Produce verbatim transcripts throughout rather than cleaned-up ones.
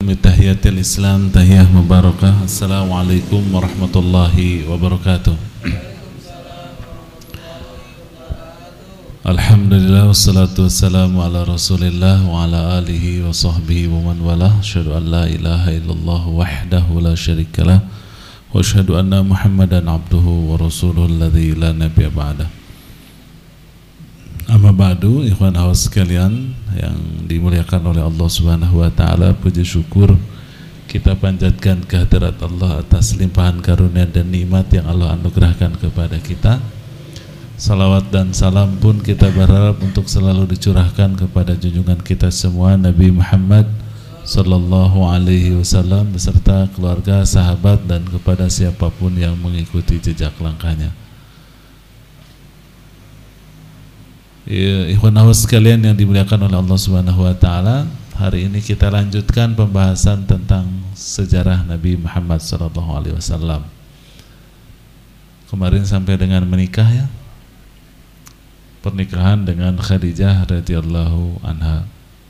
bi tahiyatil Islam, tahiyah mubarakah. Assalamualaikum warahmatullahi wabarakatuh. Alhamdulillah wassalatu wassalamu ala Rasulillah wa ala alihi wa sahbihi wa man walah. Asyhadu an la ilaha illallah wahdahu la syarikalah wa asyhadu anna Muhammadan abduhu wa rasuluhu alladzi la nabiyya ba'dah. Amma ba'du, ikhwan akhwat sekalian yang dimuliakan oleh Allah Subhanahu wa taala, puji syukur kita panjatkan kehadirat Allah atas limpahan karunia dan nikmat yang Allah anugerahkan kepada kita. Salawat dan salam pun kita berharap untuk selalu dicurahkan kepada junjungan kita semua, Nabi Muhammad sallallahu alaihi wasallam beserta keluarga, sahabat, dan kepada siapapun yang mengikuti jejak langkahnya. Ikhwan akhwat sekalian yang dimuliakan oleh Allah Subhanahu wa taala, hari ini kita lanjutkan pembahasan tentang sejarah Nabi Muhammad sallallahu alaihi wasallam. Kemarin sampai dengan menikah ya. Pernikahan dengan Khadijah radhiyallahu anha.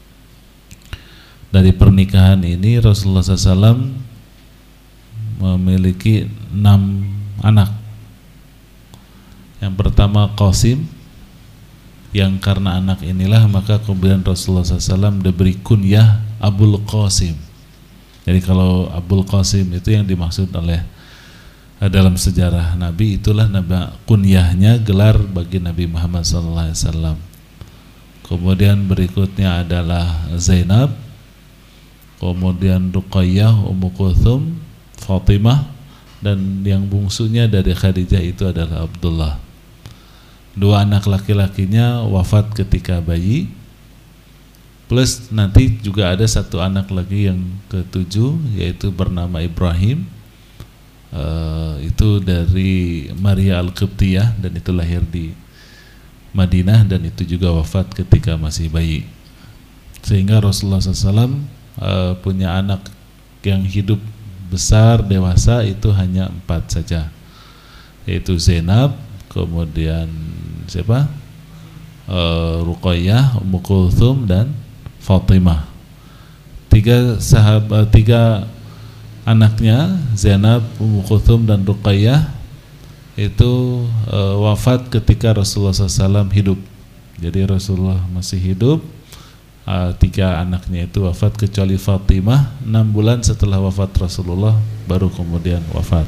Dari pernikahan ini Rasulullah sallallahu alaihi wasallam memiliki enam anak. Yang pertama Qasim, yang karena anak inilah maka kemudian Rasulullah sallallahu alaihi wasallam diberi kunyah Abul Qasim. Jadi kalau Abul Qasim itu yang dimaksud oleh dalam sejarah Nabi, itulah nama kunyahnya, gelar bagi Nabi Muhammad sallallahu alaihi wasallam. Kemudian berikutnya adalah Zainab, kemudian Ruqayyah, Ummu Kulthum, Fatimah, dan yang bungsunya dari Khadijah itu adalah Abdullah. Dua anak laki-lakinya wafat ketika bayi, plus nanti juga ada satu anak lagi yang ketujuh, yaitu bernama Ibrahim. Uh, itu dari Maria Al-Qibtiyah, dan itu lahir di Madinah, dan itu juga wafat ketika masih bayi. Sehingga Rasulullah sallallahu alaihi wasallam uh, punya anak yang hidup besar dewasa itu hanya empat saja, yaitu Zainab, kemudian siapa? Uh, Ruqayyah, Ummu Kulthum, dan Fatimah. Tiga sahabat, tiga anaknya Zainab, Ummu Kulthum, dan Ruqayyah itu uh, wafat ketika Rasulullah sallallahu alaihi wasallam hidup. Jadi Rasulullah masih hidup, uh, tiga anaknya itu wafat kecuali Fatimah. Enam bulan setelah wafat Rasulullah baru kemudian wafat.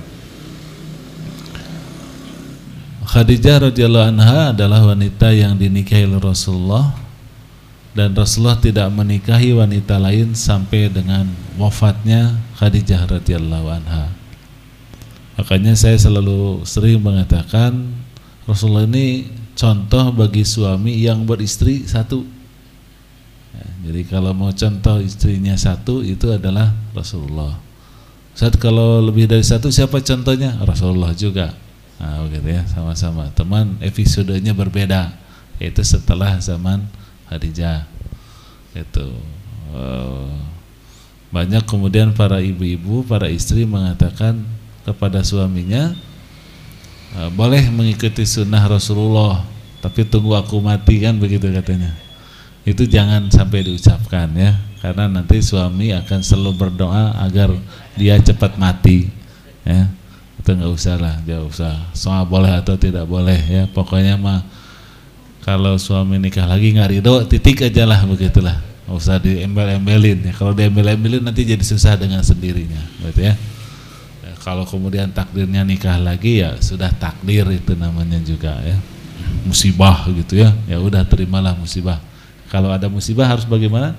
Khadijah radhiyallahu anha adalah wanita yang dinikahi oleh Rasulullah, dan Rasulullah tidak menikahi wanita lain sampai dengan wafatnya Khadijah radhiyallahu anha. Makanya saya selalu sering mengatakan Rasulullah ini contoh bagi suami yang beristri satu. Ya, jadi kalau mau contoh istrinya satu itu adalah Rasulullah. Saat kalau lebih dari satu siapa contohnya? Rasulullah juga. Nah, begitu ya, sama-sama. Teman episodenya berbeda, yaitu setelah zaman Khadijah. Itu uh, banyak kemudian para ibu-ibu, para istri mengatakan kepada suaminya, uh, boleh mengikuti sunnah Rasulullah, tapi tunggu aku mati, kan begitu katanya. Itu jangan sampai diucapkan ya, karena nanti suami akan selalu berdoa agar dia cepat mati ya. Itu nggak usah lah, nggak usah soal boleh atau tidak boleh ya, pokoknya mah kalau suami nikah lagi nggak ridho, titik aja lah, begitulah, nggak usah diembel-embelin ya. Kalau diembel-embelin nanti jadi susah dengan sendirinya, gitu ya. Ya, kalau kemudian takdirnya nikah lagi ya sudah takdir, itu namanya juga ya, musibah gitu ya. Ya udah, terimalah musibah. Kalau ada musibah harus bagaimana?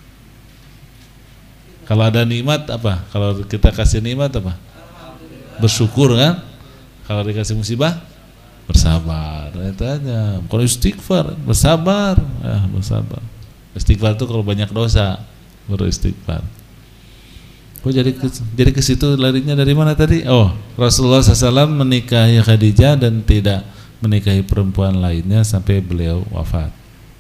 Kalau ada nikmat apa? Kalau kita kasih nikmat apa? Bersyukur kan? Kalau dikasih musibah bersabar, itu aja. Kalau istighfar bersabar, ya bersabar. Istighfar itu kalau banyak dosa baru istighfar. Kok jadi ke, jadi ke situ larinya dari mana tadi? Oh, Rasulullah sallallahu alaihi wasallam menikahi Khadijah dan tidak menikahi perempuan lainnya sampai beliau wafat.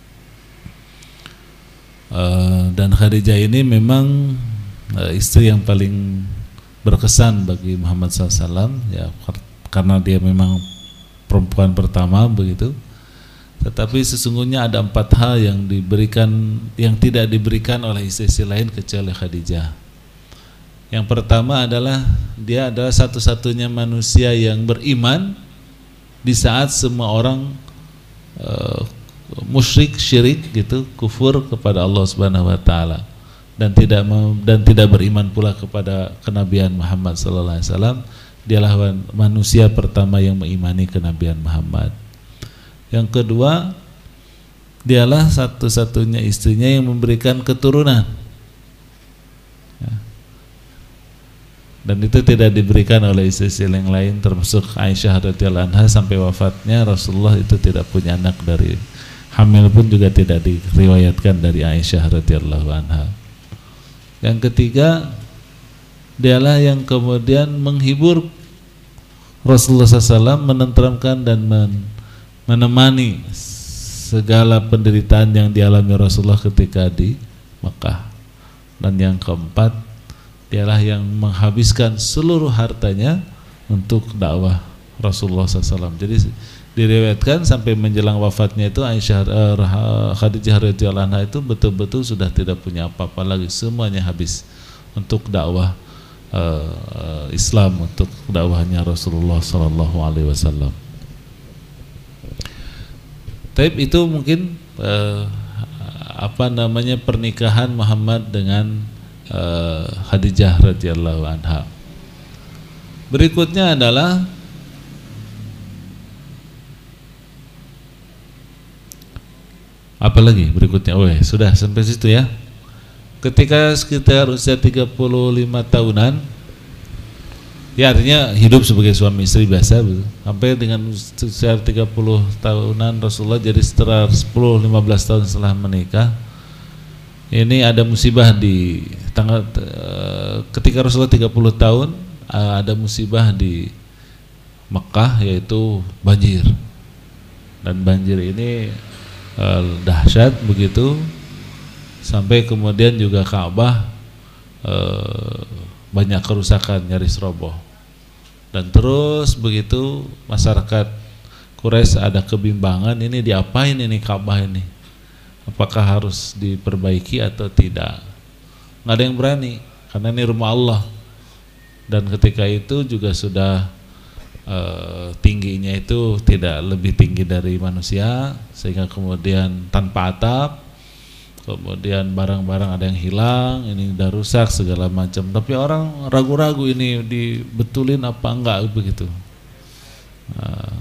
Uh, dan Khadijah ini memang uh, istri yang paling berkesan bagi Muhammad sallallahu alaihi wasallam ya, karena dia memang perempuan pertama begitu. Tetapi sesungguhnya ada empat hal yang diberikan, yang tidak diberikan oleh istri-istri lain kecuali Khadijah. Yang pertama adalah dia adalah satu-satunya manusia yang beriman di saat semua orang uh, musyrik, syirik gitu, kufur kepada Allah Subhanahu wa taala dan tidak dan tidak beriman pula kepada kenabian Muhammad sallallahu alaihi wasallam. Dialah manusia pertama yang mengimani kenabian Muhammad. Yang kedua, dialah satu-satunya istrinya yang memberikan keturunan. Ya. Dan itu tidak diberikan oleh istri-istri yang lain, termasuk Aisyah radhiyallahu anha sampai wafatnya Rasulullah itu tidak punya anak, dari hamil pun juga tidak diriwayatkan dari Aisyah radhiyallahu anha. Yang ketiga, dialah yang kemudian menghibur Rasulullah sallallahu alaihi wasallam, menenteramkan dan men menemani segala penderitaan yang dialami Rasulullah ketika di Mekah. Dan yang keempat, dialah yang menghabiskan seluruh hartanya untuk dakwah Rasulullah sallallahu alaihi wasallam. Jadi diriwayatkan sampai menjelang wafatnya itu Aisyah uh, Khadijah radhiyallahu anha itu betul-betul sudah tidak punya apa-apa lagi, semuanya habis untuk dakwah uh, Islam, untuk dakwahnya Rasulullah sallallahu alaihi wasallam. Tapi itu mungkin uh, apa namanya pernikahan Muhammad dengan uh, Khadijah radhiyallahu anha. Berikutnya adalah apa lagi berikutnya? Oh, sudah sampai situ ya. Ketika sekitar usia tiga puluh lima tahunan, ya artinya hidup sebagai suami istri biasa, sampai dengan usia tiga puluh tahunan Rasulullah, jadi setelah sepuluh lima belas tahun setelah menikah, ini ada musibah di tanggal ketika Rasulullah tiga puluh tahun, ada musibah di Mekah, yaitu banjir. Dan banjir ini Uh, dahsyat begitu, sampai kemudian juga Ka'bah uh, banyak kerusakan, nyaris roboh. Dan terus begitu masyarakat Quraisy ada kebimbangan, ini diapain ini Ka'bah ini, apakah harus diperbaiki atau tidak. Nggak ada yang berani karena ini rumah Allah. Dan ketika itu juga sudah Uh, tingginya itu tidak lebih tinggi dari manusia, sehingga kemudian tanpa atap, kemudian barang-barang ada yang hilang, ini udah rusak segala macam. Tapi orang ragu-ragu ini dibetulin apa enggak begitu. Uh,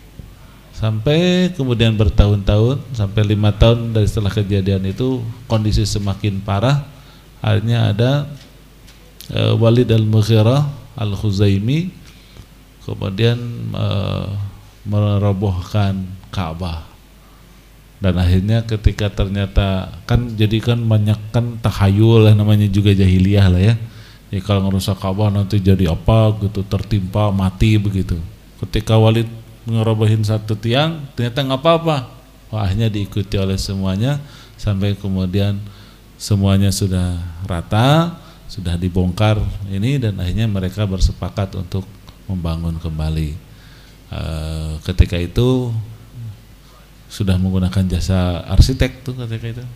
sampai kemudian bertahun-tahun, sampai lima tahun dari setelah kejadian itu kondisi semakin parah. Akhirnya ada uh, Walid al-Mughirah al-Khuzaimi kemudian uh, merobohkan Ka'bah. Dan akhirnya ketika ternyata kan jadi kan banyak kan tahayul lah, namanya juga jahiliyah lah ya. Jadi kalau ngerusak Ka'bah nanti jadi apa gitu, tertimpa mati begitu. Ketika Walid ngerobohin satu tiang, ternyata nggak apa-apa. Wah, akhirnya diikuti oleh semuanya sampai kemudian semuanya sudah rata, sudah dibongkar ini, dan akhirnya mereka bersepakat untuk membangun kembali. E, ketika itu sudah menggunakan jasa arsitek tuh ketika itu.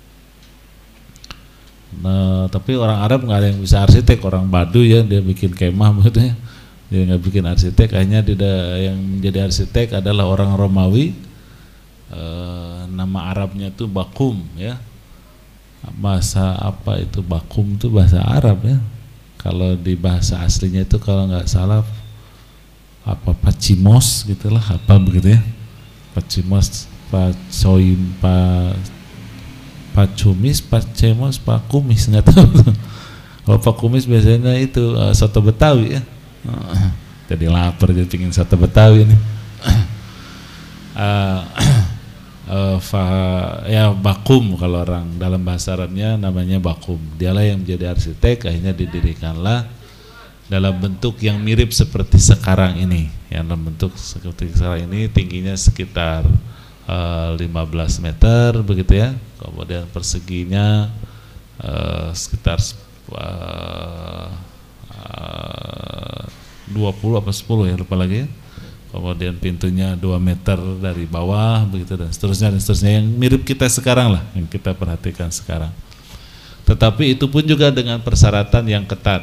Nah, tapi orang Arab nggak ada yang bisa arsitek, orang Baduy ya, dia bikin kemah begitu ya. Dia nggak bikin arsitek, hanya tidak, yang menjadi arsitek adalah orang Romawi. E, nama Arabnya itu Bakum ya. Bahasa apa itu Bakum itu bahasa Arab ya. Kalau di bahasa aslinya itu kalau nggak salah apa Pacimos gitulah, apa begitu ya, Pacimos, Pacoim, Pa Pacumis, Pacemos, Pakumis, nggak tahu. Kalau Pakumis biasanya itu uh, soto Betawi ya. Uh, jadi lapar jadi pingin soto Betawi ini. uh, uh, fa, ya Bakum kalau orang dalam bahasa Arabnya namanya Bakum. Dialah yang menjadi arsitek, akhirnya didirikanlah dalam bentuk yang mirip seperti sekarang ini. Yang dalam bentuk seperti sekarang ini, tingginya sekitar uh, lima belas meter begitu ya. Kemudian perseginya uh, sekitar uh, uh, dua puluh apa sepuluh ya, lupa lagi ya. Kemudian pintunya dua meter dari bawah begitu, dan seterusnya dan seterusnya, yang mirip kita sekarang lah, yang kita perhatikan sekarang. Tetapi itu pun juga dengan persyaratan yang ketat.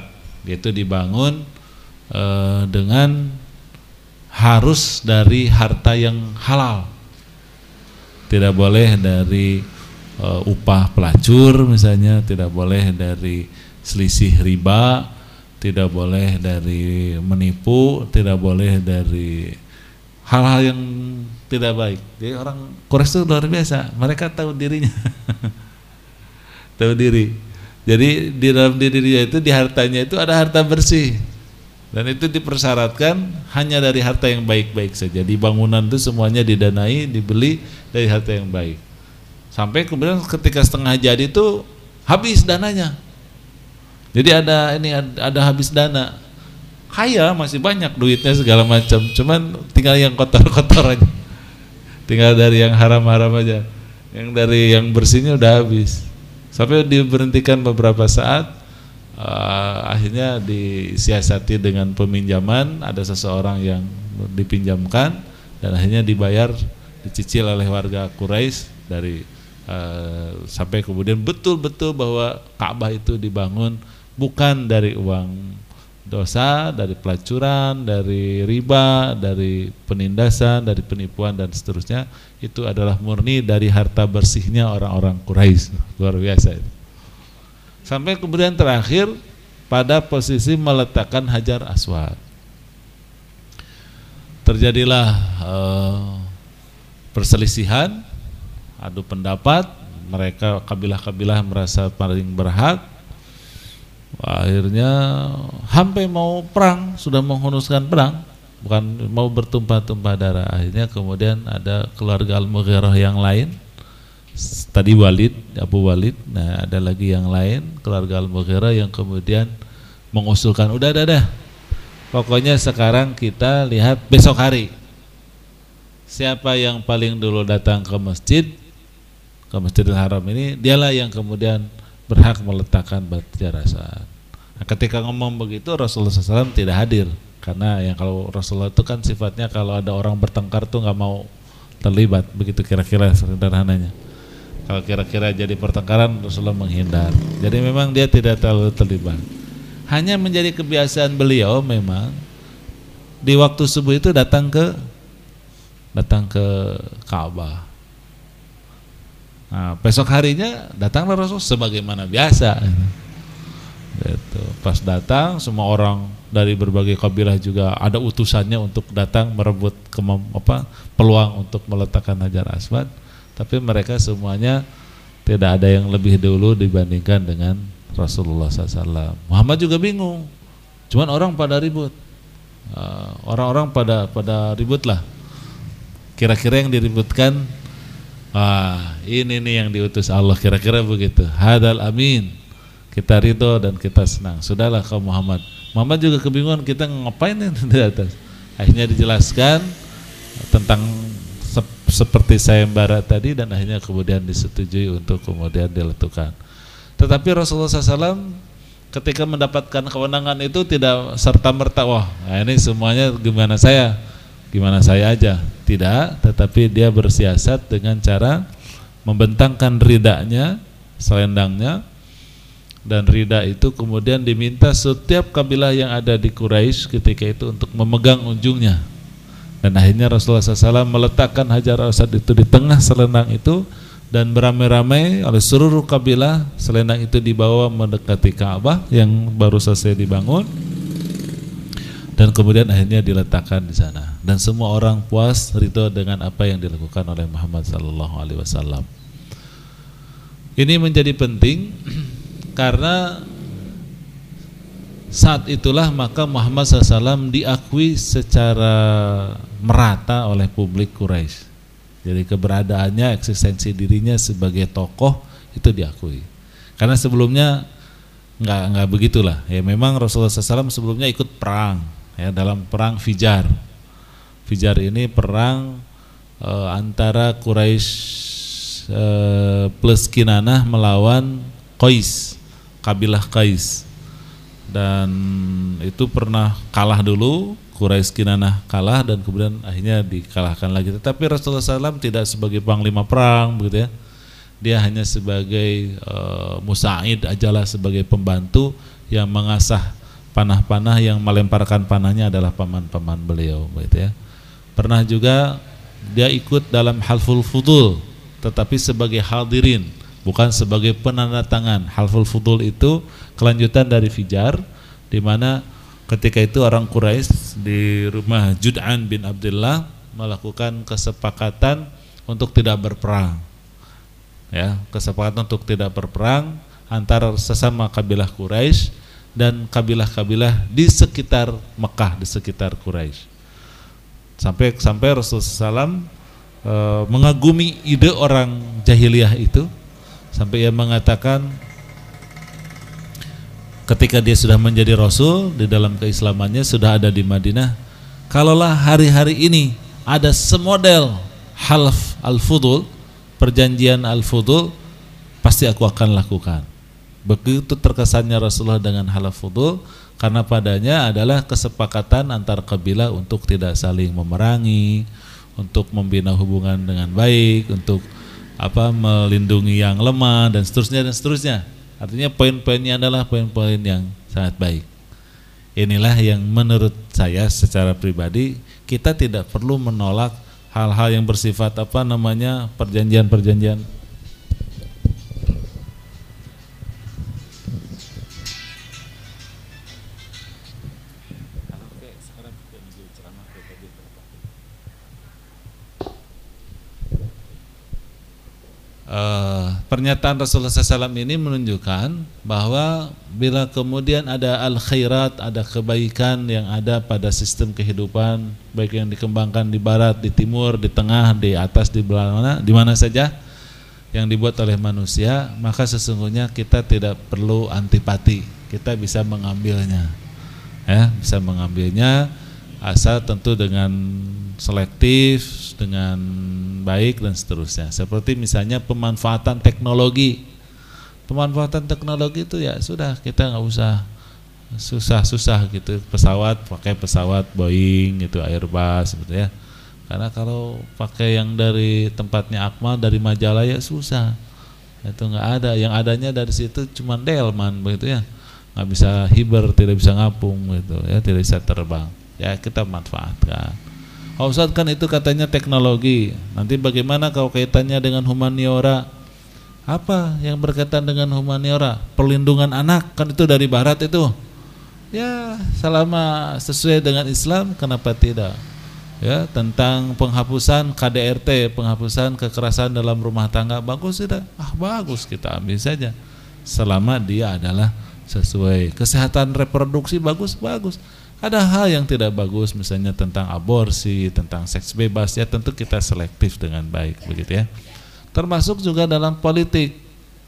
Itu dibangun uh, dengan harus dari harta yang halal. Tidak boleh dari uh, upah pelacur misalnya, tidak boleh dari selisih riba, tidak boleh dari menipu, tidak boleh dari hal-hal yang tidak baik. Jadi orang Quraisy itu luar biasa, mereka tahu dirinya. Tahu diri. Jadi di dalam dirinya itu, di hartanya itu ada harta bersih. Dan itu dipersyaratkan hanya dari harta yang baik-baik saja. Di bangunan itu semuanya didanai, dibeli dari harta yang baik. Sampai kemudian ketika setengah jadi itu habis dananya. Jadi ada ini ada habis dana. Kaya masih banyak duitnya segala macam. Cuman tinggal yang kotor-kotor aja. Tinggal dari yang haram-haram aja. Yang dari yang bersihnya udah habis. Sampai diberhentikan beberapa saat. Uh, akhirnya disiasati dengan peminjaman, ada seseorang yang dipinjamkan dan akhirnya dibayar, dicicil oleh warga Quraisy dari uh, sampai kemudian betul-betul bahwa Ka'bah itu dibangun bukan dari uang dosa, dari pelacuran, dari riba, dari penindasan, dari penipuan dan seterusnya. Itu adalah murni dari harta bersihnya orang-orang Quraisy. Luar biasa itu. Sampai kemudian terakhir pada posisi meletakkan Hajar Aswad. Terjadilah uh, perselisihan, adu pendapat, mereka kabilah-kabilah merasa paling berhak. Akhirnya sampai mau perang, sudah menghunuskan perang, bukan mau bertumpah-tumpah darah. Akhirnya kemudian ada keluarga Al-Mughirah yang lain. Tadi Walid, Abu Walid, nah ada lagi yang lain, keluarga Al-Mughirah yang kemudian mengusulkan, udah, udah, udah, pokoknya sekarang kita lihat besok hari, siapa yang paling dulu datang ke masjid, ke Masjidil Haram ini, dialah yang kemudian berhak meletakkan Hajar Aswad. Nah, ketika ngomong begitu Rasulullah shallallahu alaihi wasallam tidak hadir, karena yang kalau Rasulullah itu kan sifatnya kalau ada orang bertengkar tuh nggak mau terlibat, begitu kira-kira sederhananya. Kalau kira-kira jadi pertengkaran Rasulullah menghindar. Jadi memang dia tidak terlalu terlibat. Hanya menjadi kebiasaan beliau memang di waktu subuh itu datang ke datang ke Ka'bah. Nah, besok harinya datanglah Rasul sebagaimana biasa. Gitu. Pas datang semua orang dari berbagai kabilah juga ada utusannya untuk datang merebut kemam, apa, peluang untuk meletakkan Hajar Aswad. Tapi mereka semuanya tidak ada yang lebih dulu dibandingkan dengan Rasulullah shallallahu alaihi wasallam. Muhammad juga bingung. Cuman orang pada ribut. Uh, orang-orang pada pada ribut lah. Kira-kira yang diributkan, ah, ini nih yang diutus Allah. Kira-kira begitu. Hadal amin. Kita ridho dan kita senang. Sudahlah kau Muhammad. Muhammad juga kebingungan, kita ngapain nih di atas. Akhirnya dijelaskan tentang seperti sayembara tadi dan akhirnya kemudian disetujui untuk kemudian diletukan. Tetapi Rasulullah shallallahu alaihi wasallam ketika mendapatkan kewenangan itu tidak serta-merta, wah nah ini semuanya gimana saya, gimana saya aja. Tidak, tetapi dia bersiasat dengan cara membentangkan ridanya, selendangnya, dan rida itu kemudian diminta setiap kabilah yang ada di Quraisy ketika itu untuk memegang ujungnya. Dan akhirnya Rasulullah shallallahu alaihi wasallam meletakkan Hajar Aswad itu di tengah selendang itu dan beramai-ramai oleh seluruh kabilah selendang itu dibawa mendekati Ka'bah yang baru selesai dibangun dan kemudian akhirnya diletakkan di sana dan semua orang puas ridho dengan apa yang dilakukan oleh Muhammad sallallahu alaihi wasallam. Ini menjadi penting karena saat itulah maka Muhammad shallallahu alaihi wasallam diakui secara merata oleh publik Quraisy. Jadi keberadaannya, eksistensi dirinya sebagai tokoh itu diakui. Karena sebelumnya nggak nggak begitulah. Ya memang Rasulullah shallallahu alaihi wasallam sebelumnya ikut perang, ya dalam perang Fijar. Fijar ini perang e, antara Quraisy e, plus Kinanah melawan Qais, kabilah Qais. Dan itu pernah kalah dulu, Quraisy Kinanah kalah dan kemudian akhirnya dikalahkan lagi. Tetapi Rasulullah shallallahu alaihi wasallam tidak sebagai panglima perang begitu ya. Dia hanya sebagai uh, musa'id ajalah, sebagai pembantu yang mengasah panah-panah yang melemparkan panahnya adalah paman-paman beliau, begitu ya. Pernah juga dia ikut dalam halful fudul, tetapi sebagai hadirin, bukan sebagai penanda tangan. Halful fudul itu kelanjutan dari fijar, di mana ketika itu orang Quraisy di rumah Jud'an bin Abdullah melakukan kesepakatan untuk tidak berperang. Ya, kesepakatan untuk tidak berperang antara sesama kabilah Quraisy dan kabilah-kabilah di sekitar Mekah, di sekitar Quraisy. Sampai sampai Rasulullah shallallahu alaihi wasallam e, mengagumi ide orang jahiliyah itu, sampai ia mengatakan ketika dia sudah menjadi Rasul, di dalam keislamannya sudah ada di Madinah, kalaulah hari-hari ini ada semodel half al-fudul, perjanjian al-fudul, pasti aku akan lakukan. Begitu terkesannya Rasulullah dengan half fudul, karena padanya adalah kesepakatan antar kabilah untuk tidak saling memerangi, untuk membina hubungan dengan baik, untuk apa melindungi yang lemah dan seterusnya dan seterusnya. Artinya poin-poinnya adalah poin-poin yang sangat baik. Inilah yang menurut saya secara pribadi kita tidak perlu menolak hal-hal yang bersifat apa namanya perjanjian-perjanjian. Uh, pernyataan Rasulullah shallallahu alaihi wasallam ini menunjukkan bahwa bila kemudian ada al-khairat, ada kebaikan yang ada pada sistem kehidupan, baik yang dikembangkan di barat, di timur, di tengah, di atas, di mana, di mana saja yang dibuat oleh manusia, maka sesungguhnya kita tidak perlu antipati, kita bisa mengambilnya, ya, bisa mengambilnya, asal tentu dengan selektif, dengan baik dan seterusnya. Seperti misalnya pemanfaatan teknologi, pemanfaatan teknologi itu ya sudah, kita nggak usah susah-susah gitu, pesawat pakai pesawat Boeing gitu, Airbus gitu ya. Karena kalau pakai yang dari tempatnya Akmal, dari Majalaya ya susah, itu nggak ada. Yang adanya dari situ cuma delman begitu ya, nggak bisa hiber, tidak bisa ngapung gitu ya, tidak bisa terbang. Ya kita manfaatkan. Oh Ustaz, kan itu katanya teknologi. Nanti bagaimana kalau kaitannya dengan humaniora? Apa yang berkaitan dengan humaniora? Perlindungan anak, kan itu dari barat itu. Ya, selama sesuai dengan Islam, kenapa tidak? Ya, tentang penghapusan K D R T, penghapusan kekerasan dalam rumah tangga, bagus tidak? Ah, bagus, kita ambil saja. Selama dia adalah sesuai. Kesehatan reproduksi bagus, bagus. Ada hal yang tidak bagus, misalnya tentang aborsi, tentang seks bebas, ya tentu kita selektif dengan baik, begitu ya. Termasuk juga dalam politik,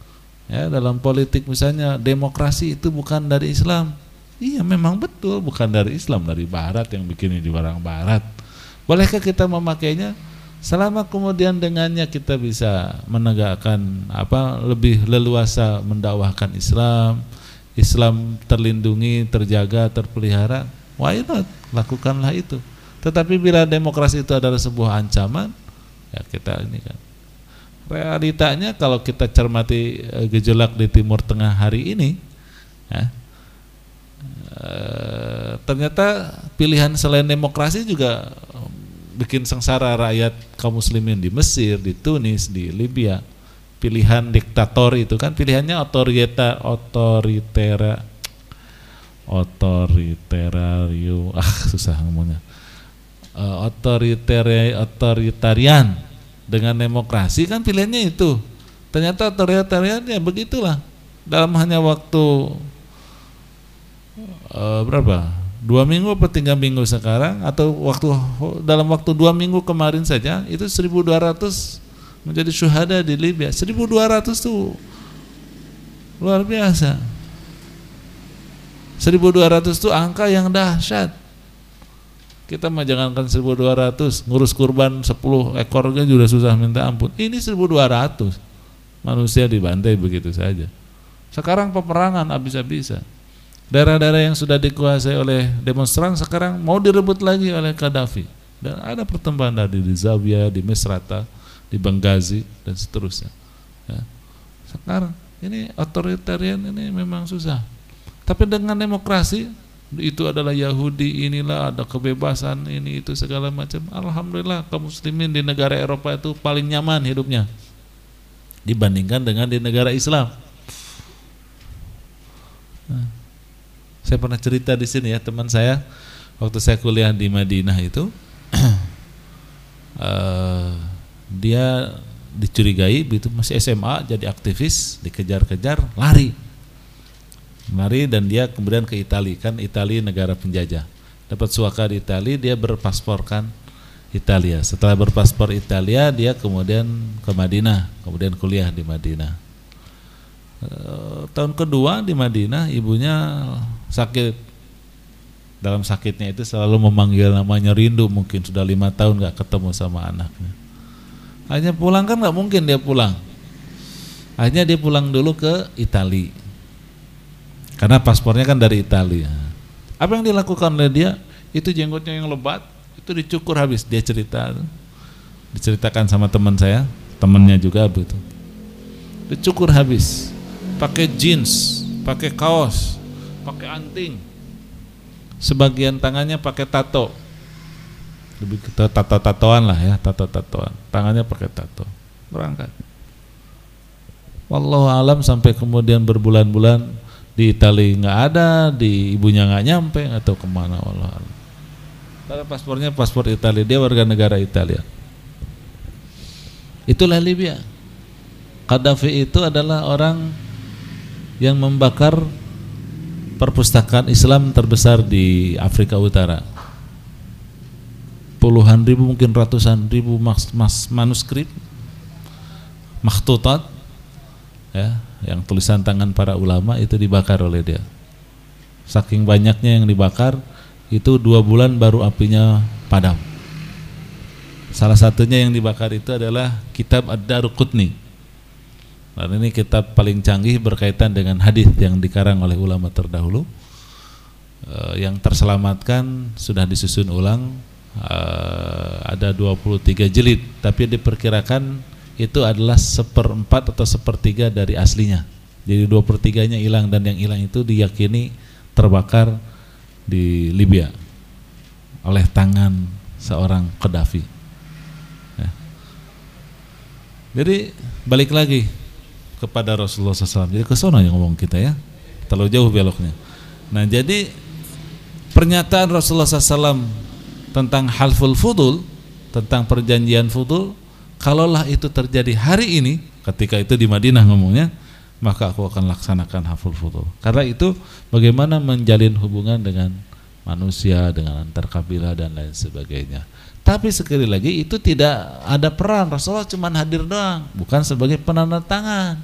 ya dalam politik misalnya demokrasi itu bukan dari Islam. Iya memang betul bukan dari Islam, dari Barat yang bikin ini barang Barat. Bolehkah kita memakainya? Selama kemudian dengannya kita bisa menegakkan apa lebih leluasa mendakwahkan Islam, Islam terlindungi, terjaga, terpelihara, why not? Lakukanlah itu. Tetapi bila demokrasi itu adalah sebuah ancaman, ya kita ini kan. Realitanya kalau kita cermati gejolak di Timur Tengah hari ini, ya, e, ternyata pilihan selain demokrasi juga bikin sengsara rakyat kaum muslimin di Mesir, di Tunis, di Libya. Pilihan diktator itu kan pilihannya otorita, otoritera, otoriterario, ah susah ngomongnya, uh, otoritera, otoritarian dengan demokrasi kan pilihannya itu. Ternyata otoritarian ya begitulah. Dalam hanya waktu uh, berapa? Dua minggu atau tiga minggu sekarang, atau waktu dalam waktu dua minggu kemarin saja itu seribu dua ratus menjadi syuhada di Libya. seribu dua ratus tuh luar biasa. seribu dua ratus tuh angka yang dahsyat. Kita mah jangankan seribu dua ratus, ngurus kurban sepuluh ekornya juga susah minta ampun. Ini seribu dua ratus manusia dibantai begitu saja. Sekarang peperangan habis-habisan. Daerah-daerah yang sudah dikuasai oleh demonstran sekarang mau direbut lagi oleh Gaddafi. Dan ada pertempuran tadi di Zawiya, di Misrata, di Benghazi dan seterusnya. Ya. Sekarang ini otoritarian ini memang susah. Tapi dengan demokrasi itu adalah Yahudi, inilah ada kebebasan ini itu segala macam. Alhamdulillah kaum muslimin di negara Eropa itu paling nyaman hidupnya dibandingkan dengan di negara Islam. Nah, saya pernah cerita di sini ya, teman saya waktu saya kuliah di Madinah itu uh, dia dicurigai begitu masih S M A jadi aktivis, dikejar-kejar, lari. Lari dan dia kemudian ke Italia, kan Italia negara penjajah. Dapat suaka di Italia, dia berpasporkan Italia. Setelah berpaspor Italia, dia kemudian ke Madinah, kemudian kuliah di Madinah. E, tahun kedua di Madinah, ibunya sakit. Dalam sakitnya itu selalu memanggil namanya, rindu, mungkin sudah lima tahun gak ketemu sama anaknya. Akhirnya pulang kan gak mungkin dia pulang. Akhirnya dia pulang dulu ke Italia. Karena paspornya kan dari Italia. Apa yang dilakukan oleh dia? Itu jenggotnya yang lebat, itu dicukur habis. Dia cerita, diceritakan sama teman saya, temannya juga begitu. Dicukur habis, pakai jeans, pakai kaos, pakai anting. Sebagian tangannya pakai tato, lebih kita tato-tatoan lah ya, tato-tatoan. Tangannya pakai tato, berangkat. Wallahu alam sampai kemudian berbulan-bulan di Italia nggak ada, di ibunya nggak nyampe, nggak tahu kemana. Wallahu alam. Karena paspornya paspor Italia, dia warga negara Italia. Itulah Libya. Qaddafi itu adalah orang yang membakar perpustakaan Islam terbesar di Afrika Utara. Puluhan ribu, mungkin ratusan ribu mas, mas, manuskrip, makhtutat, ya, yang tulisan tangan para ulama itu dibakar oleh dia. Saking banyaknya yang dibakar, itu dua bulan baru apinya padam. Salah satunya yang dibakar itu adalah kitab Ad-Darqutni. Dan ini kitab paling canggih berkaitan dengan hadis yang dikarang oleh ulama terdahulu. E, yang terselamatkan sudah disusun ulang, e, ada dua puluh tiga jilid, tapi diperkirakan itu adalah seperempat atau sepertiga dari aslinya. Jadi dua per tiganya hilang, dan yang hilang itu diyakini terbakar di Libya oleh tangan seorang Qaddafi. Ya. Jadi balik lagi kepada Rasulullah shallallahu alaihi wasallam. Jadi kesana yang ngomong kita ya, terlalu jauh beloknya. Nah, jadi pernyataan Rasulullah shallallahu alaihi wasallam tentang halful fudul, tentang perjanjian fudul, kalaulah itu terjadi hari ini, ketika itu di Madinah ngomongnya, maka aku akan laksanakan halful fudul. Karena itu bagaimana menjalin hubungan dengan manusia, dengan antar kabilah dan lain sebagainya. Tapi sekali lagi itu tidak ada peran, Rasulullah cuma hadir doang, bukan sebagai penanda tangan.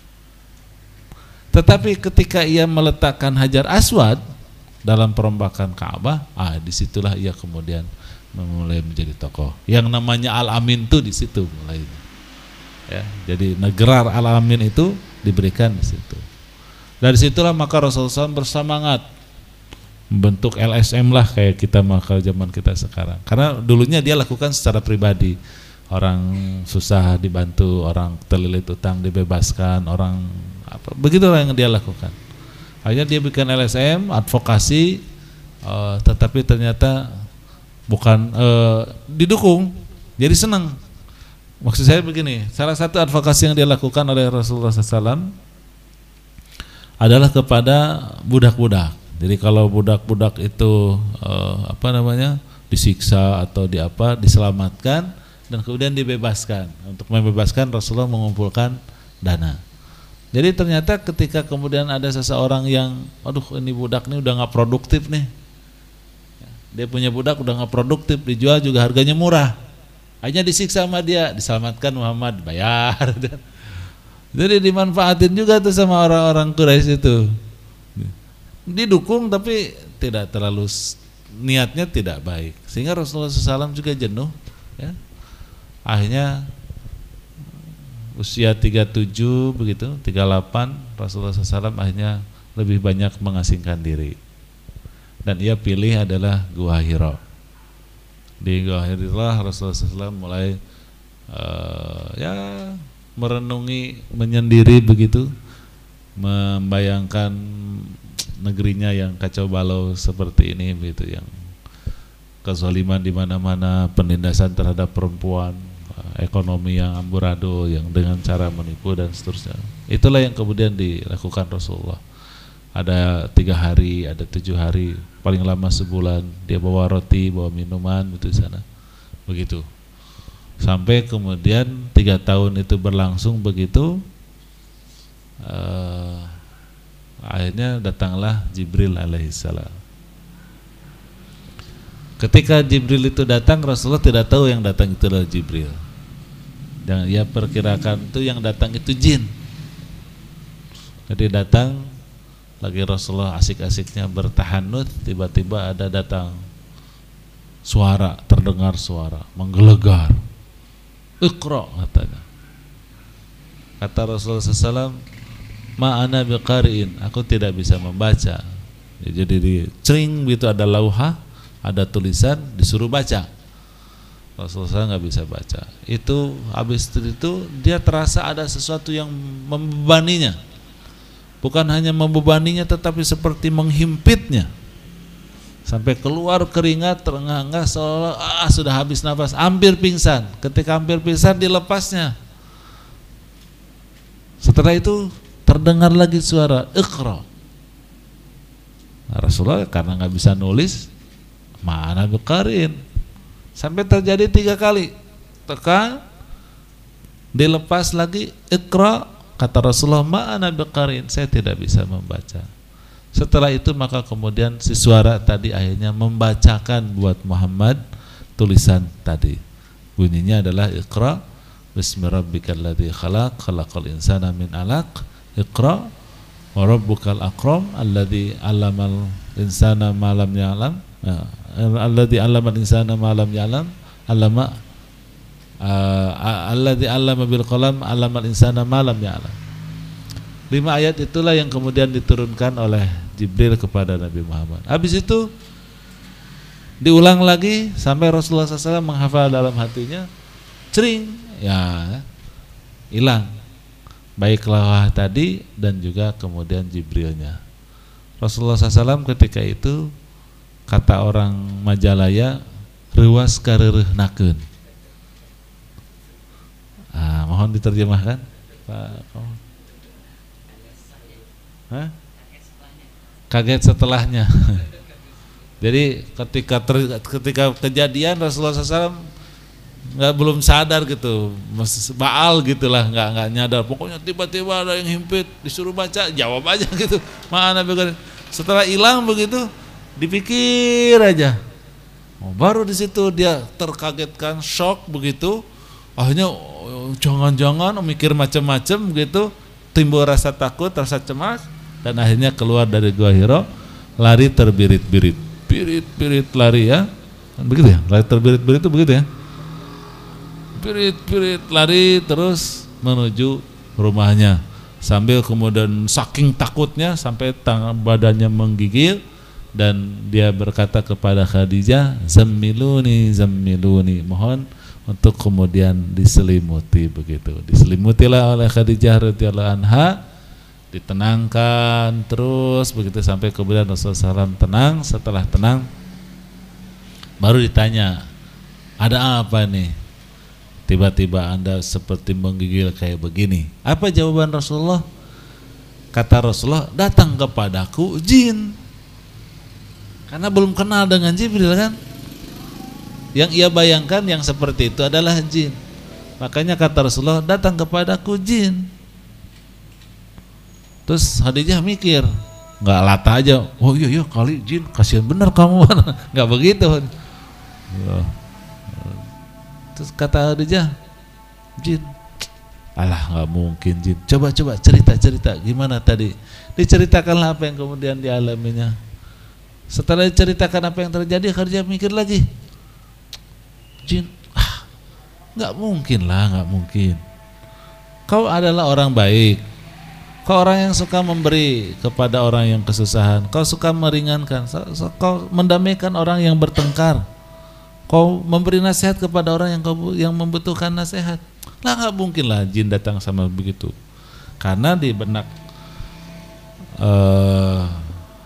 Tetapi ketika ia meletakkan Hajar Aswad dalam perombakan Ka'bah, ah disitulah ia kemudian mulai menjadi tokoh. Yang namanya Al-Amin itu di situ mulai. Ya, jadi negara Al-Amin itu diberikan di situ. Dari situlah maka Rasulullah shallallahu alaihi wasallam bersemangat membentuk L S M lah, kayak kita maka zaman kita sekarang. Karena dulunya dia lakukan secara pribadi. Orang susah dibantu, orang terlilit utang dibebaskan, orang apa, begitulah yang dia lakukan. Akhirnya dia bikin L S M, advokasi, uh, tetapi ternyata bukan uh, didukung, jadi senang. Maksud saya begini, salah satu advokasi yang dia lakukan oleh Rasulullah shallallahu alaihi wasallam adalah kepada budak-budak. Jadi kalau budak-budak itu eh, apa namanya disiksa atau di apa diselamatkan dan kemudian dibebaskan. Untuk membebaskan Rasulullah mengumpulkan dana. Jadi ternyata ketika kemudian ada seseorang yang, aduh ini budak ini udah nggak produktif nih, dia punya budak udah nggak produktif, dijual juga harganya murah, hanya disiksa sama dia, diselamatkan Muhammad, bayar. Jadi dimanfaatin juga tuh sama orang-orang Quraisy itu. Didukung tapi tidak terlalu, niatnya tidak baik, sehingga Rasulullah shallallahu alaihi wasallam juga jenuh ya. Akhirnya usia tiga puluh tujuh begitu, tiga puluh delapan Rasulullah shallallahu alaihi wasallam akhirnya lebih banyak mengasingkan diri, dan ia pilih adalah Gua Hira. Di Gua Hira Rasulullah shallallahu alaihi wasallam mulai uh, ya merenungi, menyendiri begitu, membayangkan negerinya yang kacau balau seperti ini begitu, yang kezaliman di mana-mana, penindasan terhadap perempuan, ekonomi yang amburadul, yang dengan cara menipu dan seterusnya. Itulah yang kemudian dilakukan Rasulullah. Ada tiga hari, ada tujuh hari, paling lama sebulan. Dia bawa roti, bawa minuman itu di sana, begitu. Sampai kemudian tiga tahun itu berlangsung begitu. Uh, akhirnya datanglah Jibril alaihissalam. Ketika Jibril itu datang, Rasulullah tidak tahu yang datang itu adalah Jibril. Dan ia perkirakan itu yang datang itu jin. Jadi datang, lagi Rasulullah asik-asiknya bertahanut, tiba-tiba ada datang suara, terdengar suara menggelegar. Iqra katanya. Kata Rasulullah shallallahu alaihi wasallam, ma ana biqari'in, aku tidak bisa membaca. Jadi di cering gitu ada lauha, ada tulisan, disuruh baca. Rasulullah nggak bisa baca. Itu habis itu dia terasa ada sesuatu yang membebaninya. Bukan hanya membebaninya, tetapi seperti menghimpitnya. Sampai keluar keringat, terengah-engah, seolah ah, sudah habis nafas, hampir pingsan. Ketika hampir pingsan dilepasnya. Setelah itu terdengar lagi suara Iqra. Nah, Rasulullah karena nggak bisa nulis, mana biqarin. Sampai terjadi tiga kali. Tekan, dilepas lagi Iqra. Kata Rasulullah, ma'ana biqarin, saya tidak bisa membaca. Setelah itu maka kemudian si suara tadi akhirnya membacakan buat Muhammad tulisan tadi. Bunyinya adalah Iqra bismi rabbikal ladzi khalaq, khalaqal insana min 'alaq, Iqra wa rabbukal akram alladzi 'allamal insana ma lam ya'lam, alladzi 'allamal insana ma lam ya'lam, 'allama Uh, alladzi 'allama bil qalam 'allamal insana ma lam ya'lam. Lima ayat itulah yang kemudian diturunkan oleh Jibril kepada Nabi Muhammad. Habis itu diulang lagi sampai Rasulullah shallallahu alaihi wasallam menghafal dalam hatinya, cering, ya hilang. Baik lawah tadi dan juga kemudian Jibrilnya. Rasulullah shallallahu alaihi wasallam ketika itu, kata orang Majalaya, ruas kareureunnakeun. Ah, mohon diterjemahkan, Pak. Hah? Kaget setelahnya. Jadi ketika ter, ketika kejadian Rasulullah shallallahu alaihi wasallam nggak belum sadar gitu, baal gitulah, nggak nggak nyadar. Pokoknya tiba-tiba ada yang himpit, disuruh baca, jawab aja gitu. Mana begitu. Setelah hilang begitu, dipikir aja. Oh, baru di situ dia terkagetkan, shock begitu. Akhirnya jangan-jangan mikir macam-macam gitu, timbul rasa takut, rasa cemas, dan akhirnya keluar dari Gua Hira, lari terbirit-birit, birit-birit lari ya, begitu ya, lari terbirit-birit itu begitu ya, birit-birit lari terus menuju rumahnya, sambil kemudian saking takutnya sampai tangan badannya menggigil, dan dia berkata kepada Khadijah, zammiluni, zammiluni, mohon untuk kemudian diselimuti begitu. Diselimutilah oleh Khadijah radhiyallahu anha, ditenangkan terus begitu sampai kemudian Rasulullah shallallahu alaihi wasallam tenang. Setelah tenang baru ditanya, ada apa nih? Tiba-tiba Anda seperti menggigil kayak begini. Apa jawaban Rasulullah? Kata Rasulullah, datang kepadaku jin. Karena belum kenal dengan Jibril kan. Yang ia bayangkan yang seperti itu adalah jin. Makanya kata Rasulullah, datang kepadaku jin. Terus Khadijah mikir, nggak lata aja, oh iya iya kali jin, kasihan bener kamu. Nggak begitu. Terus kata Khadijah, jin, alah nggak mungkin jin. Coba coba cerita cerita gimana tadi. Diceritakanlah apa yang kemudian dialaminya. Setelah diceritakan apa yang terjadi, Khadijah mikir lagi. Jin, ah, nggak mungkin lah, nggak mungkin. Kau adalah orang baik, kau orang yang suka memberi kepada orang yang kesusahan, kau suka meringankan, kau mendamaikan orang yang bertengkar, kau memberi nasihat kepada orang yang yang membutuhkan nasihat. Lah nggak mungkin lah jin datang sama begitu. Karena di benak uh,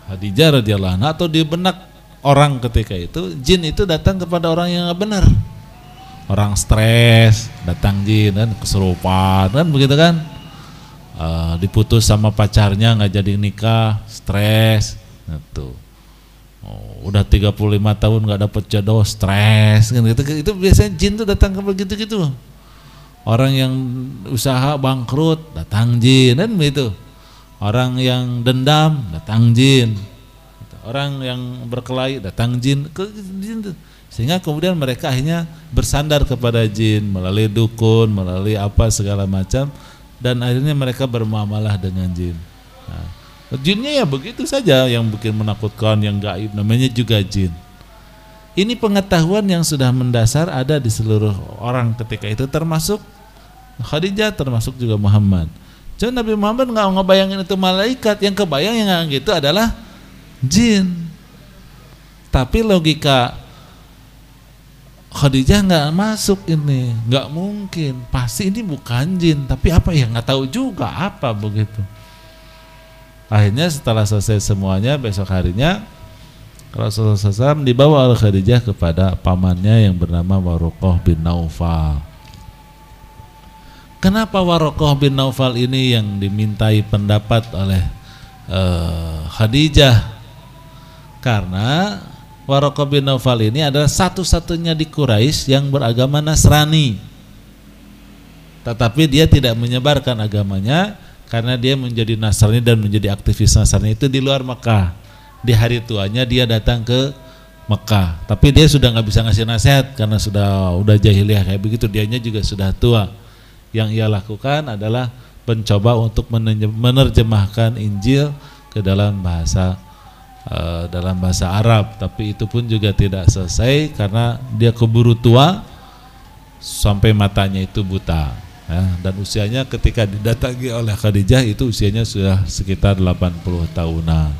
Khadijah radhiyallahu anha atau di benak orang ketika itu, jin itu datang kepada orang yang nggak benar. Orang stres, datang jin kan, kesurupan kan begitu kan, uh, diputus sama pacarnya nggak jadi nikah, stres, gitu. Oh, udah tiga puluh lima tahun nggak dapet jodoh, stres kan gitu. Itu biasanya jin tuh datang ke begitu gitu. Orang yang usaha bangkrut, datang jin kan begitu. Orang yang dendam, datang jin. Orang yang berkelahi, datang jin ke jin tuh. Sehingga kemudian mereka akhirnya bersandar kepada jin melalui dukun, melalui apa segala macam, dan akhirnya mereka bermuamalah dengan jin. Nah, jinnya ya begitu saja, yang bikin menakutkan, yang gaib, namanya juga jin. Ini pengetahuan yang sudah mendasar ada di seluruh orang ketika itu, termasuk Khadijah, termasuk juga Muhammad. Jadi Nabi Muhammad nggak ngebayangin itu malaikat, yang kebayang yang gitu adalah jin. Tapi logika Khadijah nggak masuk ini, nggak mungkin, pasti ini bukan jin, tapi apa ya nggak tahu juga apa begitu. Akhirnya setelah selesai semuanya, besok harinya Rasulullah shallallahu alaihi wasallam dibawa oleh Khadijah kepada pamannya yang bernama Warokoh bin Naufal. Kenapa Warokoh bin Naufal ini yang dimintai pendapat oleh uh, Khadijah? Karena Warokoh bin Naufal ini adalah satu-satunya di Quraisy yang beragama Nasrani, tetapi dia tidak menyebarkan agamanya karena dia menjadi Nasrani dan menjadi aktivis Nasrani itu di luar Mekah. Di hari tuanya dia datang ke Mekah, tapi dia sudah nggak bisa ngasih nasihat karena sudah udah jahiliyah kayak begitu, dianya juga sudah tua. Yang ia lakukan adalah mencoba untuk menerjemahkan Injil ke dalam bahasa Uh, dalam bahasa Arab, tapi itu pun juga tidak selesai karena dia keburu tua sampai matanya itu buta, ya, dan usianya ketika didatangi oleh Khadijah itu usianya sudah sekitar delapan puluh tahunan.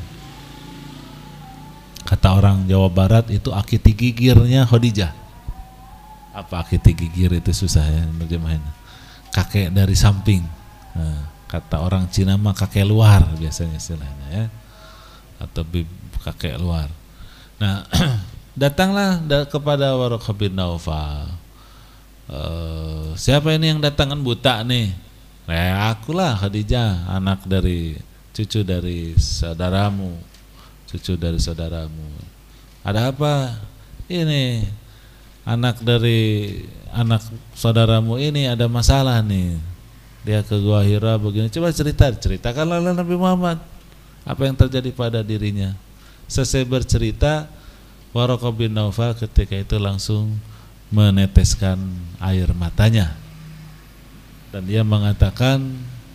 Kata orang Jawa Barat itu akiti gigirnya Khadijah. Apa akiti gigir itu susah ya terjemahin. Kakek dari samping. Nah, kata orang Cina mah kakek luar biasanya istilahnya ya. Atau kakek luar. Nah, datanglah da kepada Warokoh bin Naufal. Uh, siapa ini yang datang kan buta nih? Nah, akulah Khadijah, anak dari cucu dari saudaramu, cucu dari saudaramu. Ada apa? Ini anak dari anak saudaramu ini ada masalah nih. Dia ke Gua Hira begini. Coba cerita, ceritakanlah Nabi Muhammad apa yang terjadi pada dirinya. Selesai bercerita, Warokoh bin Naufal ketika itu langsung meneteskan air matanya dan dia mengatakan,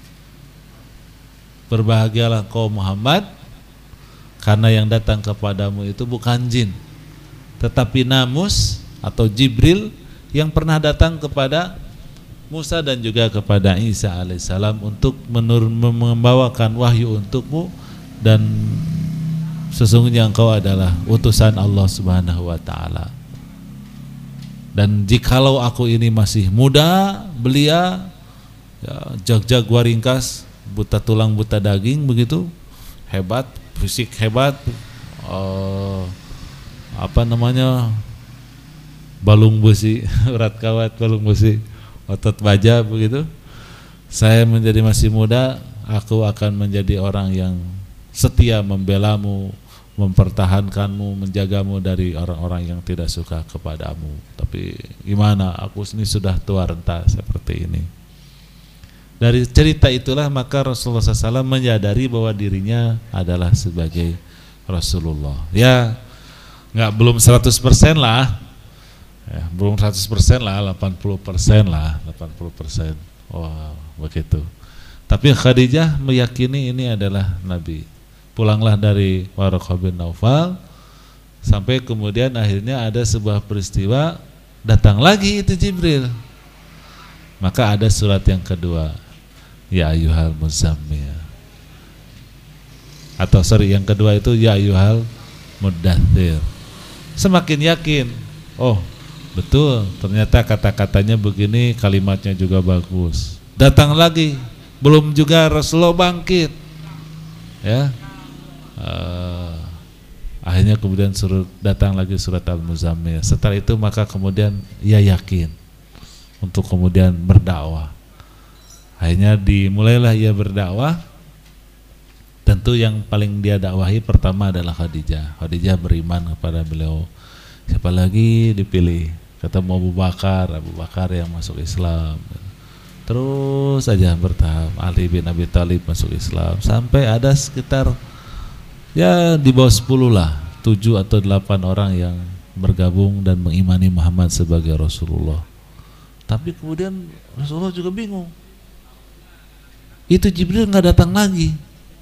berbahagialah kau Muhammad, karena yang datang kepadamu itu bukan jin, tetapi Namus atau Jibril yang pernah datang kepada Musa dan juga kepada Isa alaihissalam untuk menurun, membawakan wahyu untukmu, dan sesungguhnya engkau adalah utusan Allah Subhanahu wa taala. Dan jikalau aku ini masih muda, belia, ya, jag-jag waringkas, buta tulang buta daging begitu, hebat, fisik hebat, uh, apa namanya, balung besi, urat kawat balung besi, otot baja begitu. Saya menjadi masih muda, aku akan menjadi orang yang setia membelamu, mempertahankanmu, menjagamu dari orang-orang yang tidak suka kepadamu. Tapi gimana, aku ini sudah tua renta seperti ini. Dari cerita itulah maka Rasulullah shallallahu alaihi wasallam menyadari bahwa dirinya adalah sebagai Rasulullah. Ya, nggak belum seratus persen lah, ya, belum seratus persen lah, delapan puluh persen lah, delapan puluh persen. Wow, begitu. Tapi Khadijah meyakini ini adalah Nabi. Pulanglah dari Warokoh bin Naufal, sampai kemudian akhirnya ada sebuah peristiwa, datang lagi itu Jibril. Maka ada surat yang kedua, Ya Ayyuhal Muzammil. Atau sorry, yang kedua itu Ya Ayyuhal Muddathir. Semakin yakin, oh betul, ternyata kata-katanya begini, kalimatnya juga bagus. Datang lagi, belum juga Rasulullah bangkit, ya. uh, akhirnya kemudian suruh datang lagi surat Al-Muzammil. Setelah itu maka kemudian ia yakin untuk kemudian berdakwah. Akhirnya dimulailah ia berdakwah. Tentu yang paling dia dakwahi pertama adalah Khadijah. Khadijah beriman kepada beliau. Siapa lagi dipilih? Ketemu Abu Bakar, Abu Bakar yang masuk Islam. Terus saja bertahap. Ali bin Abi Thalib masuk Islam sampai ada sekitar ya di bawah sepuluh lah, tujuh atau delapan orang yang bergabung dan mengimani Muhammad sebagai Rasulullah. Tapi kemudian Rasulullah juga bingung. Itu Jibril nggak datang lagi.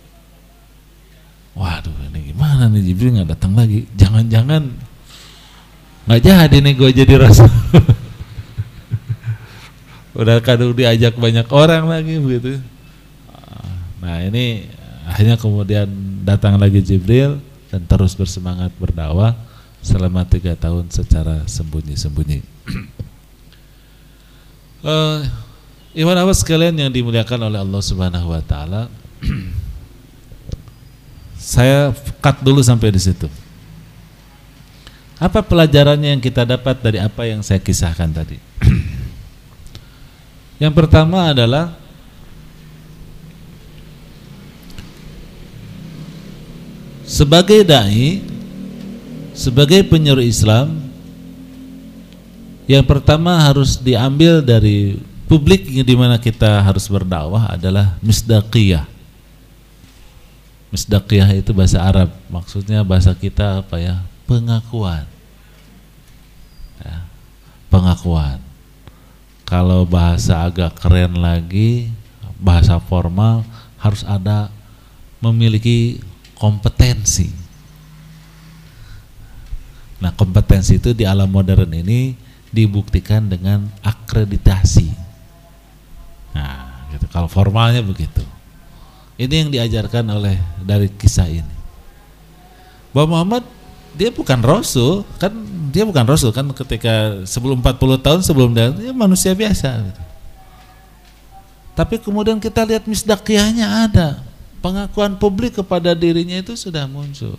Waduh, ini gimana nih, Jibril nggak datang lagi? Jangan-jangan nggak jadi nih gue jadi rasul. Udah kadang diajak banyak orang lagi begitu. Nah ini akhirnya kemudian datang lagi Jibril dan terus bersemangat berdakwah selama tiga tahun secara sembunyi-sembunyi. uh, Iwan awas sekalian yang dimuliakan oleh Allah Subhanahu Wa Taala. Saya cut dulu sampai di situ. Apa pelajarannya yang kita dapat dari apa yang saya kisahkan tadi? Yang pertama adalah sebagai dai, sebagai penyuruh Islam, yang pertama harus diambil dari publik di mana kita harus berdakwah adalah misdaqiyah. Misdaqiyah itu bahasa Arab, maksudnya bahasa kita apa ya? Pengakuan. Ya, pengakuan. Kalau bahasa agak keren lagi, bahasa formal harus ada memiliki kompetensi. Nah, kompetensi itu di alam modern ini dibuktikan dengan akreditasi. Nah, gitu. Kalau formalnya begitu. Ini yang diajarkan oleh dari kisah ini. Bahwa Muhammad dia bukan rasul, kan dia bukan rasul kan ketika sebelum empat puluh tahun sebelum dia, dia manusia biasa gitu. Tapi kemudian kita lihat misdaqiyahnya ada. Pengakuan publik kepada dirinya itu sudah muncul.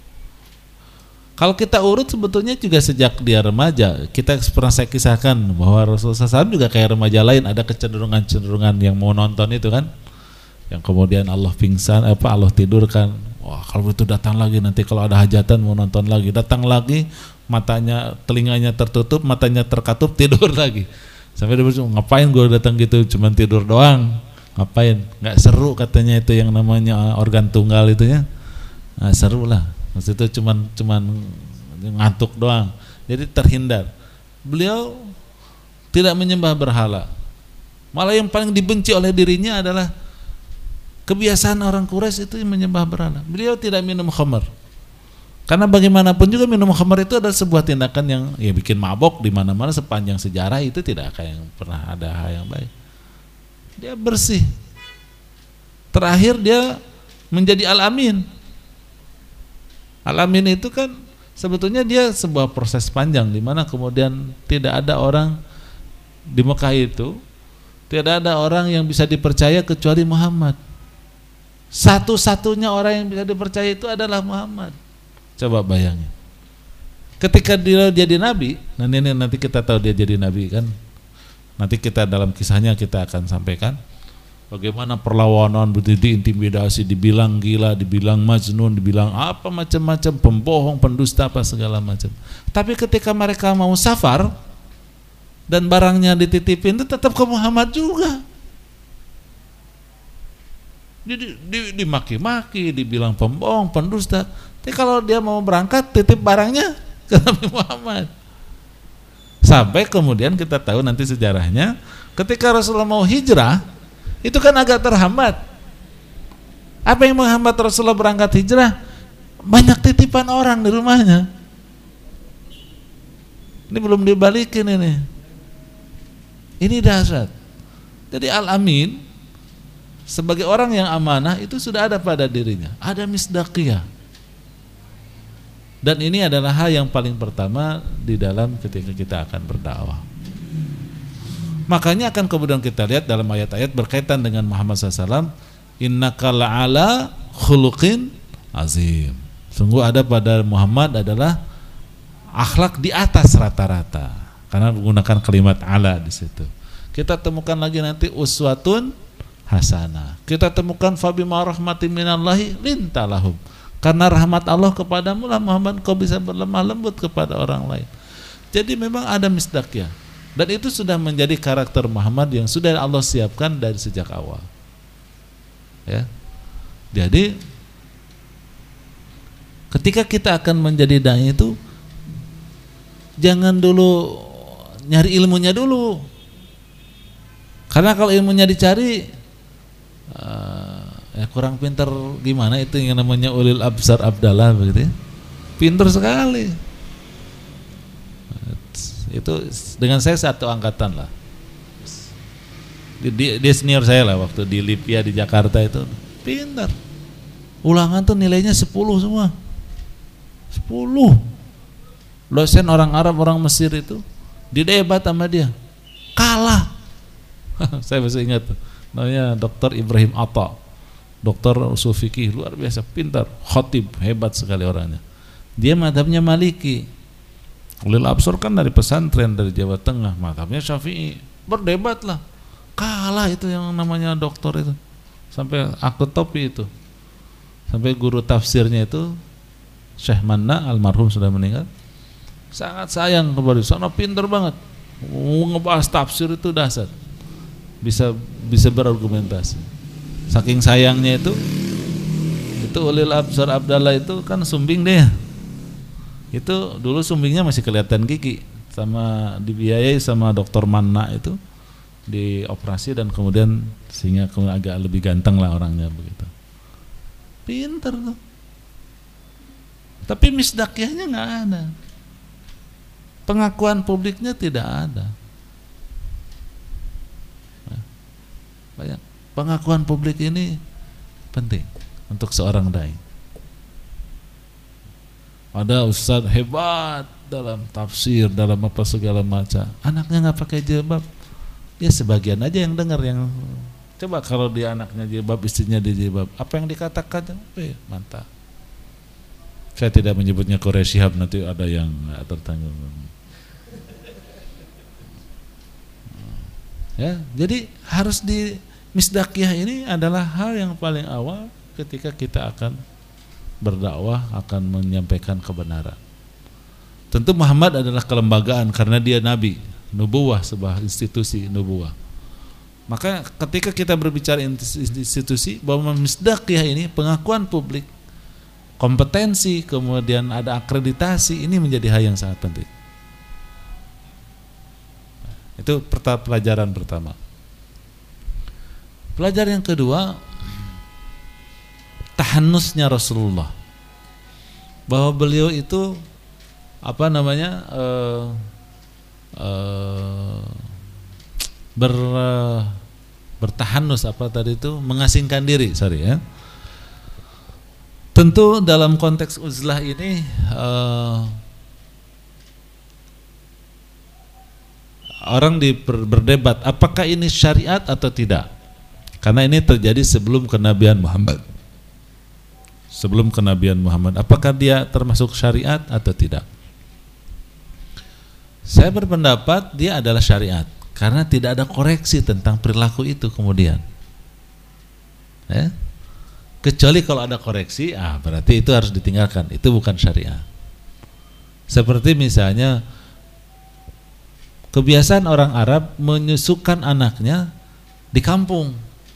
Kalau kita urut sebetulnya juga sejak dia remaja, kita pernah saya kisahkan bahwa Rasulullah shallallahu alaihi wasallam juga kayak remaja lain, ada kecenderungan-kecenderungan yang mau nonton itu kan, yang kemudian Allah pingsan, apa Allah tidurkan. Wah, kalau itu datang lagi nanti kalau ada hajatan mau nonton lagi, datang lagi matanya, telinganya tertutup, matanya terkatup, tidur lagi. Sampai dia berkata, ngapain gue datang gitu, cuman tidur doang, ngapain? Nggak seru katanya itu yang namanya organ tunggal itu ya, nah, seru lah. Maksud itu cuman cuman ngantuk doang. Jadi terhindar. Beliau tidak menyembah berhala. Malah yang paling dibenci oleh dirinya adalah kebiasaan orang Quraisy itu menyembah berhala. Beliau tidak minum khamar. Karena bagaimanapun juga minum khamar itu adalah sebuah tindakan yang ya bikin mabok di mana-mana sepanjang sejarah, itu tidak akan yang pernah ada hal yang baik. Dia bersih. Terakhir dia menjadi al-amin. Al-amin itu kan sebetulnya dia sebuah proses panjang di mana kemudian tidak ada orang di Mekah itu, tidak ada orang yang bisa dipercaya kecuali Muhammad. Satu-satunya orang yang bisa dipercaya itu adalah Muhammad. Coba bayangin. Ketika dia jadi nabi, nah ini nanti kita tahu dia jadi nabi kan. Nanti kita dalam kisahnya kita akan sampaikan bagaimana perlawanan, diintimidasi, dibilang gila, dibilang majnun, dibilang apa macam-macam, pembohong, pendusta apa segala macam. Tapi ketika mereka mau safar dan barangnya dititipin itu tetap ke Muhammad juga. Jadi dimaki-maki, dibilang pembohong, pendusta. Tapi kalau dia mau berangkat titip barangnya ke Nabi Muhammad. Sampai kemudian kita tahu nanti sejarahnya ketika Rasulullah mau hijrah itu kan agak terhambat. Apa yang menghambat Rasulullah berangkat hijrah? Banyak titipan orang di rumahnya. Ini belum dibalikin ini. Ini dahsyat. Jadi Al-Amin sebagai orang yang amanah itu sudah ada pada dirinya. Ada misdaqiyah. Dan ini adalah hal yang paling pertama di dalam ketika kita akan berdakwah. Makanya akan kemudian kita lihat dalam ayat-ayat berkaitan dengan Muhammad shallallahu alaihi wasallam, innaka la'ala khuluqin azim. Sungguh ada pada Muhammad adalah akhlak di atas rata-rata. Karena menggunakan kalimat ala di situ. Kita temukan lagi nanti uswatun hasanah. Kita temukan fabima rahmatin minallahi lintalahum. Karena rahmat Allah kepadamu lah Muhammad kau bisa berlemah lembut kepada orang lain. Jadi memang ada misdaqiyah. Dan itu sudah menjadi karakter Muhammad yang sudah Allah siapkan dari sejak awal. Ya. Jadi ketika kita akan menjadi dai itu jangan dulu nyari ilmunya dulu, karena kalau ilmunya dicari uh, ya kurang pintar gimana itu yang namanya ulil absar abdallah begitu ya. Pintar sekali itu, dengan saya satu angkatan lah, dia, dia senior saya lah waktu di Lipia di Jakarta itu, pintar, ulangan tuh nilainya sepuluh semua, sepuluh. Dosen orang Arab orang Mesir itu didebat sama dia, kalah. Saya masih ingat tuh, namanya Doktor Ibrahim Atta, dokter usul fikih luar biasa, pintar, khatib, hebat sekali orangnya. Dia madhabnya Maliki, ulil absar kan dari pesantren dari Jawa Tengah, madhabnya Syafi'i, berdebat lah, kalah itu yang namanya doktor itu, sampai akut topi itu, sampai guru tafsirnya itu Syekh Manna almarhum sudah meninggal, sangat sayang kepada sana, pintar banget, ngebahas tafsir itu dasar, bisa bisa berargumentasi. Saking sayangnya itu, itu ulil absar Abdallah itu kan sumbing deh. Itu dulu sumbingnya masih kelihatan gigi, sama dibiayai sama dokter Manna itu, dioperasi dan kemudian sehingga kemudian agak lebih ganteng lah orangnya begitu. Pintar tuh. Tapi misdaqiyahnya nggak ada. Pengakuan publiknya tidak ada. Banyak. Pengakuan publik ini penting untuk seorang dai. Ada ustadz hebat dalam tafsir, dalam apa segala macam, anaknya nggak pakai jilbab, ya sebagian aja yang dengar. Yang coba kalau dia anaknya jilbab, istrinya di jilbab, apa yang dikatakan? Eh, mantap. Saya tidak menyebutnya Quraish Shihab, nanti ada yang nggak tertanggung. Ya, jadi harus di misdaqiyah ini adalah hal yang paling awal ketika kita akan berdakwah, akan menyampaikan kebenaran. Tentu Muhammad adalah kelembagaan karena dia nabi, nubuwah, sebuah institusi nubuwah. Maka ketika kita berbicara institusi, bahwa misdaqiyah ini pengakuan publik, kompetensi, kemudian ada akreditasi, ini menjadi hal yang sangat penting. Itu pelajaran pertama. Pelajaran yang kedua, tahannusnya Rasulullah, bahwa beliau itu apa namanya uh, uh, ber uh, bertahannus apa tadi itu mengasingkan diri, sorry ya. Tentu dalam konteks uzlah ini uh, orang di ber, berdebat apakah ini syariat atau tidak, karena ini terjadi sebelum kenabian Muhammad. Sebelum kenabian Muhammad, apakah dia termasuk syariat atau tidak? Saya berpendapat dia adalah syariat, karena tidak ada koreksi tentang perilaku itu kemudian. Ya? Kecuali kalau ada koreksi, ah berarti itu harus ditinggalkan, itu bukan syariat. Seperti misalnya kebiasaan orang Arab menyusukan anaknya di kampung.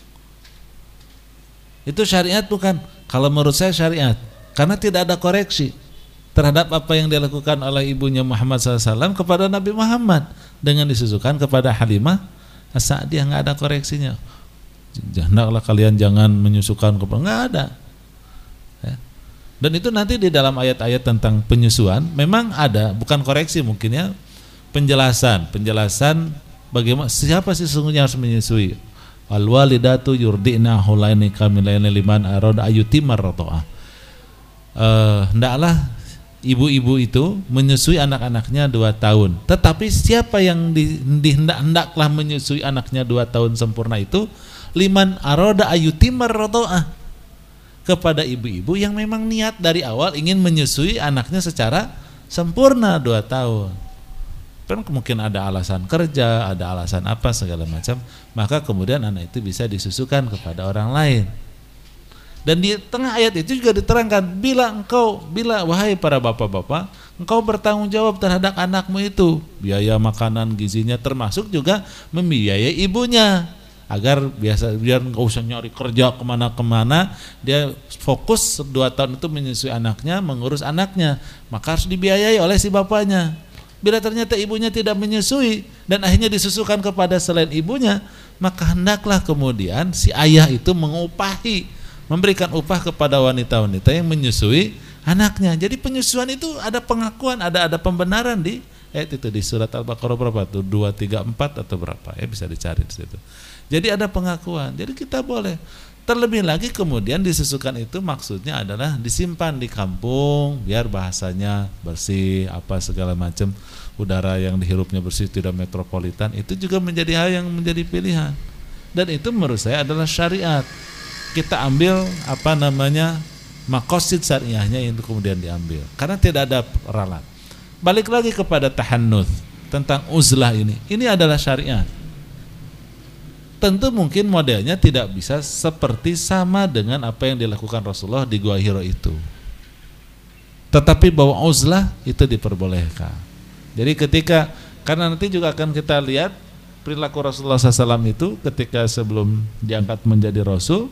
Itu syariat bukan? Kalau menurut saya syariat, karena tidak ada koreksi terhadap apa yang dilakukan oleh ibunya Muhammad shallallahu alaihi wasallam kepada Nabi Muhammad dengan disusukan kepada Halimah As-Sa'diyah, nggak ada koreksinya. Hendaklah kalian jangan menyusukan kepada, nggak ada. Ya. Dan itu nanti di dalam ayat-ayat tentang penyusuan memang ada, bukan koreksi mungkin ya, penjelasan, penjelasan bagaimana siapa sih sesungguhnya harus menyusui. Al walidatu yurdi'na hulaini kamilaini liman arada ayutimar radha'ah. Eh hendaklah ibu-ibu itu menyusui anak-anaknya dua tahun. Tetapi siapa yang di, di hendak hendaklah menyusui anaknya dua tahun sempurna itu liman arada ayutimar radha'ah. kepada ibu-ibu yang memang niat dari awal ingin menyusui anaknya secara sempurna dua tahun. Kan mungkin ada alasan kerja, ada alasan apa segala macam, maka kemudian anak itu bisa disusukan kepada orang lain. Dan di tengah ayat itu juga diterangkan, bila engkau, bila wahai para bapak-bapak, engkau bertanggung jawab terhadap anakmu itu, biaya makanan gizinya termasuk juga membiayai ibunya, agar biasa biar enggak usah nyari kerja kemana-kemana, dia fokus dua tahun itu menyusui anaknya, mengurus anaknya, maka harus dibiayai oleh si bapaknya. Bila ternyata ibunya tidak menyusui dan akhirnya disusukan kepada selain ibunya, maka hendaklah kemudian si ayah itu mengupahi, memberikan upah kepada wanita-wanita yang menyusui anaknya. Jadi penyusuan itu ada pengakuan, ada ada pembenaran di ayat itu, di surat Al-Baqarah berapa tuh? dua, tiga, empat atau berapa? Ya bisa dicari di situ. Jadi ada pengakuan. Jadi kita boleh. Terlebih lagi kemudian disusukan itu maksudnya adalah disimpan di kampung biar bahasanya bersih, apa segala macam, udara yang dihirupnya bersih, tidak metropolitan, itu juga menjadi hal yang menjadi pilihan. Dan itu menurut saya adalah syariat. Kita ambil apa namanya maqasid syariahnya yang kemudian diambil. Karena tidak ada ralat. Balik lagi kepada tahannuts tentang uzlah ini. Ini adalah syariat. Tentu mungkin modelnya tidak bisa seperti sama dengan apa yang dilakukan Rasulullah di Gua Hiro itu. Tetapi bahwa uzlah itu diperbolehkan. Jadi ketika, karena nanti juga akan kita lihat perilaku Rasulullah shallallahu alaihi wasallam itu ketika sebelum diangkat menjadi Rasul,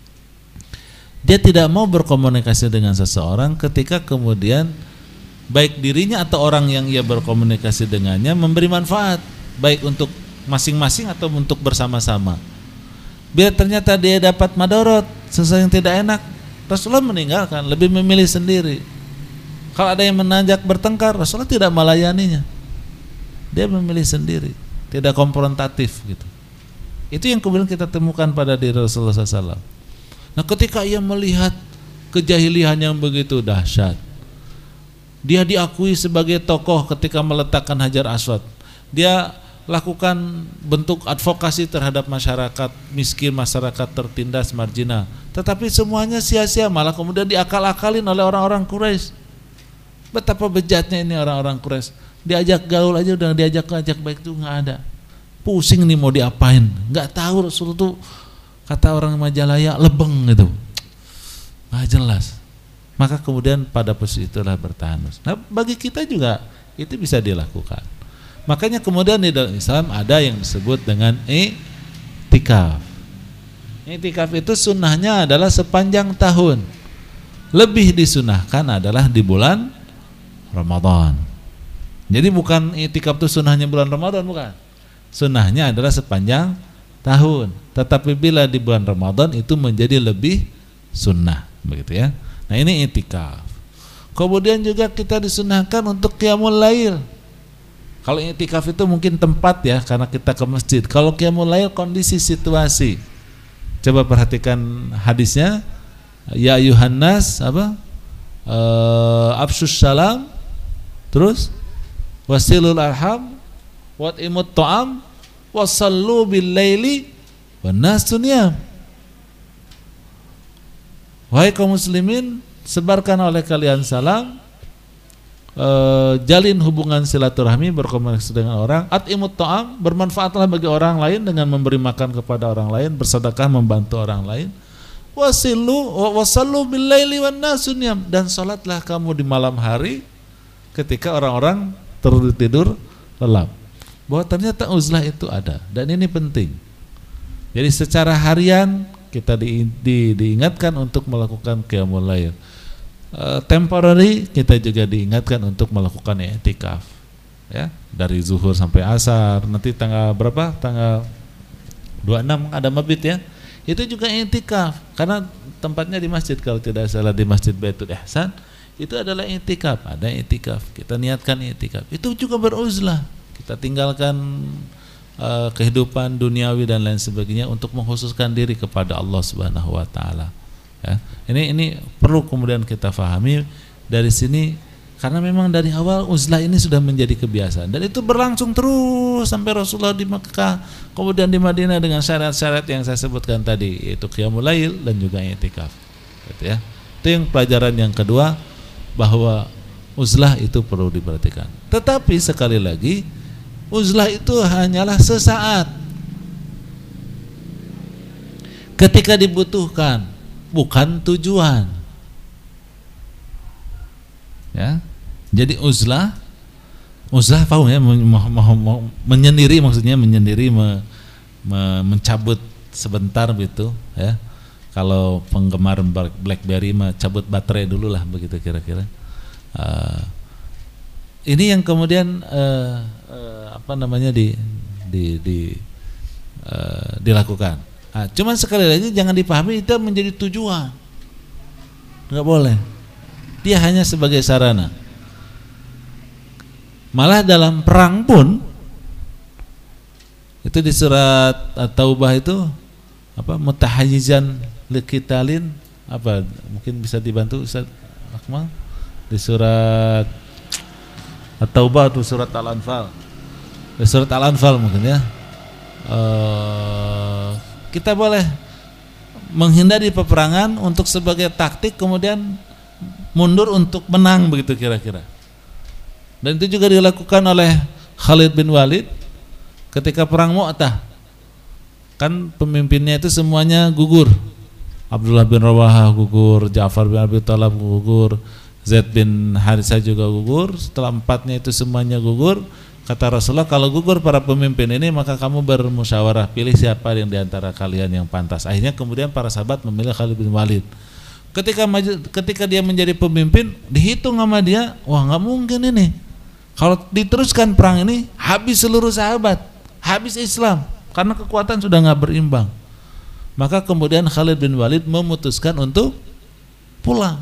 dia tidak mau berkomunikasi dengan seseorang ketika kemudian baik dirinya atau orang yang ia berkomunikasi dengannya memberi manfaat, baik untuk masing-masing atau untuk bersama-sama. Bila ternyata dia dapat madorot, sesuatu yang tidak enak, Rasulullah meninggalkan, lebih memilih sendiri. Kalau ada yang menanjak bertengkar, Rasulullah tidak melayaninya. Dia memilih sendiri, tidak konfrontatif gitu. Itu yang kemudian kita temukan pada diri Rasulullah shallallahu alaihi wasallam. Nah, ketika ia melihat kejahilian yang begitu dahsyat, dia diakui sebagai tokoh ketika meletakkan Hajar Aswad. Dia lakukan bentuk advokasi terhadap masyarakat miskin, masyarakat tertindas, marginal. Tetapi semuanya sia-sia, malah kemudian diakal-akalin oleh orang-orang Quraisy. Betapa bejatnya ini orang-orang Quraisy. Diajak gaul aja udah diajak-ajak baik itu nggak ada. Pusing nih mau diapain? Nggak tahu Rasul tuh, kata orang Majalaya, lebeng gitu. Nggak jelas. Maka kemudian pada posisi itulah bertahanus. Nah, bagi kita juga itu bisa dilakukan. Makanya kemudian di dalam Islam ada yang disebut dengan i'tikaf. I'tikaf itu sunnahnya adalah sepanjang tahun. Lebih disunahkan adalah di bulan Ramadan. Jadi bukan i'tikaf itu sunnahnya bulan Ramadan, bukan. Sunnahnya adalah sepanjang tahun. Tetapi bila di bulan Ramadan itu menjadi lebih sunnah, begitu ya. Nah, ini i'tikaf. Kemudian juga kita disunahkan untuk qiyamul lail. Kalau i'tikaf itu mungkin tempat ya, karena kita ke masjid. Kalau qiyamul lail kondisi situasi. Coba perhatikan hadisnya. Ya ayuhan nas apa? Uh, Afsus salam. Terus wasilul arham, wat'imut ta'am, wasallu bil laili wan nas niyam. Wahai kaum muslimin, sebarkan oleh kalian salam, e, jalin hubungan silaturahmi, berkomunikasi dengan orang, at'imut ta'am, bermanfaatlah bagi orang lain dengan memberi makan kepada orang lain, bersedekah membantu orang lain, wasillu wasallu bil laili wan nasu niyam, dan salatlah kamu di malam hari ketika orang-orang tertidur lelap. Bahwa ternyata uzlah itu ada, dan ini penting. Jadi secara harian kita di, di, diingatkan untuk melakukan qiyamul lail. E, temporary kita juga diingatkan untuk melakukan i'tikaf. Ya, dari zuhur sampai asar. Nanti tanggal berapa? Tanggal dua puluh enam ada mabit ya. Itu juga i'tikaf karena tempatnya di masjid, kalau tidak salah di Masjid Baitul Ihsan. Itu adalah i'tikaf, ada i'tikaf. Kita niatkan i'tikaf. Itu juga beruzlah. Kita tinggalkan Uh, kehidupan duniawi dan lain sebagainya untuk mengkhususkan diri kepada Allah Subhanahu wa taala. Ya. Ini ini perlu kemudian kita fahami dari sini, karena memang dari awal uzlah ini sudah menjadi kebiasaan dan itu berlangsung terus sampai Rasulullah di Mekah, kemudian di Madinah dengan syarat-syarat yang saya sebutkan tadi, yaitu qiyamul lail dan juga i'tikaf. gitu ya. Itu yang pelajaran yang kedua, bahwa uzlah itu perlu diperhatikan. Tetapi sekali lagi, uzlah itu hanyalah sesaat, ketika dibutuhkan, bukan tujuan. Ya, jadi uzlah, uzlah paham ya, menyendiri, maksudnya menyendiri, me, me, mencabut sebentar gitu ya. Kalau penggemar BlackBerry mah cabut baterai dulu lah, begitu kira-kira. Uh, ini yang kemudian uh, uh, apa namanya di, di, di uh, dilakukan. Nah, cuman sekali lagi jangan dipahami itu menjadi tujuan, nggak boleh. Dia hanya sebagai sarana. Malah dalam perang pun, itu di surat At-Taubah itu apa, mutahayyizan liqitalin, apa mungkin bisa dibantu Ustaz Akmal di surat At-Taubah atau surat Al-Anfal. Di surat Al-Anfal mungkin ya. Uh, kita boleh menghindari peperangan untuk sebagai taktik, kemudian mundur untuk menang, begitu kira-kira. Dan itu juga dilakukan oleh Khalid bin Walid ketika perang Mu'tah. Kan pemimpinnya itu semuanya gugur. Abdullah bin Rawahah gugur, Ja'far bin Abi Thalib gugur, Zaid bin Haritsah juga gugur. Setelah empatnya itu semuanya gugur, kata Rasulullah, kalau gugur para pemimpin ini maka kamu bermusyawarah, pilih siapa yang diantara kalian yang pantas. Akhirnya kemudian para sahabat memilih Khalid bin Walid. Ketika ketika dia menjadi pemimpin, dihitung sama dia, wah nggak mungkin ini. Kalau diteruskan perang ini, habis seluruh sahabat, habis Islam, karena kekuatan sudah nggak berimbang. Maka kemudian Khalid bin Walid memutuskan untuk pulang.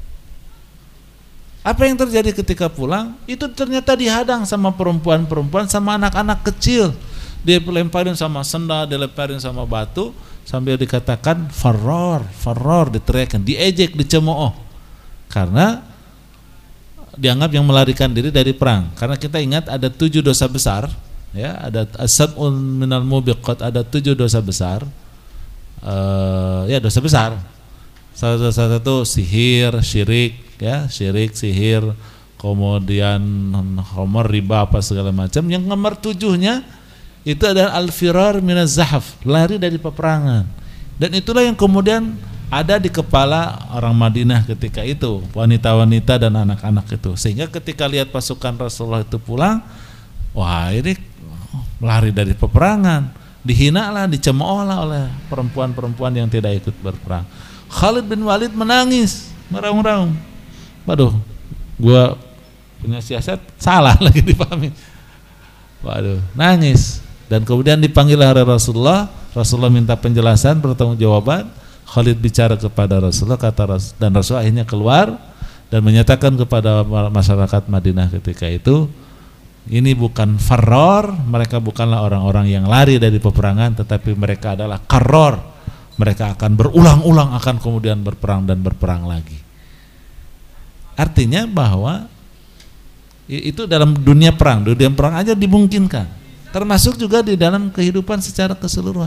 Apa yang terjadi ketika pulang? Itu ternyata dihadang sama perempuan-perempuan, sama anak-anak kecil. Dia lemparin sama sendal, dilemparin sama batu, sambil dikatakan faror, faror, diteriakkan, diejek, dicemooh, karena dianggap yang melarikan diri dari perang. Karena kita ingat ada tujuh dosa besar, ya, ada asabun minal mubiqat, ada tujuh dosa besar, uh, ya dosa besar. Salah satu sihir, syirik, ya, syirik, sihir, kemudian homer, riba, apa segala macam. Yang nomor tujuhnya itu adalah al-firar minaz zahaf, lari dari peperangan. Dan itulah yang kemudian ada di kepala orang Madinah ketika itu, wanita-wanita dan anak-anak itu. Sehingga ketika lihat pasukan Rasulullah itu pulang, wah ini lari dari peperangan, dihinalah, dicemoohlah oleh perempuan-perempuan yang tidak ikut berperang. Khalid bin Walid menangis, meraung-raung. Waduh, gua punya siasat salah lagi dipahami. Waduh, nangis. Dan kemudian dipanggil oleh Rasulullah. Rasulullah minta penjelasan, pertanggungjawaban. Khalid bicara kepada Rasulullah, kata Rasul, dan Rasulullah akhirnya keluar dan menyatakan kepada masyarakat Madinah ketika itu, ini bukan faror, mereka bukanlah orang-orang yang lari dari peperangan, tetapi mereka adalah karor. Mereka akan berulang-ulang akan kemudian berperang dan berperang lagi. Artinya bahwa itu dalam dunia perang, dunia perang aja dimungkinkan. Termasuk juga di dalam kehidupan secara keseluruhan.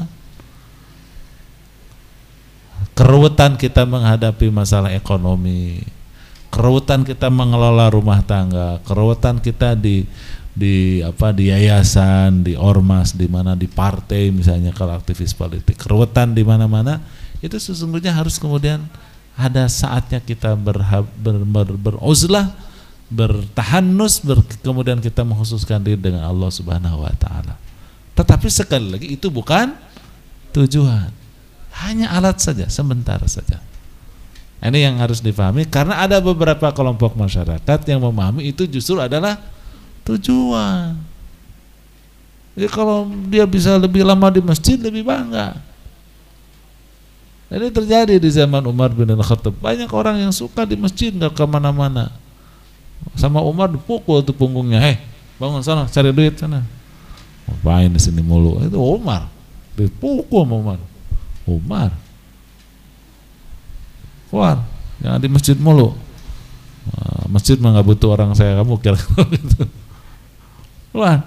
Keruwetan kita menghadapi masalah ekonomi, keruwetan kita mengelola rumah tangga, keruwetan kita di di apa di yayasan, di ormas, di mana di partai misalnya kalau aktivis politik, keruwetan di mana-mana, itu sesungguhnya harus kemudian ada saatnya kita ber, ber, ber, beruzlah, bertahanus, ber, kemudian kita mengkhususkan diri dengan Allah Subhanahu wa taala. Tetapi sekali lagi itu bukan tujuan. Hanya alat saja, sebentar saja. Ini yang harus dipahami, karena ada beberapa kelompok masyarakat yang memahami itu justru adalah tujuan. Jadi kalau dia bisa lebih lama di masjid, lebih bangga. Ini terjadi di zaman Umar bin Al-Khattab. Banyak orang yang suka di masjid, nggak kemana-mana. Sama Umar dipukul tuh punggungnya, hei bangun sana, cari duit sana. Ngapain di sini mulu? Itu Umar, dipukul sama Umar. Umar, keluar, jangan di masjid mulu. Nah, masjid mah nggak butuh orang saya, kamu kira gitu. Keluar,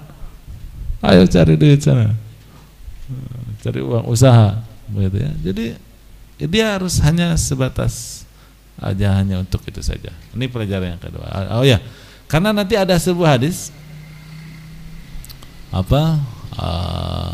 ayo cari duit sana, cari uang usaha, gitu ya. Jadi dia harus hanya sebatas aja, hanya untuk itu saja. Ini pelajaran yang kedua. Oh ya, karena nanti ada sebuah hadis apa uh,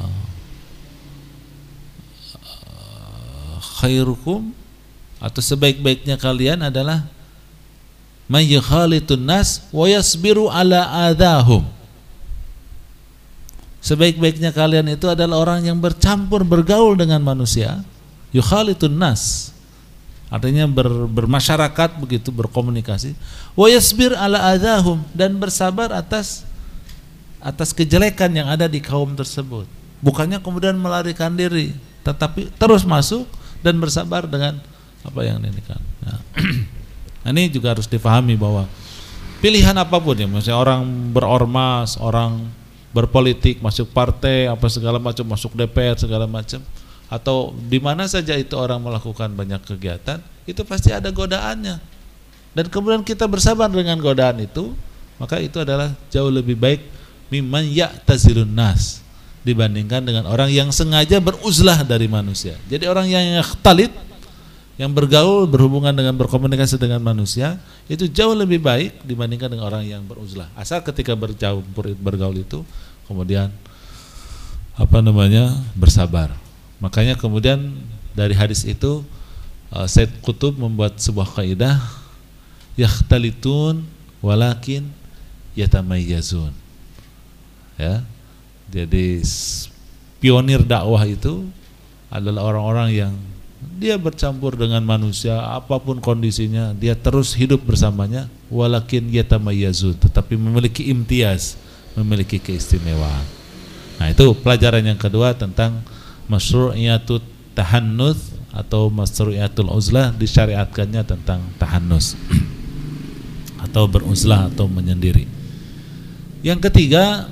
khairukum atau sebaik-baiknya kalian adalah may yukhalitun nas wa yasbiru ala adahum. Sebaik-baiknya kalian itu adalah orang yang bercampur bergaul dengan manusia, yukhalitun nas, artinya ber, bermasyarakat begitu, berkomunikasi, wa yasbir ala adahum, dan bersabar atas atas kejelekan yang ada di kaum tersebut. Bukannya kemudian melarikan diri, tetapi terus masuk dan bersabar dengan apa yang ini kan. Nah, ini juga harus difahami bahwa pilihan apapun ya, misalnya orang berormas, orang berpolitik, masuk partai, apa segala macam, masuk D P R segala macam, atau di mana saja itu orang melakukan banyak kegiatan, itu pasti ada godaannya. Dan kemudian kita bersabar dengan godaan itu, maka itu adalah jauh lebih baik mimman ya'tazilun nas, dibandingkan dengan orang yang sengaja beruzlah dari manusia. Jadi orang yang yakhtalit, yang bergaul, berhubungan dengan, berkomunikasi dengan manusia, itu jauh lebih baik dibandingkan dengan orang yang beruzlah. Asal ketika bercampur bergaul itu kemudian apa namanya bersabar. Makanya kemudian dari hadis itu uh, Said Qutb membuat sebuah kaidah, yakhtalitun walakin yatamayyazun. Ya. Jadi pionir dakwah itu adalah orang-orang yang dia bercampur dengan manusia apapun kondisinya, dia terus hidup bersamanya, walakin yatamayyazun, tetapi memiliki imtiaz, memiliki keistimewaan. Nah, itu pelajaran yang kedua tentang masyru'iyatut tahannuts atau masyru'iyatul uzlah, disyariatkannya tentang tahannus atau beruzlah atau menyendiri. Yang ketiga,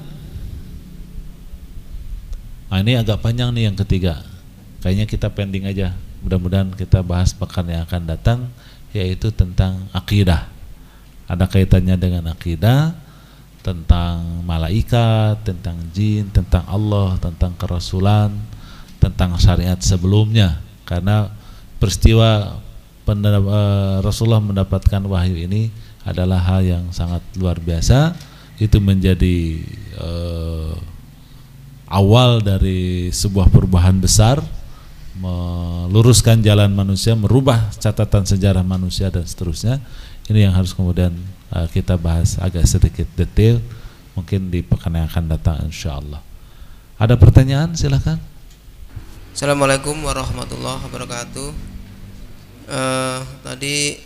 nah ini agak panjang nih yang ketiga, kayaknya kita pending aja, mudah-mudahan kita bahas pekan yang akan datang, yaitu tentang akidah. Ada kaitannya dengan akidah, tentang malaikat, tentang jin, tentang Allah, tentang kerasulan, tentang syariat sebelumnya. Karena peristiwa Rasulullah mendapatkan wahyu ini adalah hal yang sangat luar biasa. Itu menjadi uh, awal dari sebuah perubahan besar, meluruskan jalan manusia, merubah catatan sejarah manusia dan seterusnya. Ini yang harus kemudian uh, kita bahas agak sedikit detail, mungkin di pekan yang akan datang insyaallah. Ada pertanyaan, silakan. Assalamualaikum warahmatullahi wabarakatuh. Uh, tadi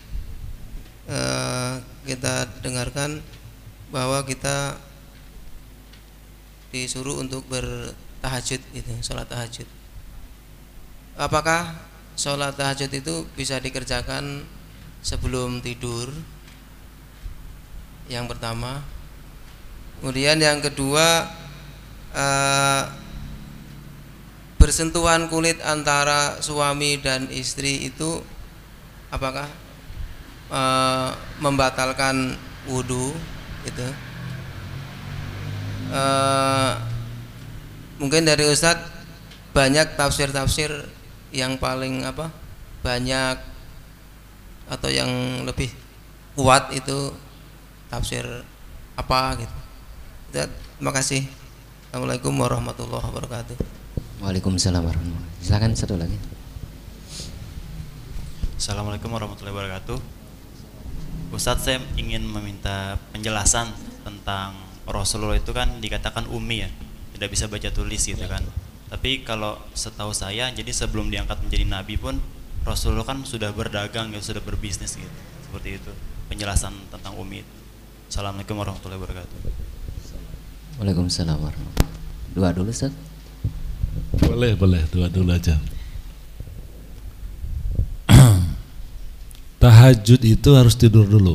uh, kita dengarkan bahwa kita disuruh untuk bertahajud, gitu, sholat tahajud. Apakah sholat tahajud itu bisa dikerjakan sebelum tidur? Yang pertama. Kemudian yang kedua, uh, bersentuhan kulit antara suami dan istri itu apakah uh, membatalkan wudu? Gitu. Uh, mungkin dari Ustadz banyak tafsir-tafsir yang paling apa banyak atau yang lebih kuat itu tafsir apa gitu. Terima kasih. Assalamualaikum warahmatullahi wabarakatuh. Waalaikumsalam warahmatullahi wabarakatuh. Silakan satu lagi. Assalamualaikum warahmatullahi wabarakatuh. Ustadz, saya ingin meminta penjelasan tentang Rasulullah itu kan dikatakan ummi ya, tidak bisa baca tulis gitu kan. Tapi kalau setahu saya, jadi sebelum diangkat menjadi nabi pun Rasulullah kan sudah berdagang ya, sudah berbisnis gitu. Seperti itu penjelasan tentang ummi itu. Assalamualaikum warahmatullahi wabarakatuh. Waalaikumsalam warahmatullahi wabarakatuh. Dua dulu Ustaz. Boleh, boleh, dua dulu aja. Tahajud itu harus tidur dulu.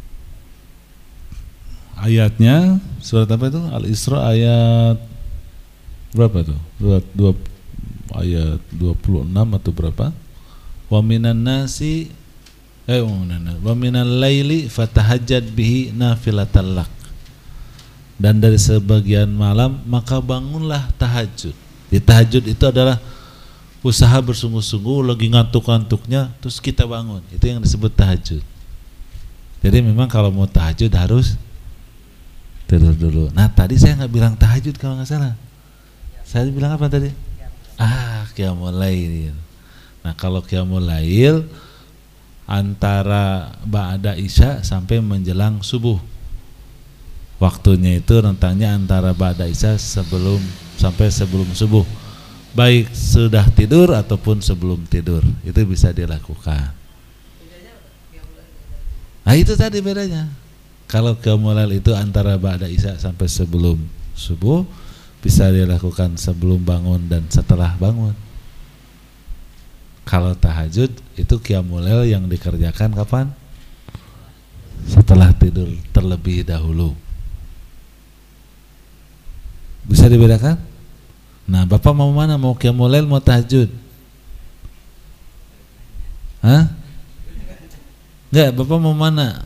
Ayatnya surat apa itu? Al-Isra ayat berapa tuh? Dua, dua, ayat dua puluh enam atau berapa? Wa minan nasi eh wa minal laili fatahajjad bihi nafilatan lak. Dan dari sebagian malam maka bangunlah tahajud. Di tahajud itu adalah usaha bersungguh-sungguh lagi ngantuk-ngantuknya terus kita bangun, itu yang disebut tahajud. Jadi memang kalau mau tahajud harus tidur dulu. Nah tadi saya nggak bilang tahajud kalau nggak salah, saya bilang apa tadi? Ah, qiyamul lail. Nah kalau qiyamul lail antara ba'da isya sampai menjelang subuh, waktunya itu rentangnya antara ba'da isya sebelum sampai sebelum subuh, baik sudah tidur ataupun sebelum tidur, itu bisa dilakukan. Nah itu tadi bedanya. Kalau qiyamul lail itu antara ba'da isya sampai sebelum subuh, bisa dilakukan sebelum bangun dan setelah bangun. Kalau tahajud itu qiyamul lail yang dikerjakan kapan? Setelah tidur terlebih dahulu. Bisa dibedakan? Nah, Bapak mau mana? Mau qiyamul lail, mau tahajud? Hah? Enggak, Bapak mau mana?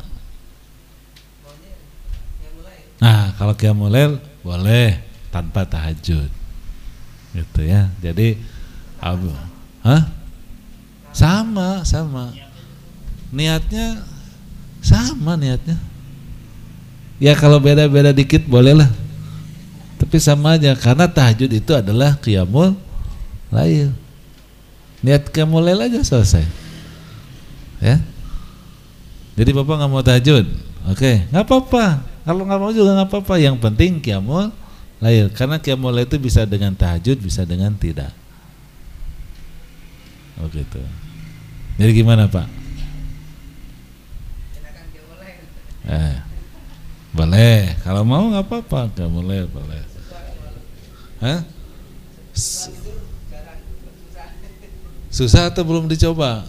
Nah, kalau qiyamul lail boleh tanpa tahajud. Gitu ya. Jadi abu, hah? Sama, sama. Niatnya sama niatnya. Ya kalau beda-beda dikit bolehlah. Tapi sama aja karena tahajud itu adalah qiyamul lail. Niat qiyamul lail aja selesai. Ya. Jadi Bapak nggak mau tahajud. Oke, nggak apa-apa. Kalau nggak mau juga nggak apa-apa. Yang penting qiyamul lail. Karena qiyamul lail itu bisa dengan tahajud, bisa dengan tidak. Oh gitu. Jadi gimana Pak? Eh, boleh. Kalau mau nggak apa-apa. Qiyamul lail boleh. Hah? Susah atau belum dicoba?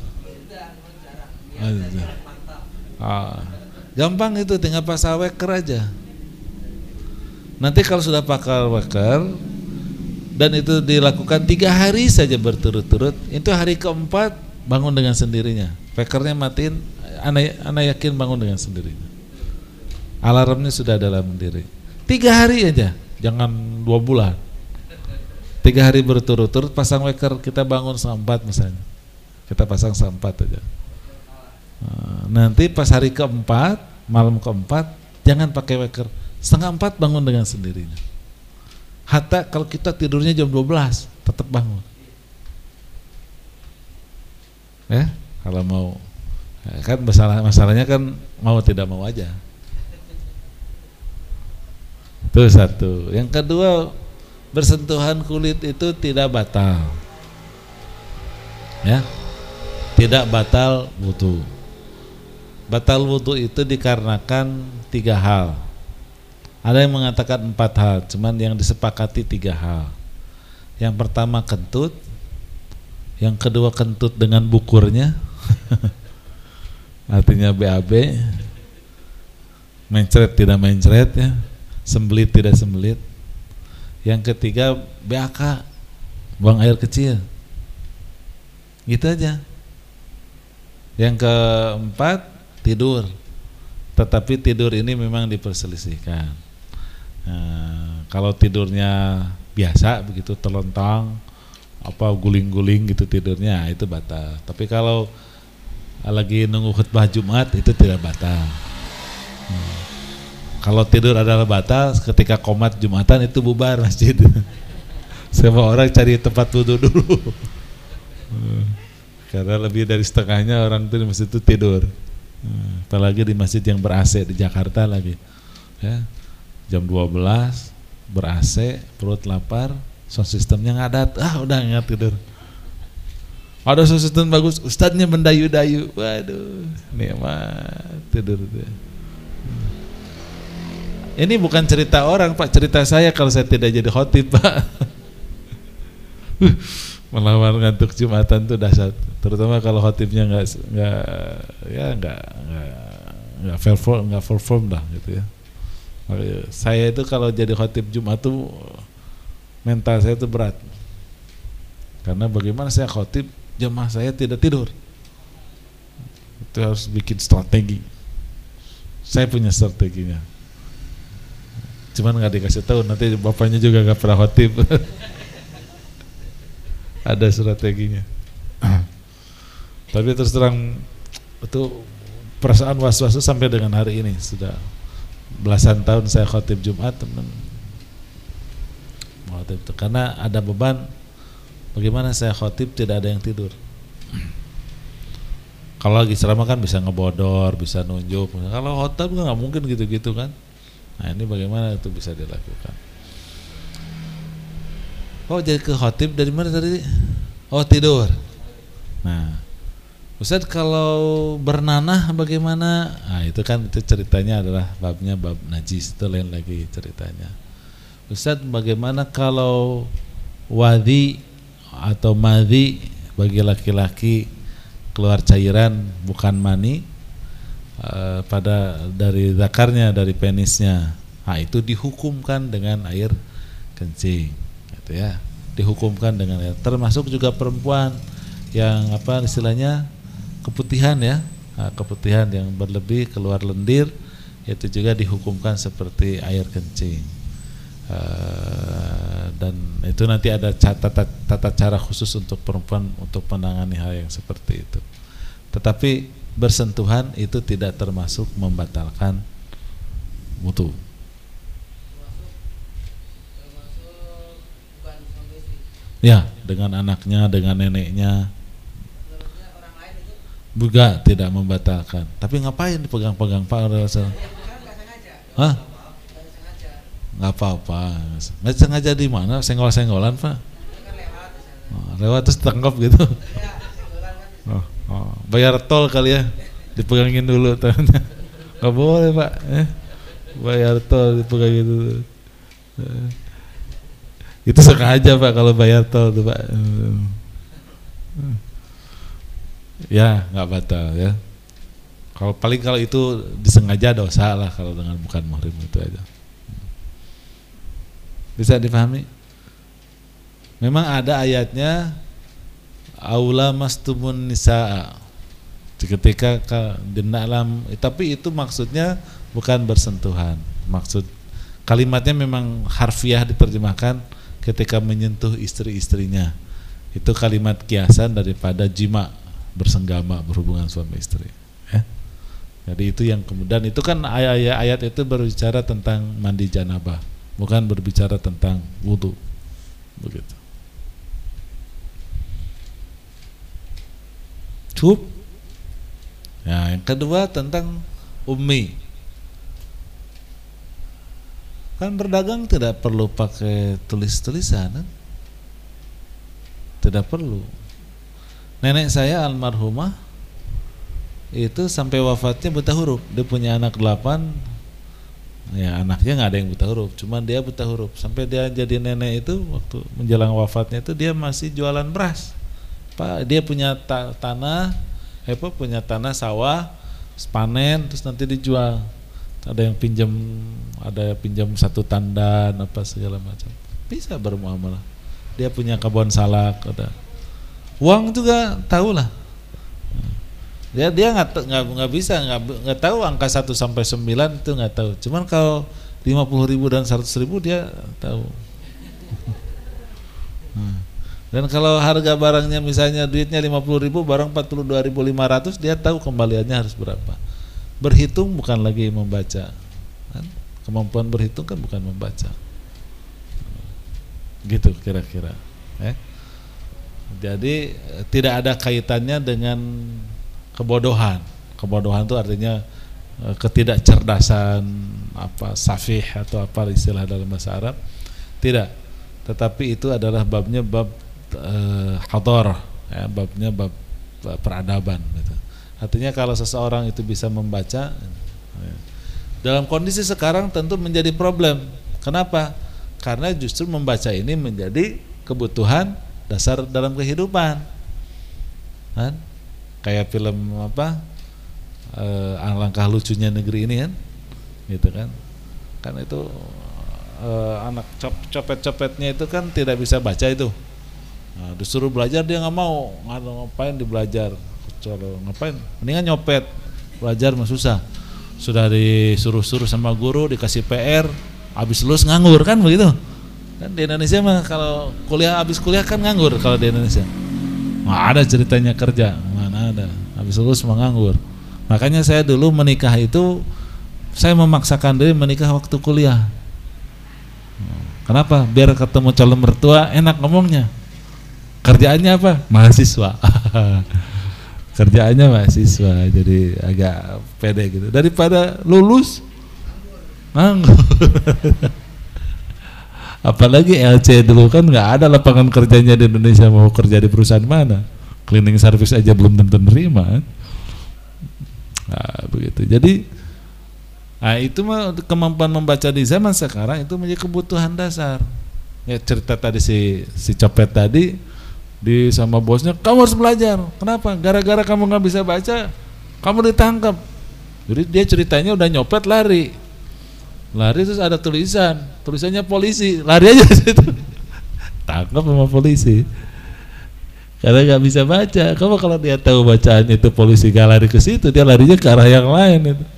Ah, gampang itu, tinggal pasang weker aja. Nanti kalau sudah pakai weker dan itu dilakukan tiga hari saja berturut-turut, itu hari keempat bangun dengan sendirinya. Wekernya matiin, anak, anak yakin bangun dengan sendirinya. Alarmnya sudah dalam diri. Tiga hari aja, jangan dua bulan. Tiga hari berturut-turut pasang weker, kita bangun setengah empat misalnya. Kita pasang setengah empat aja. Nanti pas hari keempat, malam keempat, jangan pakai weker, setengah empat bangun dengan sendirinya. Hatta kalau kita tidurnya jam dua belas, tetap bangun. Ya, kalau mau, kan masalah masalahnya kan mau tidak mau aja. Itu satu. Yang kedua, bersentuhan kulit itu tidak batal. Ya, tidak batal wudu. Batal wudu itu dikarenakan tiga hal. Ada yang mengatakan empat hal, cuman yang disepakati tiga hal. Yang pertama kentut, yang kedua kentut dengan bukurnya, artinya B A B, mencret tidak mencret ya, sembelit tidak sembelit. Yang ketiga B A K, buang air kecil, gitu aja. Yang keempat tidur, tetapi tidur ini memang diperselisihkan. Nah, kalau tidurnya biasa begitu terlentang, apa guling-guling gitu tidurnya, itu batal. Tapi kalau lagi nunggu khutbah Jumat itu tidak batal. Hmm. Kalau tidur adalah batal ketika qomat Jumatan, itu bubar masjid. Semua orang cari tempat wudhu dulu. Hmm. Karena lebih dari setengahnya orang itu di masjid itu tidur. Hmm. Apalagi di masjid yang ber-A C di Jakarta lagi. Ya. Jam dua belas ber-A C, perut lapar, sound systemnya ngadat, ah udah nggak tidur. Ada sound system bagus, ustadznya mendayu-dayu, waduh, nikmat tidur deh. Ini bukan cerita orang Pak, cerita saya kalau saya tidak jadi khotib Pak. Melawan ngantuk Jumatan tuh dahsyat, terutama kalau khotibnya nggak nggak ya nggak nggak nggak perform nggak perform dah gitu ya. Saya itu kalau jadi khotib Jumat tuh mental saya itu berat, karena bagaimana saya khotib jemaah saya tidak tidur, itu harus bikin strategi. Saya punya strateginya, cuman nggak dikasih tahu, nanti bapaknya juga nggak pernah khotib. Ada strateginya. Tapi terus terang itu perasaan was-was sampai dengan hari ini, sudah belasan tahun saya khotib Jumat, teman. Khotib itu karena ada beban. Bagaimana saya khotib tidak ada yang tidur. Kalau lagi ceramah kan bisa ngebodor, bisa nunjuk. Kalau khotib kan nggak mungkin gitu-gitu kan. Nah ini bagaimana itu bisa dilakukan. Oh jadi ke khotib dari mana tadi? Oh tidur. Nah Ustaz kalau bernanah bagaimana? Nah itu kan itu ceritanya adalah babnya bab najis, itu lain lagi ceritanya. Ustaz bagaimana kalau wadi atau madhi bagi laki-laki keluar cairan bukan mani uh, pada dari zakarnya, dari penisnya. Nah itu dihukumkan dengan air kencing, gitu ya. Dihukumkan dengan air. Termasuk juga perempuan yang apa istilahnya keputihan ya, nah, keputihan yang berlebih keluar lendir, itu juga dihukumkan seperti air kencing. Uh, dan itu nanti ada tata, tata cara khusus untuk perempuan untuk menangani hal yang seperti itu. Tetapi bersentuhan itu tidak termasuk membatalkan wudu. Ya, dengan anaknya, dengan neneknya. Juga tidak membatalkan. Tapi ngapain dipegang-pegang Pak Rasul? Hah? Nggak apa-apa. Nggak sengaja di mana? Senggol-senggolan Pak? Oh, lewat terus tangkap gitu. Oh, oh. Bayar tol kali ya? Dipegangin dulu tangannya. Nggak boleh Pak. Eh? Bayar tol dipegangin dulu. Eh. Itu sengaja Pak kalau bayar tol tuh Pak. Ya nggak batal ya. Kalau paling kalau itu disengaja dosa lah kalau dengan bukan muhrim itu aja. Bisa dipahami? Memang ada ayatnya aula mastumun nisaa. Ketika dalam, tapi itu maksudnya bukan bersentuhan. Maksud kalimatnya memang harfiah diterjemahkan ketika menyentuh istri-istrinya. Itu kalimat kiasan daripada jima, bersenggama, berhubungan suami istri ya. Jadi itu yang kemudian itu kan ayat-ayat itu berbicara tentang mandi janabah, bukan berbicara tentang wudu begitu. Cukup. Nah, yang kedua tentang ummi. Kan berdagang tidak perlu pakai tulis-tulisan kan? Tidak perlu. Nenek saya almarhumah itu sampai wafatnya buta huruf. Dia punya anak delapan, ya anaknya nggak ada yang buta huruf, cuman dia buta huruf. Sampai dia jadi nenek itu waktu menjelang wafatnya itu dia masih jualan beras. Pak, dia punya ta tanah, eh, apa, punya tanah sawah, panen terus nanti dijual. Ada yang pinjam, ada yang pinjam satu tandan apa segala macam. Bisa bermuamalah. Dia punya kebun salak, ada. Uang juga tahu lah. Dia dia nggak nggak nggak bisa nggak nggak tahu angka satu sampai sembilan itu nggak tahu. Cuman kalau lima puluh ribu dan seratus ribu dia tahu. Dan kalau harga barangnya misalnya duitnya lima puluh ribu, barang empat puluh dua ribu lima ratus, dia tahu kembaliannya harus berapa. Berhitung bukan lagi membaca. Kan? Kemampuan berhitung kan bukan membaca. Gitu kira-kira. Eh? Jadi tidak ada kaitannya dengan kebodohan. Kebodohan itu artinya ketidakcerdasan, apa safih atau apa istilah dalam bahasa Arab. Tidak. Tetapi itu adalah babnya bab eh, hadar, ya, babnya bab, bab peradaban gitu. Artinya kalau seseorang itu bisa membaca, ya, dalam kondisi sekarang tentu menjadi problem. Kenapa? Karena justru membaca ini menjadi kebutuhan dasar dalam kehidupan, kan? Kayak film apa, e, alangkah lucunya negeri ini kan, gitu kan? Kan itu e, anak copet-copetnya itu kan tidak bisa baca itu, nah, disuruh belajar dia nggak mau, ngapain dibelajar, ngapain? Mendingan nyopet, belajar mah susah. Sudah disuruh-suruh sama guru, dikasih P R, habis lulus nganggur kan begitu? Kan di Indonesia mah kalau kuliah habis kuliah kan nganggur kalau di Indonesia. Nggak ada ceritanya kerja, mana ada. Habis lulus mah nganggur. Makanya saya dulu menikah itu saya memaksakan diri menikah waktu kuliah. Kenapa? Biar ketemu calon mertua enak ngomongnya. Kerjaannya apa? Mahasiswa. Kerjaannya mahasiswa, jadi agak pede gitu. Daripada lulus nganggur. Apalagi L C dulu kan nggak ada lapangan kerjanya di Indonesia, mau kerja di perusahaan mana? Cleaning service aja belum tentu nerima. Nah, begitu. Jadi, nah itu mah kemampuan membaca di zaman sekarang itu menjadi kebutuhan dasar. Ya cerita tadi si si copet tadi di sama bosnya, kamu harus belajar. Kenapa? Gara-gara kamu nggak bisa baca, kamu ditangkap. Jadi dia ceritanya udah nyopet lari. Lari terus ada tulisan, tulisannya polisi, lari aja situ, tangkap sama polisi, karena nggak bisa baca. Kamu kalau dia tahu bacaan itu polisi gak lari ke situ, dia larinya ke arah yang lain itu.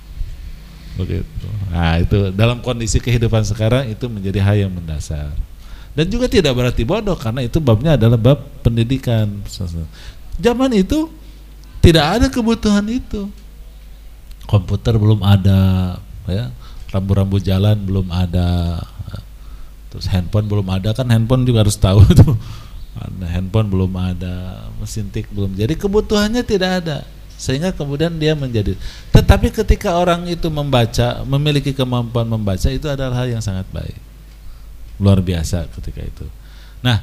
Begitu. Nah itu dalam kondisi kehidupan sekarang itu menjadi hal yang mendasar. Dan juga tidak berarti bodoh karena itu babnya adalah bab pendidikan. Zaman itu tidak ada kebutuhan itu, komputer belum ada, ya. Rambu-rambu jalan belum ada, terus handphone belum ada, kan handphone juga harus tahu tuh, ada handphone belum ada, mesin tik belum, jadi kebutuhannya tidak ada, sehingga kemudian dia menjadi. Tetapi ketika orang itu membaca, memiliki kemampuan membaca, itu adalah hal yang sangat baik, luar biasa ketika itu. Nah,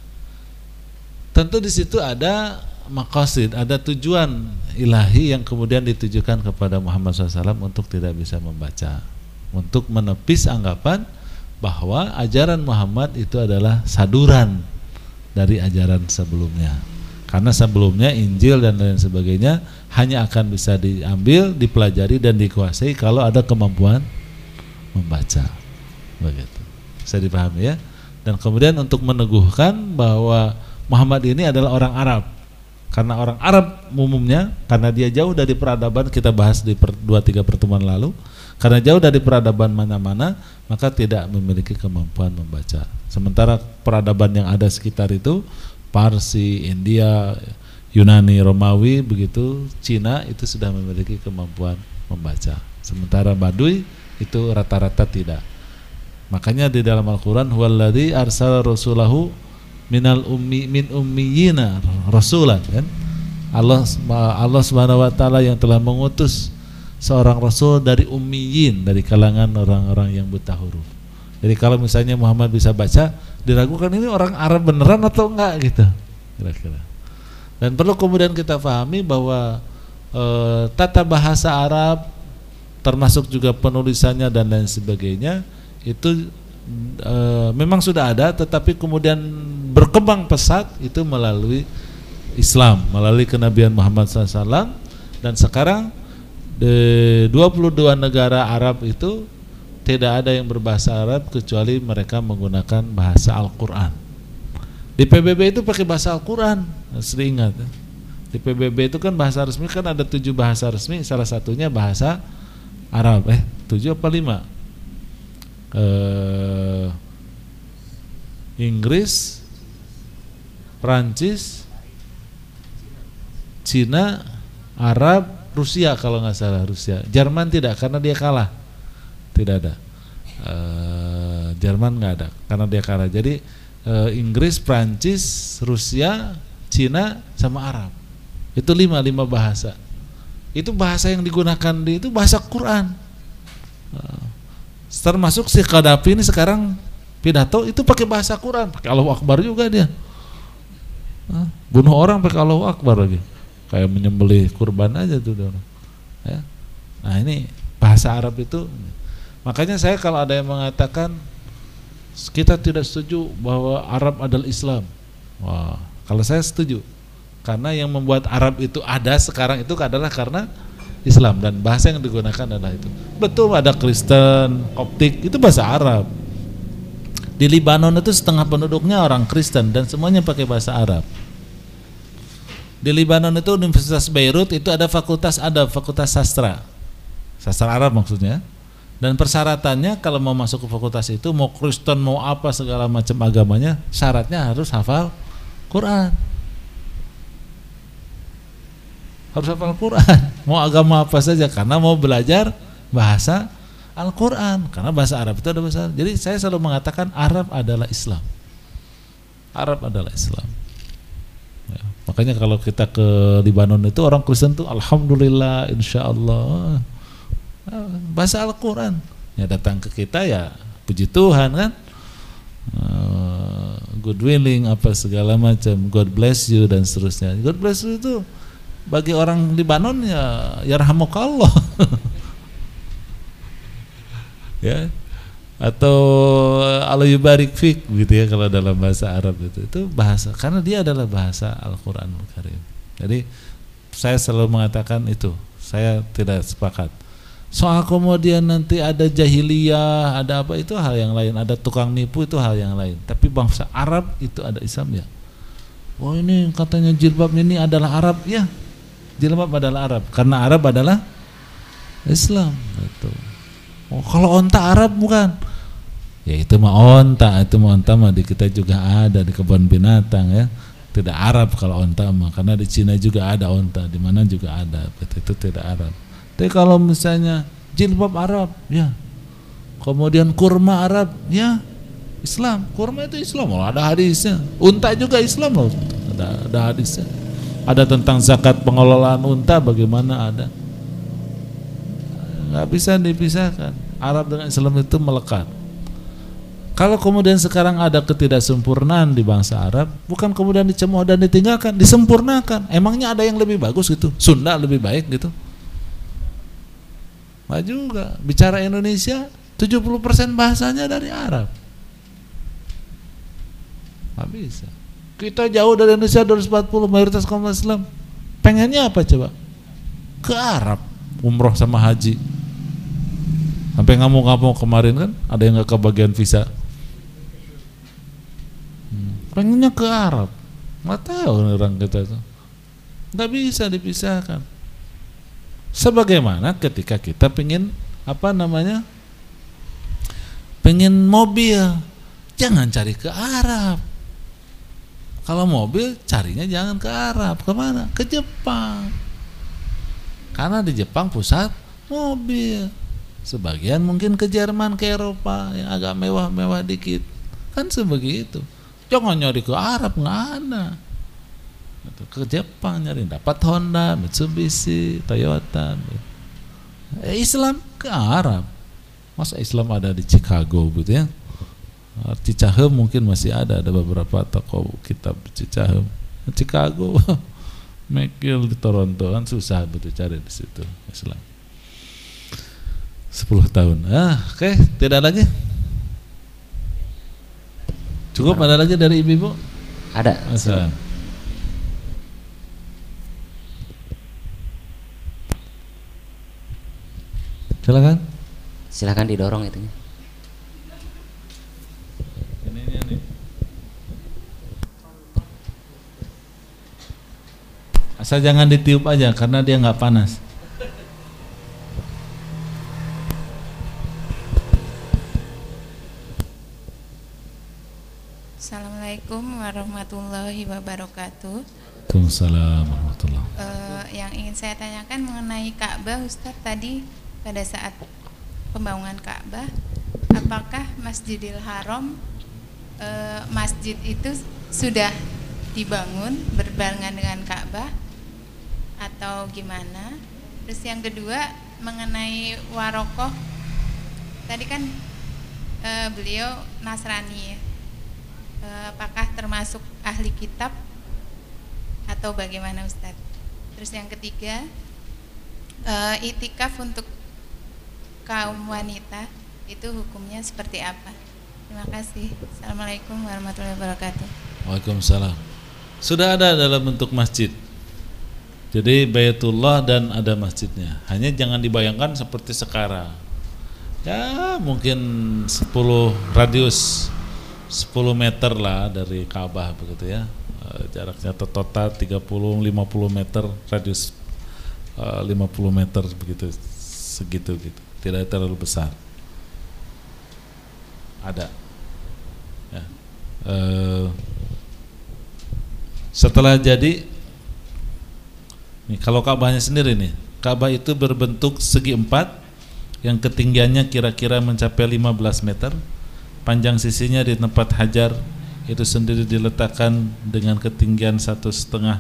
tentu di situ ada maqasid, ada tujuan ilahi yang kemudian ditujukan kepada Muhammad shallallahu alaihi wasallam untuk tidak bisa membaca, untuk menepis anggapan bahwa ajaran Muhammad itu adalah saduran dari ajaran sebelumnya. Karena sebelumnya Injil dan lain sebagainya hanya akan bisa diambil, dipelajari dan dikuasai kalau ada kemampuan membaca. Begitu. Bisa dipahami ya? Dan kemudian untuk meneguhkan bahwa Muhammad ini adalah orang Arab. Karena orang Arab umumnya, karena dia jauh dari peradaban, kita bahas di per, dua tiga pertemuan lalu, karena jauh dari peradaban mana-mana, maka tidak memiliki kemampuan membaca. Sementara peradaban yang ada sekitar itu, Parsi, India, Yunani, Romawi, begitu, Cina itu sudah memiliki kemampuan membaca. Sementara Baduy itu rata-rata tidak. Makanya di dalam Al-Quran, huwallazi arsala rasulahu minal ummi min ummiyina rasulan, kan? Allah Allah Subhanahu wa taala yang telah mengutus seorang rasul dari ummiyin, dari kalangan orang-orang yang buta huruf. Jadi kalau misalnya Muhammad bisa baca, diragukan ini orang Arab beneran atau enggak gitu, kira-kira. Dan perlu kemudian kita pahami bahwa e, tata bahasa Arab, termasuk juga penulisannya dan lain sebagainya, itu e, memang sudah ada, tetapi kemudian berkembang pesat itu melalui Islam, melalui kenabian Muhammad shallallahu alaihi wasallam. Dan sekarang di dua puluh dua negara Arab itu tidak ada yang berbahasa Arab kecuali mereka menggunakan bahasa Al-Quran. Di P B B itu pakai bahasa Al-Quran, harus diingat. Di P B B itu kan bahasa resmi, kan ada tujuh bahasa resmi, salah satunya bahasa Arab. Eh, tujuh apa lima? Eh, Inggris, Prancis, Cina, Arab, Rusia kalau nggak salah, Rusia. Jerman tidak, karena dia kalah, tidak ada. E, Jerman nggak ada, karena dia kalah. Jadi e, Inggris, Prancis, Rusia, Cina, sama Arab. Itu lima lima bahasa. Itu bahasa yang digunakan di itu bahasa Quran. E, termasuk si Qaddafi ini sekarang pidato itu pakai bahasa Quran, pakai Allahu Akbar juga dia. E, bunuh orang pakai Allahu Akbar lagi. Kayak menyembelih kurban aja tuh orang. Ya. Nah ini bahasa Arab itu. Makanya saya kalau ada yang mengatakan kita tidak setuju bahwa Arab adalah Islam. Wah, kalau saya setuju. Karena yang membuat Arab itu ada sekarang itu adalah karena Islam, dan bahasa yang digunakan adalah itu. Betul ada Kristen, Koptik, itu bahasa Arab. Di Libanon itu setengah penduduknya orang Kristen dan semuanya pakai bahasa Arab. Di Libanon itu Universitas Beirut itu ada fakultas adab, fakultas sastra, sastra Arab maksudnya. Dan persyaratannya kalau mau masuk ke fakultas itu, mau Kristen mau apa segala macam agamanya, syaratnya harus hafal Quran. Harus hafal Quran. Mau agama apa saja, karena mau belajar bahasa Al-Quran, karena bahasa Arab itu ada bahasa Arab. Jadi saya selalu mengatakan Arab adalah Islam. Arab adalah Islam. Ya, makanya kalau kita ke Libanon itu orang Kristen tuh alhamdulillah, insya Allah bahasa Al-Quran. Ya datang ke kita ya puji Tuhan kan, uh, good willing apa segala macam, God bless you dan seterusnya. God bless you itu bagi orang Libanon ya yarhamukallah. Ya, atau Allah yubarik fik gitu ya kalau dalam bahasa Arab itu. Itu bahasa, karena dia adalah bahasa Al-Qur'anul Karim. Jadi saya selalu mengatakan itu, saya tidak sepakat. Soal kemudian nanti ada jahiliyah, ada apa, itu hal yang lain, ada tukang nipu, itu hal yang lain. Tapi bangsa Arab itu ada Islam ya. Oh ini katanya jilbab ini adalah Arab ya. Jilbab adalah Arab karena Arab adalah Islam gitu. Oh kalau onta Arab bukan. Ya itu mah onta, itu mah onta mah di kita juga ada di kebun binatang ya. Tidak Arab kalau onta mah, karena di Cina juga ada onta, di mana juga ada. Itu tidak Arab. Tapi kalau misalnya jilbab Arab, ya. Kemudian kurma Arab, ya. Islam, kurma itu Islam, loh, ada hadisnya. Unta juga Islam loh, ada, ada hadisnya. Ada tentang zakat pengelolaan unta, bagaimana ada. Nggak bisa dipisahkan. Arab dengan Islam itu melekat. Kalau kemudian sekarang ada ketidaksempurnaan di bangsa Arab, bukan kemudian dicemooh dan ditinggalkan, disempurnakan. Emangnya ada yang lebih bagus gitu? Sunda lebih baik gitu? Nggak juga. Bicara Indonesia tujuh puluh persen bahasanya dari Arab. Nggak bisa. Kita jauh dari Indonesia dua ratus empat puluh, mayoritas kaum Islam. Pengennya apa coba? Ke Arab, umroh sama haji. Sampai ngamuk-ngamuk kemarin kan, ada yang nggak kebagian visa. hmm. Pengennya ke Arab. Nggak tahu orang kita itu. Nggak bisa dipisahkan. Sebagaimana ketika kita pengen apa namanya, pengen mobil, jangan cari ke Arab. Kalau mobil carinya jangan ke Arab, kemana? Ke Jepang. Karena di Jepang pusat mobil. Sebagian mungkin ke Jerman, ke Eropa yang agak mewah-mewah dikit. Kan sebegitu. Jangan nyari ke Arab, nggak ada. Ke Jepang nyari, dapat Honda, Mitsubishi, Toyota. Eh, Islam ke Arab. Masa Islam ada di Chicago gitu ya? Cicahem mungkin masih ada, ada beberapa toko kitab Cicahem. Chicago, McGill di Toronto kan susah betul cari di situ Islam. sepuluh tahun. Ah, oke, okay. Tidak lagi? Cukup, ada lagi dari ibu-ibu? Ada. Asal. Silakan. Silakan didorong itunya. Ini, ini, ini. Asal jangan ditiup aja karena dia nggak panas. Assalamualaikum warahmatullahi wabarakatuh. Waalaikumsalam warahmatullahi. Uh, yang ingin saya tanyakan mengenai Ka'bah, Ustadz, tadi pada saat pembangunan Ka'bah, apakah Masjidil Haram, uh, masjid itu sudah dibangun berbarengan dengan Ka'bah atau gimana? Terus yang kedua mengenai Warokoh, tadi kan uh, beliau Nasrani ya. Apakah termasuk ahli kitab atau bagaimana Ustadz? Terus yang ketiga, uh, itikaf untuk kaum wanita itu hukumnya seperti apa? Terima kasih. Assalamualaikum warahmatullahi wabarakatuh. Waalaikumsalam. Sudah ada dalam bentuk masjid. Jadi Baitullah dan ada masjidnya. Hanya jangan dibayangkan seperti sekarang. Ya mungkin sepuluh radius sepuluh meter lah dari Ka'bah begitu ya, e, jaraknya total tiga puluh sampai lima puluh meter, radius e, lima puluh meter begitu, segitu gitu, tidak terlalu besar. ada. Ya. E, setelah jadi, nih kalau Ka'bahnya sendiri nih, Ka'bah itu berbentuk segi empat, yang ketinggiannya kira-kira mencapai lima belas meter, panjang sisinya di tempat hajar itu sendiri diletakkan dengan ketinggian satu setengah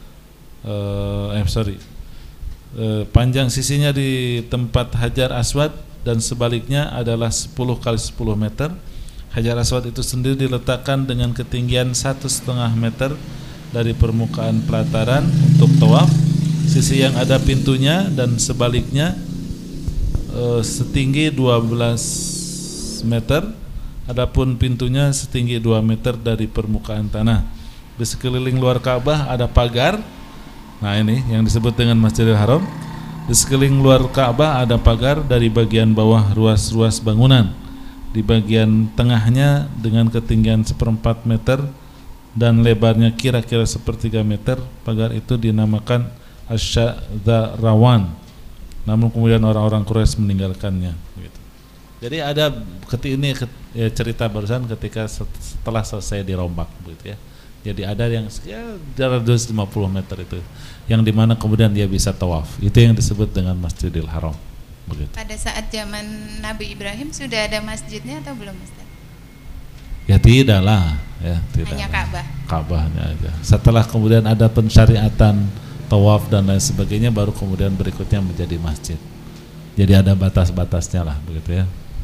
eh sorry eh, panjang sisinya di tempat Hajar Aswad dan sebaliknya adalah sepuluh kali sepuluh meter. Hajar Aswad itu sendiri diletakkan dengan ketinggian satu setengah meter dari permukaan pelataran untuk tawaf. Sisi yang ada pintunya dan sebaliknya eh, setinggi dua belas meter. Adapun pintunya setinggi dua meter dari permukaan tanah. Di sekeliling luar Ka'bah ada pagar. Nah ini yang disebut dengan Masjidil Haram. Di sekeliling luar Ka'bah ada pagar dari bagian bawah ruas-ruas bangunan. Di bagian tengahnya dengan ketinggian seperempat meter dan lebarnya kira-kira sepertiga meter, pagar itu dinamakan Asy-Syadzarawan. Namun kemudian orang-orang Quraisy meninggalkannya. Gitu. Jadi ada ketika ini ya, cerita barusan ketika setelah selesai dirombak begitu ya. Jadi ada yang ya dua ratus lima puluh meter itu yang dimana kemudian dia bisa tawaf. Itu yang disebut dengan Masjidil Haram. Begitu. Pada saat zaman Nabi Ibrahim sudah ada masjidnya atau belum, Ustaz? Ya tidaklah, ya tidak. Hanya Ka'bah. Ka'bahnya aja. Setelah kemudian ada pensyariatan tawaf dan lain sebagainya, baru kemudian berikutnya menjadi masjid. Jadi ada batas-batasnya lah begitu ya.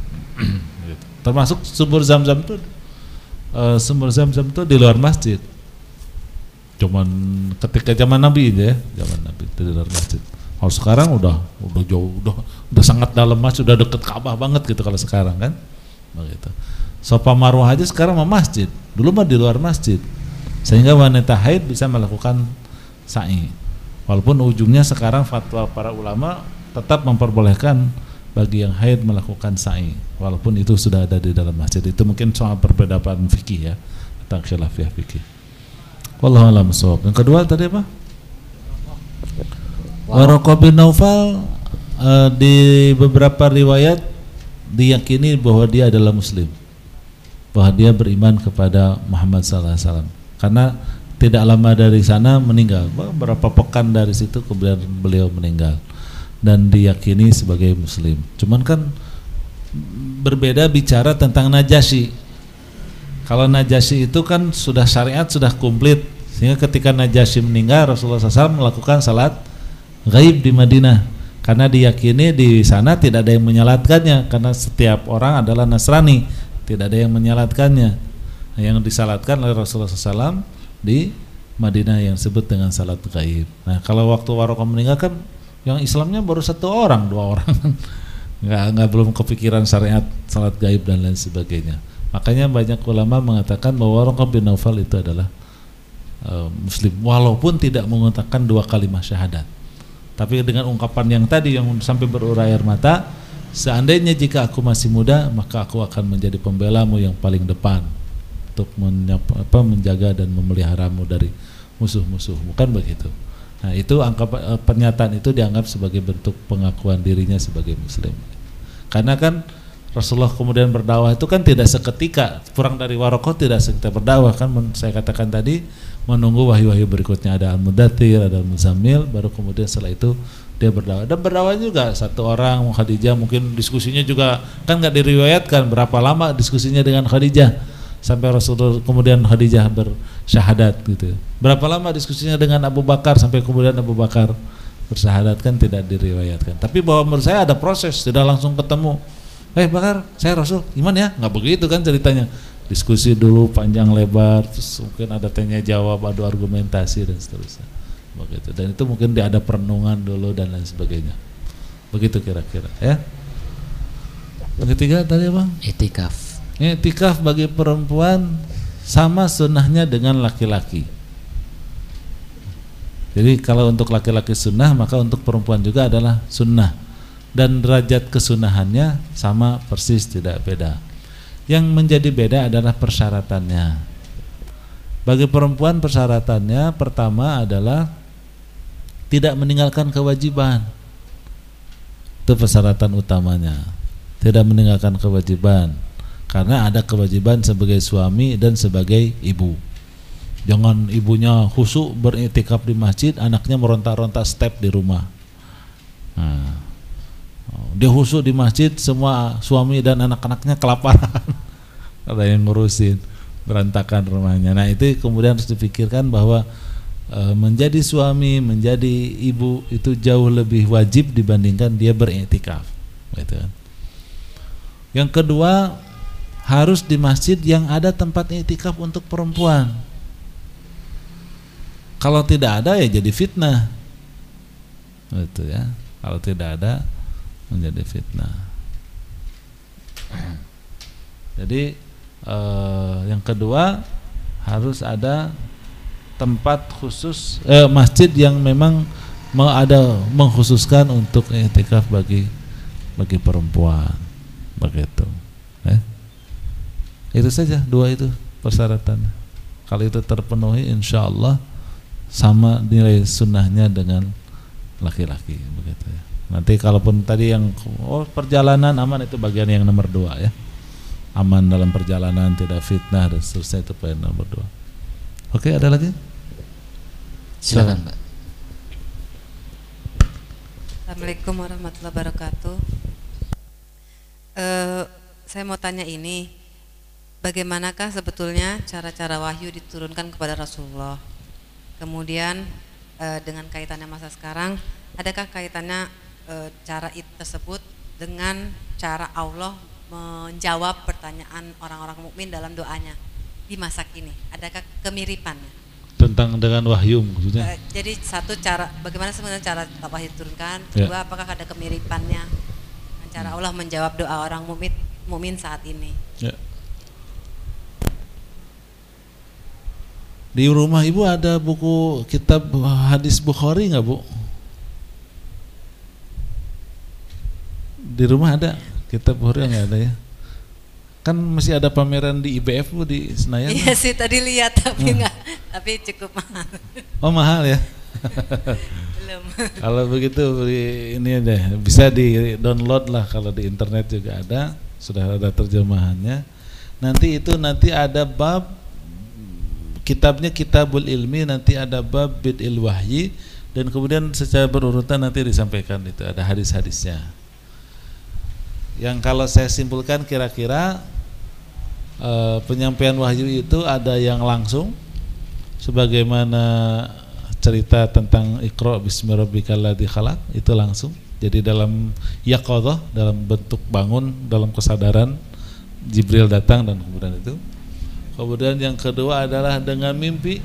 Termasuk sumur Zam-Zam itu uh, sumur Zam-Zam itu di luar masjid. Cuman ketika zaman Nabi aja ya, zaman Nabi itu di luar masjid. Kalau sekarang udah udah jauh, udah udah sangat dalam masjid, udah deket Ka'bah banget gitu kalau sekarang kan. Begitu. Safa Marwah aja sekarang mah masjid. Dulu mah di luar masjid. Sehingga wanita haid bisa melakukan sa'i. Walaupun ujungnya sekarang fatwa para ulama tetap memperbolehkan bagi yang haid melakukan sa'i, walaupun itu sudah ada di dalam masjid. Itu mungkin soal perbedaan fikih ya, tentang khilafiyah fikih. Wallahu a'lam bishawab. Yang kedua tadi apa? Waraqah bin Naufal uh, di beberapa riwayat diyakini bahwa dia adalah muslim, bahwa dia beriman kepada Muhammad sallallahu alaihi wasallam. Karena tidak lama dari sana meninggal, beberapa pekan dari situ kemudian beliau meninggal dan diyakini sebagai muslim. Cuman kan berbeda bicara tentang Najasyi. Kalau Najasyi itu kan sudah syariat sudah komplit, sehingga ketika Najasyi meninggal Rasulullah shallallahu alaihi wasallam melakukan salat gaib di Madinah, karena diyakini di sana tidak ada yang menyalatkannya, karena setiap orang adalah Nasrani, tidak ada yang menyalatkannya. Yang disalatkan oleh Rasulullah shallallahu alaihi wasallam di Madinah yang disebut dengan salat gaib. Nah kalau waktu Waraqah meninggal kan yang Islamnya baru satu orang, dua orang, nggak nggak belum kepikiran syariat salat gaib dan lain sebagainya. Makanya banyak ulama mengatakan bahwa Waraqah bin Naufal itu adalah uh, muslim, walaupun tidak mengatakan dua kalimat syahadat. Tapi dengan ungkapan yang tadi yang sampai berurai air mata, seandainya jika aku masih muda, maka aku akan menjadi pembelamu yang paling depan untuk menyapa, apa, menjaga dan memeliharamu dari musuh-musuh. Bukan begitu. Nah itu angka, pernyataan itu dianggap sebagai bentuk pengakuan dirinya sebagai muslim. Karena kan Rasulullah kemudian berdakwah itu kan tidak seketika, kurang dari Waraqah tidak seketika berdakwah kan, saya katakan tadi menunggu wahyu-wahyu berikutnya, ada Al-Mudaththir, ada Al-Muzammil, baru kemudian setelah itu dia berdakwah. Dan berdakwah juga satu orang, Khadijah, mungkin diskusinya juga kan nggak diriwayatkan berapa lama diskusinya dengan Khadijah sampai Rasulullah kemudian Khadijah bersyahadat gitu. Berapa lama diskusinya dengan Abu Bakar sampai kemudian Abu Bakar bersyahadat kan tidak diriwayatkan. Tapi bahwa menurut saya ada proses, tidak langsung ketemu. Eh Bakar, saya Rasul, gimana ya? Nggak begitu kan ceritanya. Diskusi dulu panjang lebar, terus mungkin ada tanya jawab, ada argumentasi dan seterusnya. Begitu. Dan itu mungkin ada perenungan dulu dan lain sebagainya. Begitu kira-kira ya. Yang ketiga tadi Bang? Itikaf. I'tikaf bagi perempuan sama sunnahnya dengan laki-laki. Jadi kalau untuk laki-laki sunnah, maka untuk perempuan juga adalah sunnah. Dan derajat kesunahannya sama persis, tidak beda. Yang menjadi beda adalah persyaratannya. Bagi perempuan persyaratannya pertama adalah tidak meninggalkan kewajiban. Itu persyaratan utamanya. Tidak meninggalkan kewajiban. karena ada kewajiban sebagai suami dan sebagai ibu. Jangan ibunya khusyuk beriktikaf di masjid, anaknya meronta-ronta step di rumah. Nah, dia khusyuk di masjid, semua suami dan anak-anaknya kelaparan. Ada yang ngurusin, berantakan rumahnya. Nah, itu kemudian harus dipikirkan bahwa e, menjadi suami, menjadi ibu itu jauh lebih wajib dibandingkan dia beriktikaf, gitu kan. Yang kedua, harus di masjid yang ada tempat iktikaf untuk perempuan. Kalau tidak ada ya jadi fitnah, gitu ya. Kalau tidak ada menjadi fitnah. Jadi eh, yang kedua harus ada tempat khusus, eh, masjid yang memang mau ada mengkhususkan untuk iktikaf bagi bagi perempuan, begitu. Eh? Itu saja, dua itu persyaratannya. Kalau itu terpenuhi, insya Allah sama nilai sunnahnya dengan laki-laki, begitu ya. Nanti kalaupun tadi yang oh perjalanan aman, itu bagian yang nomor dua ya. Aman dalam perjalanan, tidak fitnah dan seterusnya, itu poin nomor dua. Oke, ada lagi? Silakan, Pak. Assalamualaikum warahmatullahi wabarakatuh. Uh, saya mau tanya ini, bagaimanakah sebetulnya cara-cara wahyu diturunkan kepada Rasulullah? Kemudian uh, dengan kaitannya masa sekarang, adakah kaitannya uh, cara itu tersebut dengan cara Allah menjawab pertanyaan orang-orang mukmin dalam doanya di masa kini? Adakah kemiripannya? Tentang dengan wahyu maksudnya? Uh, jadi satu cara, bagaimana sebenarnya cara wahyu diturunkan? Kedua, ya. Apakah ada kemiripannya dengan cara Allah menjawab doa orang mukmin mukmin saat ini? Ya. Di rumah ibu ada buku kitab hadis Bukhari nggak, Bu? Di rumah ada kitab Bukhari nggak ada ya? Kan masih ada pameran di I B F, Bu, di Senayan. Iya sih, tadi lihat tapi nah. nggak, tapi cukup mahal. Oh, mahal ya? Belum. Kalau begitu ini deh, bisa di download lah, kalau di internet juga ada, sudah ada terjemahannya. Nanti itu nanti ada bab kitabnya Kitabul Ilmi, nanti ada bab Bid'il Wahyi, dan kemudian secara berurutan nanti disampaikan itu ada hadis-hadisnya. Yang kalau saya simpulkan kira-kira e, penyampaian wahyu itu ada yang langsung, sebagaimana cerita tentang Iqra bismi rabbikal ladzi khalaq, itu langsung. Jadi dalam yaqadhah, dalam bentuk bangun, dalam kesadaran, Jibril datang dan kemudian itu. Kemudian yang kedua adalah dengan mimpi,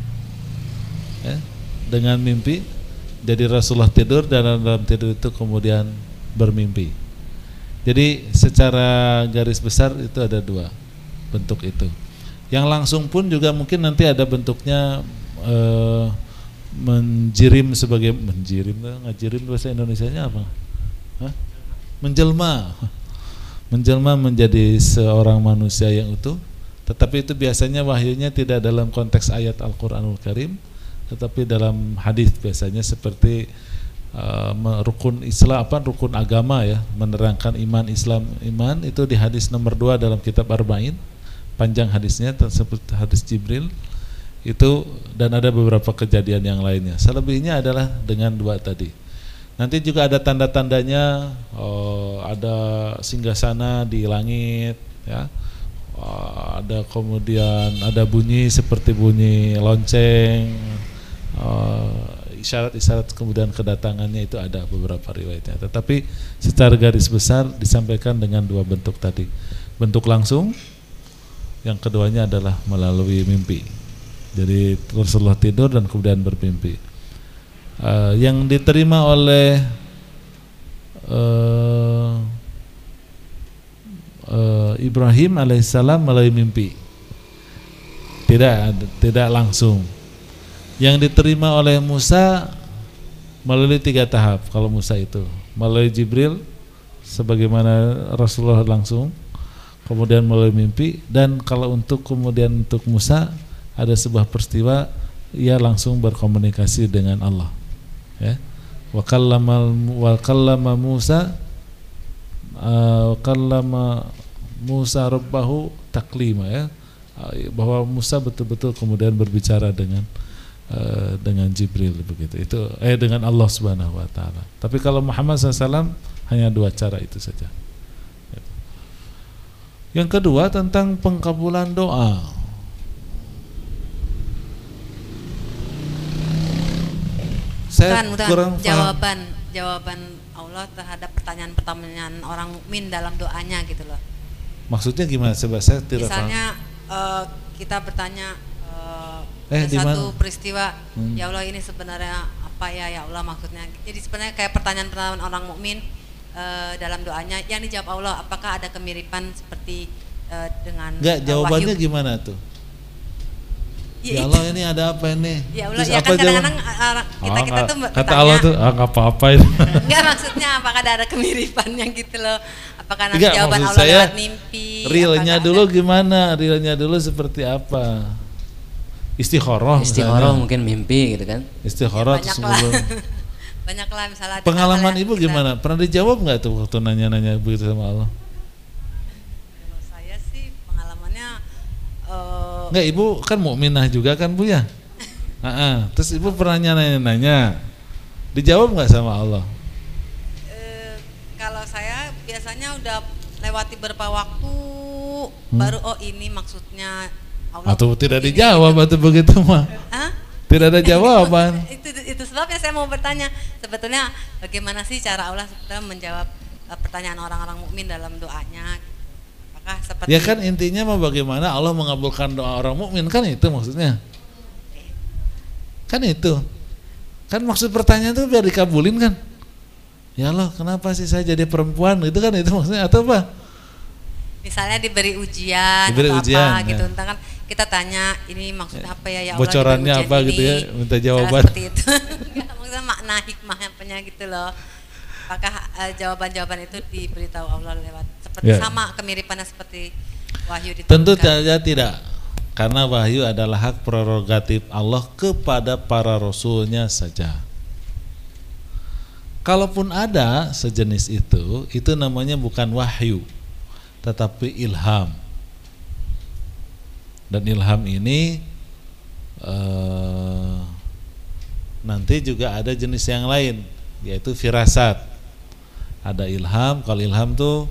ya, dengan mimpi. Jadi Rasulullah tidur dan dalam tidur itu kemudian bermimpi. Jadi secara garis besar itu ada dua bentuk itu. Yang langsung pun juga mungkin nanti ada bentuknya eh, menjirim sebagai menjirim, ngajirim bahasa Indonesianya apa? Hah? Menjelma, menjelma menjadi seorang manusia yang utuh. Tetapi itu biasanya wahyunya tidak dalam konteks ayat Al-Quranul Karim, tetapi dalam hadis biasanya seperti uh, rukun Islam, apa rukun agama ya, menerangkan iman Islam iman, itu di hadis nomor dua dalam kitab Arba'in, panjang hadisnya tersebut hadis Jibril itu, dan ada beberapa kejadian yang lainnya. Selebihnya adalah dengan dua tadi. Nanti juga ada tanda-tandanya, oh, ada singgasana di langit ya. Uh, ada kemudian ada bunyi seperti bunyi lonceng, uh, isyarat-isyarat kemudian kedatangannya itu ada beberapa riwayatnya. Tetapi secara garis besar disampaikan dengan dua bentuk tadi, bentuk langsung, yang keduanya adalah melalui mimpi. Jadi Rasulullah tidur dan kemudian bermimpi. Uh, yang diterima oleh uh, Uh, Ibrahim alaihissalam melalui mimpi, tidak tidak langsung. Yang diterima oleh Musa melalui tiga tahap. Kalau Musa itu melalui Jibril, sebagaimana Rasulullah langsung, kemudian melalui mimpi, dan kalau untuk kemudian untuk Musa ada sebuah peristiwa, ia langsung berkomunikasi dengan Allah. Ya, wa kallama wa kallama Musa Uh, kallama Musa rabbahu taklima, ya, bahwa Musa betul-betul kemudian berbicara dengan uh, dengan Jibril begitu. Itu eh dengan Allah Subhanahu wa taala. Tapi kalau Muhammad shallallahu alaihi wasallam hanya dua cara itu saja. Yang kedua tentang pengkabulan doa. Saya bukan, bukan. kurang jawaban paham. jawaban Allah terhadap pertanyaan-pertanyaan orang mukmin dalam doanya gitu loh. Maksudnya gimana? Coba saya tidak Misalnya uh, kita bertanya uh, eh, satu peristiwa, hmm. ya Allah ini sebenarnya apa ya ya Allah maksudnya. Jadi sebenarnya kayak pertanyaan-pertanyaan orang mukmin uh, dalam doanya yang dijawab Allah, apakah ada kemiripan seperti uh, dengan Enggak, jawabannya wahyu? Gimana tuh? Ya, ya Allah ini ada apa ini? Ya Allah, Terus ya apa kan kadang-kadang jawaban? kita kita tuh Kata bertanya, Allah tuh ah nggak apa-apa itu. Enggak, maksudnya apakah ada kemiripannya gitu loh. Apakah nanti Enggak, jawaban maksud Allah saya, lewat mimpi? Realnya apakah dulu ada? gimana? Realnya dulu seperti apa? Istikharah. Istikharah mungkin mimpi gitu kan. Istikharah Ya, banyak sebelum. Banyak lah misalnya. ada Pengalaman hal-hal yang ibu kita- gimana? Pernah dijawab nggak tuh waktu nanya-nanya begitu sama Allah? Kalau saya sih pengalamannya eh, Enggak, ibu kan mukminah juga kan Bu ya? Ah, terus ibu pernah nanya-nanya, dijawab nggak sama Allah? eh, kalau saya biasanya udah lewati beberapa waktu Hmm. baru oh ini maksudnya Allah. Atau tidak ini, dijawab gitu. atau begitu mah? Hah? Tidak ada jawaban. itu itu sebabnya saya mau bertanya sebetulnya bagaimana sih cara Allah sebetulnya menjawab eh, pertanyaan orang-orang mukmin dalam doanya? Apakah seperti Ya kan intinya mah bagaimana Allah mengabulkan doa orang mukmin, kan itu maksudnya. Kan itu. Kan maksud pertanyaan itu biar dikabulin kan. Ya Allah, kenapa sih saya jadi perempuan? Itu kan itu maksudnya atau apa? misalnya diberi ujian Diberi atau ujian, apa gitu, ya. entah kan kita tanya ini maksudnya apa ya ya Allah, Bocorannya diberi ujian apa ini, gitu ya, minta misalnya jawaban. seperti itu. Enggak, maksudnya makna hikmahnya gitu loh. Apakah uh, jawaban-jawaban itu diberitahu Allah lewat seperti Ya. sama kemiripannya seperti wahyu diturunkan? Tentu saja tidak. Karena wahyu adalah hak prerogatif Allah kepada para rasulnya saja. Kalaupun ada sejenis itu, itu namanya bukan wahyu, tetapi ilham. Dan ilham ini eh, nanti juga ada jenis yang lain, yaitu firasat. Ada ilham, kalau ilham tuh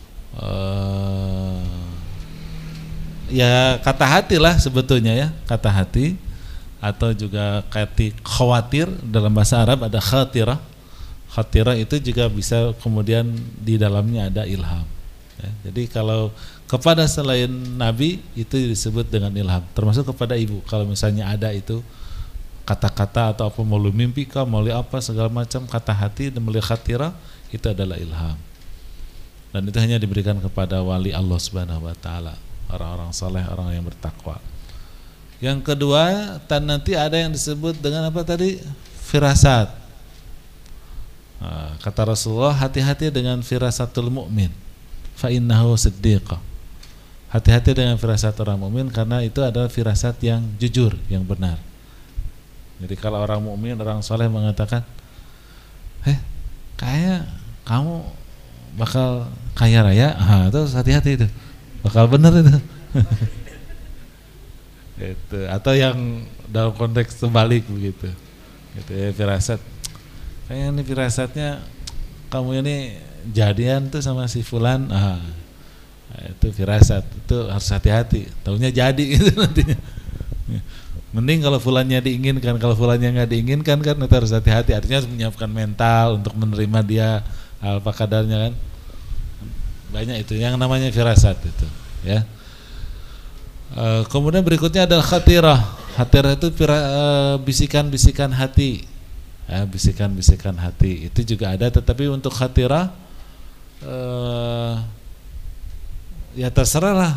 eh, ya kata hati lah sebetulnya ya, kata hati, atau juga kati khawatir, dalam bahasa Arab ada khatirah. Khatirah itu juga bisa kemudian di dalamnya ada ilham ya. Jadi kalau kepada selain Nabi itu disebut dengan ilham, termasuk kepada ibu kalau misalnya ada itu kata-kata atau apa, melalui mimpi kah, melalui apa segala macam, kata hati dan melalui khatirah, itu adalah ilham. Dan itu hanya diberikan kepada wali Allah Subhanahu wa taala, orang-orang saleh, orang yang bertakwa. Yang kedua, dan nanti ada yang disebut dengan apa tadi? Firasat. Nah, kata Rasulullah, hati-hati dengan firasatul mukmin, fa innahu siddiqah. Hati-hati dengan firasat orang mukmin karena itu adalah firasat yang jujur, yang benar. Jadi kalau orang mukmin, orang saleh mengatakan, "Eh, kayak kamu bakal kaya raya," ah, terus hati-hati itu, bakal benar itu. Itu atau yang dalam konteks terbalik begitu, gitu ya, firasat. Kayak ini firasatnya kamu ini jadian tuh sama si fulan, ah, itu firasat, itu harus hati-hati. Taunya jadi gitu nantinya. Mending kalau fulannya diinginkan, kalau fulannya nggak diinginkan kan kita harus hati-hati. Artinya harus menyiapkan mental untuk menerima dia apa kadarnya kan. Banyak itu yang namanya firasat itu, ya. E, kemudian berikutnya adalah khatirah. Khatirah itu uh, bisikan-bisikan hati, ya, bisikan-bisikan hati itu juga ada. Tetapi untuk khatirah uh, ya terserah lah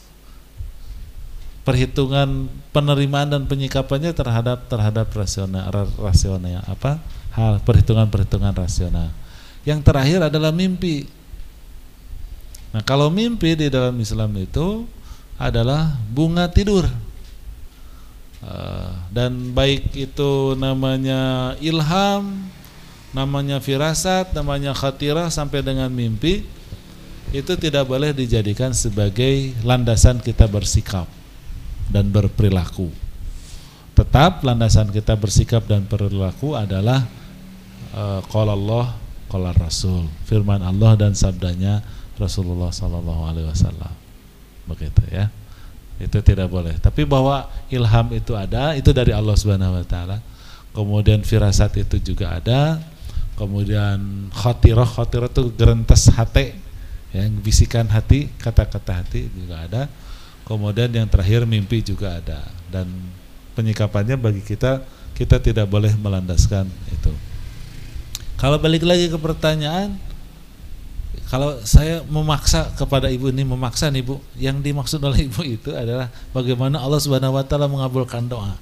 perhitungan penerimaan dan penyikapannya terhadap terhadap rasional rasional apa hal perhitungan-perhitungan rasional. Yang terakhir adalah mimpi. Nah, kalau mimpi di dalam Islam itu adalah bunga tidur. Uh, dan baik itu namanya ilham, namanya firasat, namanya khatirah sampai dengan mimpi, itu tidak boleh dijadikan sebagai landasan kita bersikap dan berperilaku. Tetap landasan kita bersikap dan berperilaku adalah qala Allah, qala Rasul, firman Allah dan sabdanya Rasulullah sallallahu alaihi wasallam. Begitu ya. Itu tidak boleh. Tapi bahwa ilham itu ada, itu dari Allah Subhanahu wa taala. Kemudian firasat itu juga ada. Kemudian khatirah, khatirah itu gerentes hati, yang bisikan hati, kata-kata hati juga ada. Kemudian yang terakhir mimpi juga ada. Dan penyikapannya bagi kita, kita tidak boleh melandaskan itu. Kalau balik lagi ke pertanyaan, kalau saya memaksa kepada ibu ini, memaksa nih Bu, yang dimaksud oleh ibu itu adalah bagaimana Allah Subhanahu wa taala mengabulkan doa.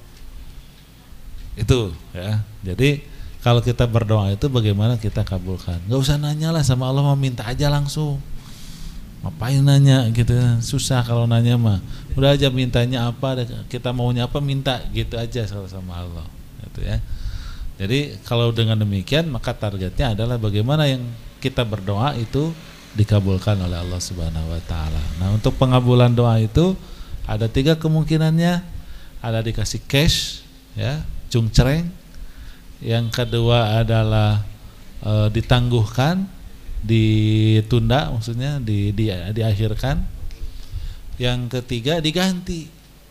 Itu ya. Jadi kalau kita berdoa itu bagaimana kita kabulkan. Gak usah nanya lah sama Allah, mau minta aja langsung. Ngapain nanya gitu, susah kalau nanya mah. Udah aja mintanya apa, kita maunya apa minta gitu aja sama Allah. Gitu ya. Jadi kalau dengan demikian maka targetnya adalah bagaimana yang kita berdoa itu dikabulkan oleh Allah Subhanahu wa taala. Nah, untuk pengabulan doa itu ada tiga kemungkinannya. Ada dikasih cash ya, cungcereng. Yang kedua adalah e, ditangguhkan, ditunda maksudnya di, di diakhirkan. Yang ketiga diganti.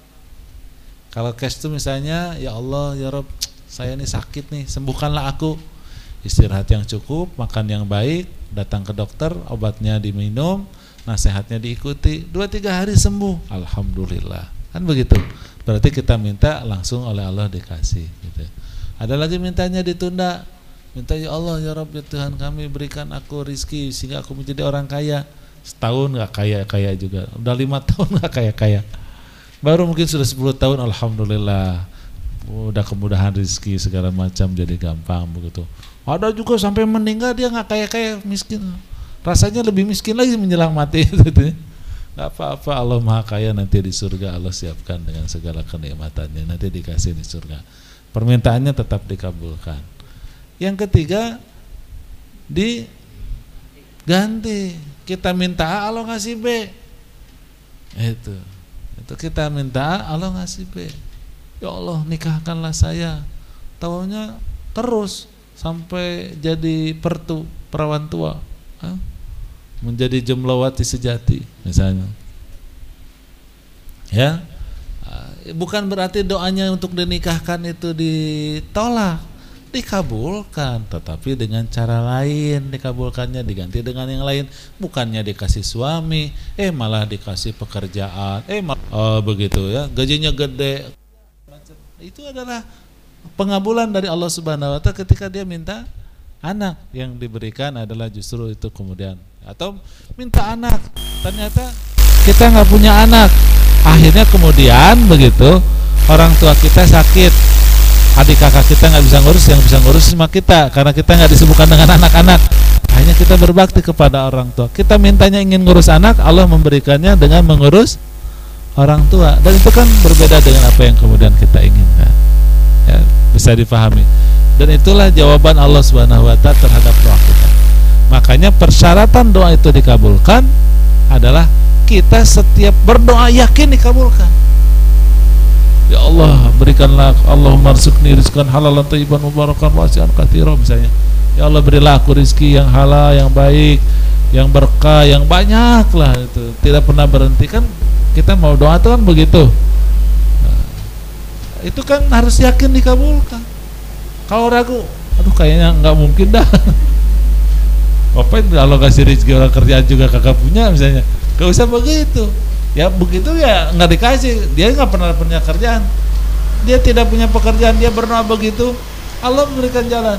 Kalau cash itu misalnya, ya Allah ya Rabb, saya ini sakit nih, sembuhkanlah aku. Istirahat yang cukup, makan yang baik, datang ke dokter, obatnya diminum, nasihatnya diikuti, dua tiga hari sembuh, alhamdulillah. Kan begitu. Berarti kita minta langsung oleh Allah dikasih gitu. Ada lagi mintanya ditunda. Minta ya Allah ya Rabb ya Tuhan kami, berikan aku rizki sehingga aku menjadi orang kaya. Setahun gak kaya-kaya juga. Udah lima tahun gak kaya-kaya. Baru mungkin sudah sepuluh tahun alhamdulillah. Udah kemudahan rizki segala macam jadi gampang begitu. Ada juga sampai meninggal dia nggak kaya-kaya, miskin. Rasanya lebih miskin lagi menjelang mati itu. Nggak apa-apa, Allah Maha Kaya, nanti di surga Allah siapkan dengan segala kenikmatannya, nanti dikasih di surga. Permintaannya tetap dikabulkan. Yang ketiga diganti. Kita minta A, Allah ngasih B. Itu. Itu kita minta A, Allah ngasih B. Ya Allah nikahkanlah saya. Taunya terus sampai jadi pertu, perawan tua, ha? Menjadi jemlawati sejati misalnya. Ya, bukan berarti doanya untuk dinikahkan itu ditolak, dikabulkan, tetapi dengan cara lain dikabulkannya, diganti dengan yang lain. Bukannya dikasih suami, eh malah dikasih pekerjaan, eh malah, oh begitu ya, gajinya gede. Itu adalah pengabulan dari Allah Subhanahu wa taala ketika dia minta anak, yang diberikan adalah justru itu kemudian. Atau minta anak, ternyata kita nggak punya anak, akhirnya kemudian begitu orang tua kita sakit, adik kakak kita nggak bisa ngurus, yang bisa ngurus cuma kita karena kita nggak disibukkan dengan anak-anak. Akhirnya kita berbakti kepada orang tua. Kita mintanya ingin ngurus anak, Allah memberikannya dengan mengurus orang tua, dan itu kan berbeda dengan apa yang kemudian kita inginkan. Ya, bisa dipahami. Dan itulah jawaban Allah Subhanahu wa taala terhadap doa kita. Makanya persyaratan doa itu dikabulkan adalah kita setiap berdoa yakin dikabulkan. Ya Allah, berikanlah, Allahumma rizqni rizqan halalan thayyiban mubarakan wasi'an katsiran misalnya. Ya Allah, berilah aku rezeki yang halal, yang baik, yang berkah, yang banyak lah itu. Tidak pernah berhenti kan kita mau doa itu kan begitu. Itu kan harus yakin dikabulkan. Kalau ragu, aduh kayaknya nggak mungkin dah. Apa kalau kasih rezeki orang kerjaan juga kakak punya misalnya, gak usah begitu. Ya begitu ya nggak dikasih. Dia nggak pernah punya kerjaan, dia tidak punya pekerjaan, dia berdoa begitu, Allah memberikan jalan.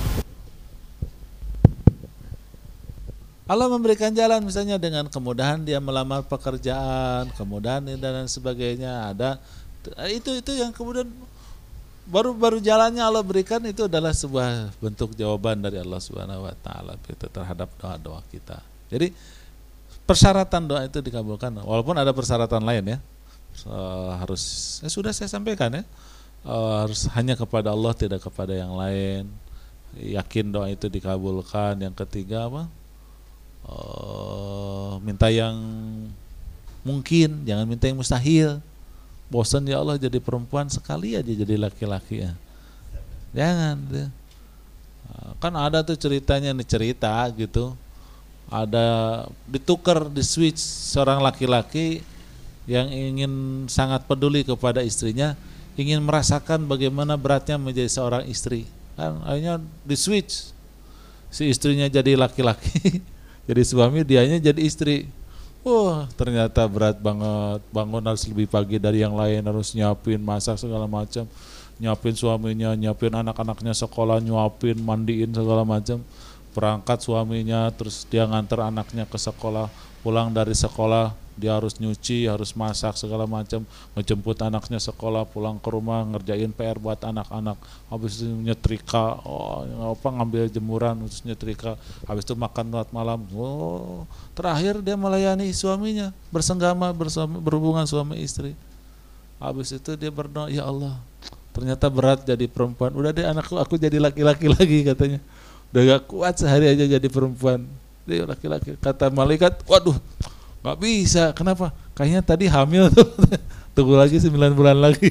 Allah memberikan jalan misalnya dengan kemudahan dia melamar pekerjaan, kemudahan dan sebagainya ada. Itu itu yang kemudian baru baru jalannya Allah berikan, itu adalah sebuah bentuk jawaban dari Allah Subhanahu wa taala itu terhadap doa-doa kita. Jadi persyaratan doa itu dikabulkan, walaupun ada persyaratan lain ya. Uh, harus eh, sudah saya sampaikan ya. Uh, harus hanya kepada Allah, tidak kepada yang lain. Yakin doa itu dikabulkan. Yang ketiga apa? uh, minta yang mungkin, jangan minta yang mustahil. Bosan ya Allah jadi perempuan, sekali aja jadi laki-laki ya. Jangan. Kan ada tuh ceritanya nih, cerita gitu. Ada ditukar, di switch seorang laki-laki yang ingin sangat peduli kepada istrinya, ingin merasakan bagaimana beratnya menjadi seorang istri. Kan akhirnya di switch. Si istrinya jadi laki-laki, jadi suami, dianya jadi istri. Wah, ternyata berat banget. Bangun harus lebih pagi dari yang lain, harus nyiapin, masak segala macam, nyiapin suaminya, nyiapin anak-anaknya sekolah, nyuapin, mandiin segala macam. Berangkat suaminya, terus dia nganter anaknya ke sekolah, pulang dari sekolah dia harus nyuci, harus masak segala macam, ngejemput anaknya sekolah, pulang ke rumah ngerjain P R buat anak-anak, habis itu nyetrika, oh, apa ngambil jemuran, terus nyetrika, habis itu makan buat malam. Oh, terakhir dia melayani suaminya, bersenggama, bersama, berhubungan suami istri. Habis itu dia berdoa, ya Allah, ternyata berat jadi perempuan. Udah deh anakku, aku jadi laki-laki lagi katanya. Udah gak kuat sehari aja jadi perempuan. Dia laki-laki. Kata malaikat, waduh, gak bisa. Kenapa? Kayaknya tadi hamil tuh. Tunggu lagi sembilan bulan lagi.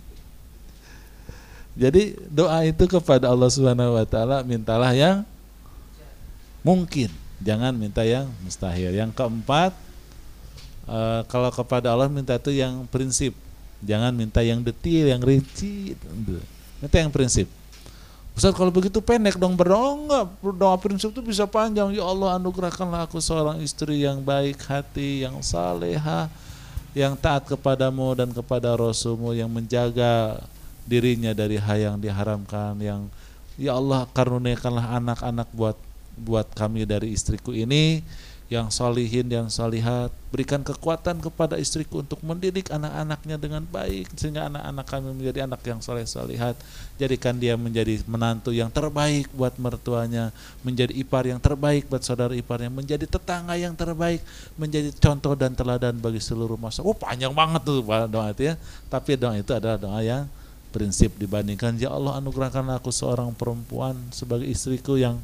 Jadi doa itu kepada Allah Subhanahu Wa Taala, mintalah yang mungkin, jangan minta yang mustahil. Yang keempat, uh, kalau kepada Allah minta itu yang prinsip, jangan minta yang detail, yang rinci. Minta yang prinsip. Ustaz, kalau begitu pendek dong berdoa. Enggak, doa prinsip itu bisa panjang. Ya Allah, anugerahkanlah aku seorang istri yang baik hati, yang salehah, yang taat kepadamu dan kepada Rasulmu, yang menjaga dirinya dari hal yang diharamkan, yang ya Allah karuniakanlah anak-anak buat buat kami dari istriku ini, yang solihin, yang solihat. Berikan kekuatan kepada istriku untuk mendidik anak-anaknya dengan baik, sehingga anak-anak kami menjadi anak yang soleh solihat. Jadikan dia menjadi menantu yang terbaik buat mertuanya, menjadi ipar yang terbaik buat saudara iparnya, menjadi tetangga yang terbaik, menjadi contoh dan teladan bagi seluruh masyarakat. Oh, panjang banget tuh doa itu ya. Tapi doa itu adalah doa yang prinsip dibandingkan ya Allah anugerahkanlah aku seorang perempuan sebagai istriku yang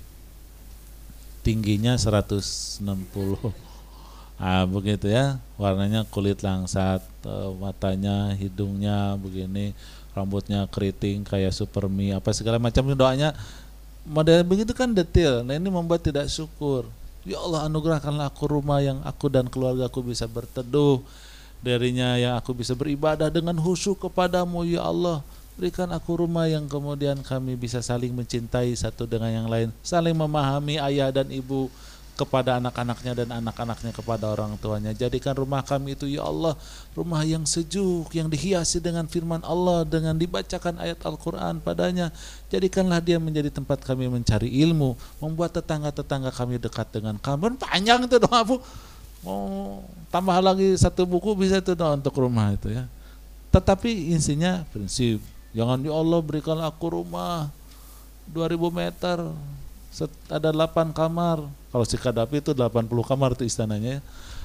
tingginya seratus enam puluh, ah begitu ya, warnanya kulit langsat, matanya, hidungnya begini, rambutnya keriting kayak Supermi, apa segala macam. Doanya model begitu kan detail. Nah ini membuat tidak syukur. Ya Allah anugerahkanlah aku rumah yang aku dan keluargaku bisa berteduh darinya, yang aku bisa beribadah dengan khusyuk kepadamu ya Allah. Berikan aku rumah yang kemudian kami bisa saling mencintai satu dengan yang lain, saling memahami ayah dan ibu kepada anak-anaknya dan anak-anaknya kepada orang tuanya. Jadikan rumah kami itu ya Allah rumah yang sejuk, yang dihiasi dengan firman Allah, dengan dibacakan ayat Al-Quran padanya. Jadikanlah dia menjadi tempat kami mencari ilmu, membuat tetangga-tetangga kami dekat dengan kami. Panjang itu doa Bu. Mau tambah lagi satu buku bisa itu doa untuk rumah itu ya. Tetapi intinya prinsip, jangan ya Allah berikanlah aku rumah dua ribu meter, ada delapan kamar. Kalau si Kadapi itu delapan puluh kamar itu istananya.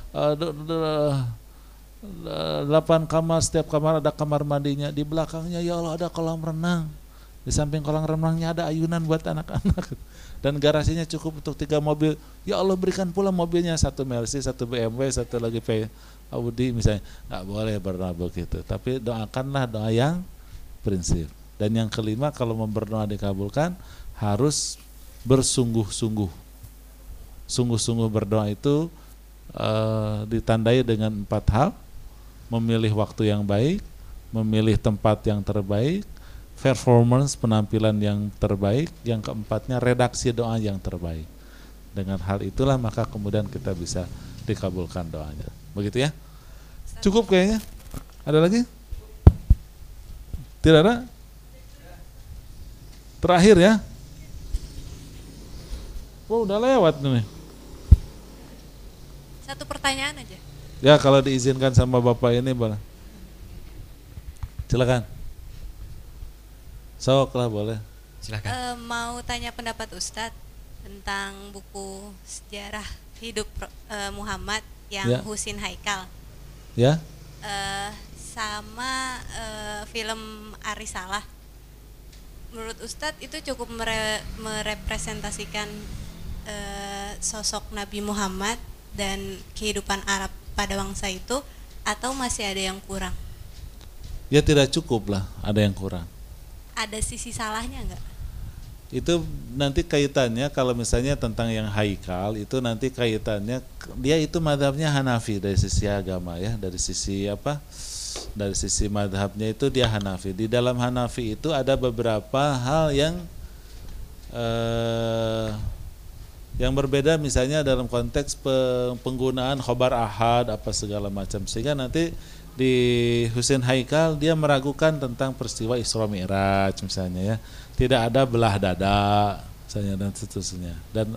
delapan kamar, setiap kamar ada kamar mandinya. Di belakangnya ya Allah ada kolam renang. Di samping kolam renangnya ada ayunan buat anak-anak. Dan garasinya cukup untuk tiga mobil. Ya Allah berikan pula mobilnya, satu Mercy, satu B M W, satu lagi P Audi misalnya. Nggak boleh berdoa begitu. Tapi doakanlah doa yang prinsip. Dan yang kelima, kalau berdoa dikabulkan harus bersungguh-sungguh. Sungguh-sungguh berdoa itu uh, ditandai dengan empat hal: memilih waktu yang baik, memilih tempat yang terbaik, performance penampilan yang terbaik, yang keempatnya redaksi doa yang terbaik. Dengan hal itulah maka kemudian kita bisa dikabulkan doanya. Begitu ya? Cukup kayaknya. Ada lagi? Tidak ada? Terakhir ya. Oh, udah lewat nih. Satu pertanyaan aja. Ya, kalau diizinkan sama Bapak ini boleh. Silakan. Sok lah boleh. Silakan. E, mau tanya pendapat Ustadz tentang buku sejarah hidup e, Muhammad yang ya. Husin Haikal. Ya. E, sama e, film Arisalah. Menurut Ustadz itu cukup mere, merepresentasikan eh, sosok Nabi Muhammad dan kehidupan Arab pada bangsa itu, atau masih ada yang kurang? Ya tidak cukup lah, ada yang kurang. Ada sisi salahnya enggak? Itu nanti kaitannya kalau misalnya tentang yang haikal itu nanti kaitannya dia itu madhabnya Hanafi dari sisi agama ya, dari sisi apa? Dari sisi madhabnya itu dia Hanafi. Di dalam Hanafi itu ada beberapa hal yang eh, yang berbeda, misalnya dalam konteks penggunaan khobar ahad apa segala macam, sehingga nanti di Husain Haikal dia meragukan tentang peristiwa Isra Mi'raj misalnya ya, tidak ada belah dada misalnya dan seterusnya, dan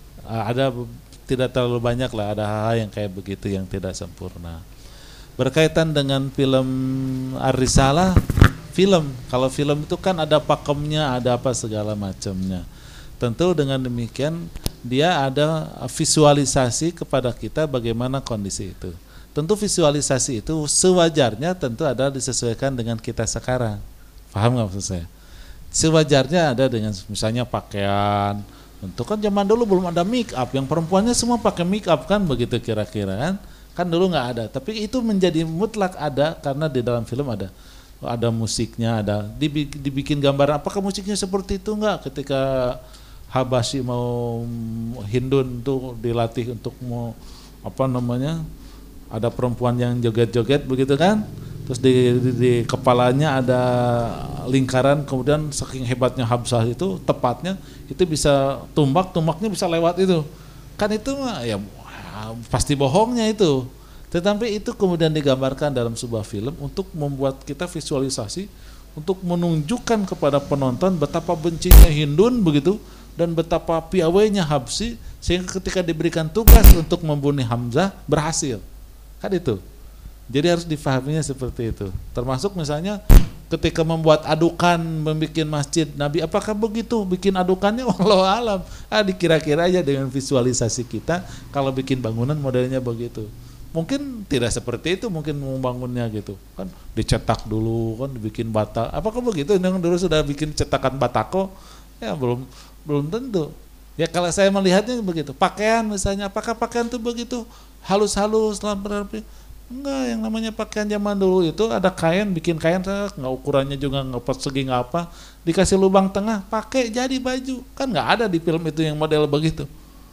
ada tidak terlalu banyak lah, ada hal-hal yang kayak begitu yang tidak sempurna. Berkaitan dengan film Ar-Risalah, film kalau film itu kan ada pakemnya, ada apa segala macamnya. Tentu dengan demikian dia ada visualisasi kepada kita bagaimana kondisi itu. Tentu visualisasi itu sewajarnya tentu ada disesuaikan dengan kita sekarang. Paham nggak maksud saya? Sewajarnya ada dengan misalnya pakaian. Tentu kan zaman dulu belum ada make up, yang perempuannya semua pakai make up kan begitu kira-kira kan? Kan dulu nggak ada. Tapi itu menjadi mutlak ada karena di dalam film ada. Ada musiknya, ada dibikin gambaran. Apakah musiknya seperti itu enggak ketika Habasyi mau Hindun tuh dilatih untuk mau apa namanya, ada perempuan yang joget-joget begitu kan, terus di, di, di kepalanya ada lingkaran, kemudian saking hebatnya Habsah itu tepatnya itu bisa tumbak, tumbaknya bisa lewat itu kan, itu mah ya pasti bohongnya itu. Tetapi itu kemudian digambarkan dalam sebuah film untuk membuat kita visualisasi, untuk menunjukkan kepada penonton betapa bencinya Hindun begitu, dan betapa piawainya Habsyi, sehingga ketika diberikan tugas untuk membunuh Hamzah berhasil. Kan itu. Jadi harus difahaminya seperti itu. Termasuk misalnya ketika membuat adukan, membuat masjid Nabi, apakah begitu bikin adukannya? Wallahu alam. Ah, dikira-kira aja dengan visualisasi kita kalau bikin bangunan modelnya begitu. Mungkin tidak seperti itu, mungkin membangunnya gitu kan, dicetak dulu kan, dibikin bata. Apakah begitu? Yang dulu sudah bikin cetakan batako? Ya belum belum tentu. Ya kalau saya melihatnya begitu. Pakaian misalnya, apakah pakaian itu begitu halus-halus, rapi? Enggak, yang namanya pakaian zaman dulu itu ada kain, bikin kain nggak ukurannya juga nggak persegi nggak apa, dikasih lubang tengah, pakai jadi baju. Kan nggak ada di film itu yang model begitu.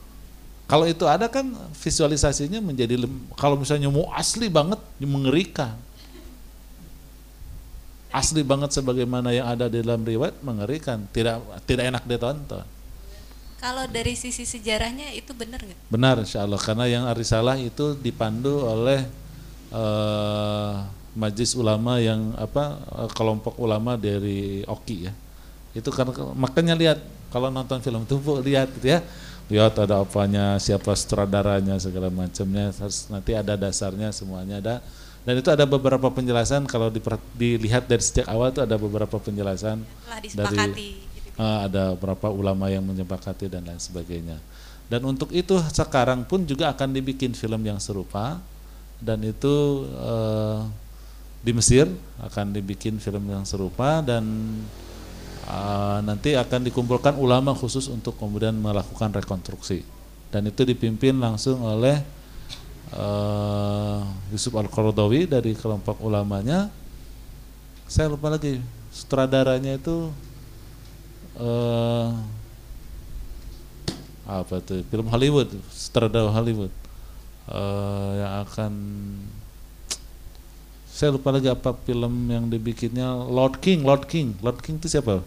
Kalau itu ada kan visualisasinya menjadi, kalau misalnya mau asli banget mengerikan. Asli banget sebagaimana yang ada di dalam riwayat mengerikan, tidak tidak enak ditonton. Kalau dari sisi sejarahnya itu benar nggak? Benar insyaallah, karena yang Ar-Risalah itu dipandu oleh uh, Majelis Ulama yang apa kelompok ulama dari Oki ya. Itu karena makanya lihat kalau nonton film itu lihat gitu ya. Lihat ada apanya, siapa sutradaranya, segala macamnya, harus nanti ada dasarnya semuanya ada. Dan itu ada beberapa penjelasan kalau diper, dilihat dari sejak awal itu ada beberapa penjelasan dari uh, ada beberapa ulama yang menyepakati dan lain sebagainya. Dan untuk itu sekarang pun juga akan dibikin film yang serupa, dan itu uh, di Mesir akan dibikin film yang serupa, dan Uh, nanti akan dikumpulkan ulama khusus untuk kemudian melakukan rekonstruksi, dan itu dipimpin langsung oleh uh, Yusuf Al-Qaradawi dari kelompok ulamanya. Saya lupa lagi sutradaranya itu uh, apa tuh, film Hollywood, sutradara Hollywood uh, yang akan, saya lupa lagi apa film yang dibikinnya, Lord King, Lord King, Lord King itu siapa?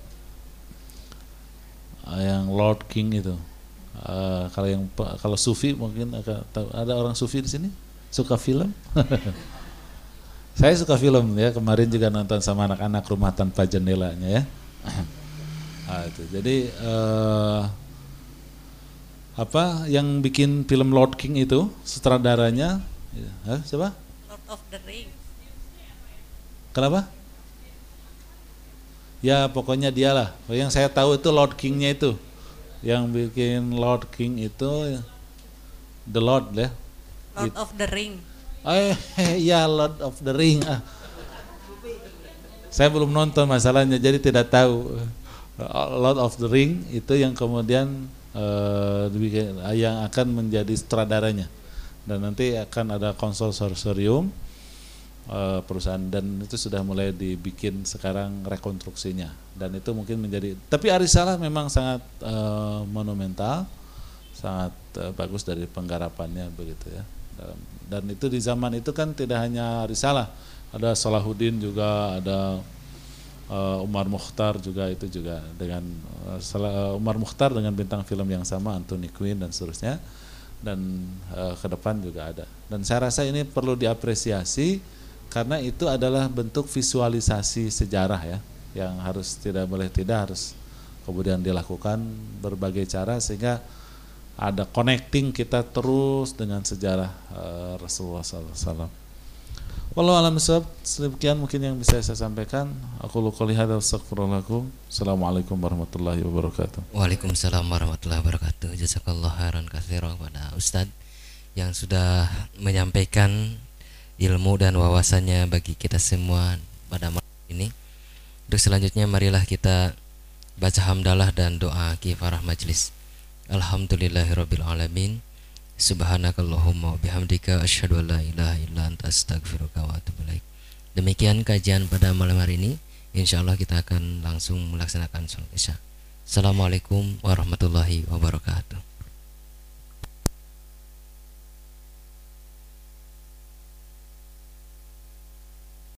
Yang Lord King itu, uh, kalau yang kalau Sufi mungkin ada orang Sufi di sini suka film. Saya suka film ya, kemarin juga nonton sama anak-anak Rumah Tanpa Jendelanya ya. Nah, itu. Jadi uh, apa yang bikin film Lord King itu sutradaranya, ya, siapa? Lord of the Rings. Kenapa? Ya pokoknya dialah. Yang saya tahu itu Lord King-nya itu, yang bikin Lord King itu The Lord ya. Lord It. of the Ring. Eh ya Lord of the Ring. Ah. Saya belum nonton masalahnya, jadi tidak tahu. Lord of the Ring itu yang kemudian uh, yang akan menjadi sutradaranya, dan nanti akan ada konsorsium uh, perusahaan, dan itu sudah mulai dibikin sekarang rekonstruksinya, dan itu mungkin menjadi, tapi Arisalah memang sangat uh, monumental, sangat uh, bagus dari penggarapannya begitu ya. Dan, dan itu di zaman itu kan tidak hanya Arisalah, ada Salahuddin juga, ada uh, Umar Mukhtar juga, itu juga dengan uh, Umar Mukhtar dengan bintang film yang sama, Anthony Quinn dan seterusnya, dan uh, ke depan juga ada. Dan saya rasa ini perlu diapresiasi karena itu adalah bentuk visualisasi sejarah ya, yang harus tidak boleh tidak harus kemudian dilakukan berbagai cara sehingga ada connecting kita terus dengan sejarah uh, Rasulullah sallallahu alaihi wasallam. Wallahu a'lam bishawab. Sekian mungkin yang bisa saya sampaikan. Aku qouli hadza astaghfirullah lakum. Assalamualaikum warahmatullahi wabarakatuh. Waalaikumsalam warahmatullahi wabarakatuh. Jazakallahu khairan katsiran kepada Ustadz yang sudah menyampaikan ilmu dan wawasannya bagi kita semua pada malam ini. Untuk selanjutnya marilah kita baca hamdalah dan doa kifarah majlis. Alhamdulillahirabbil alamin. Subhanakallahumma bihamdika asyhadu an la ilaha illa anta astaghfiruka wa atubu ilaik. Demikian kajian pada malam hari ini. Insyaallah kita akan langsung melaksanakan sholat Isya. Assalamualaikum warahmatullahi wabarakatuh.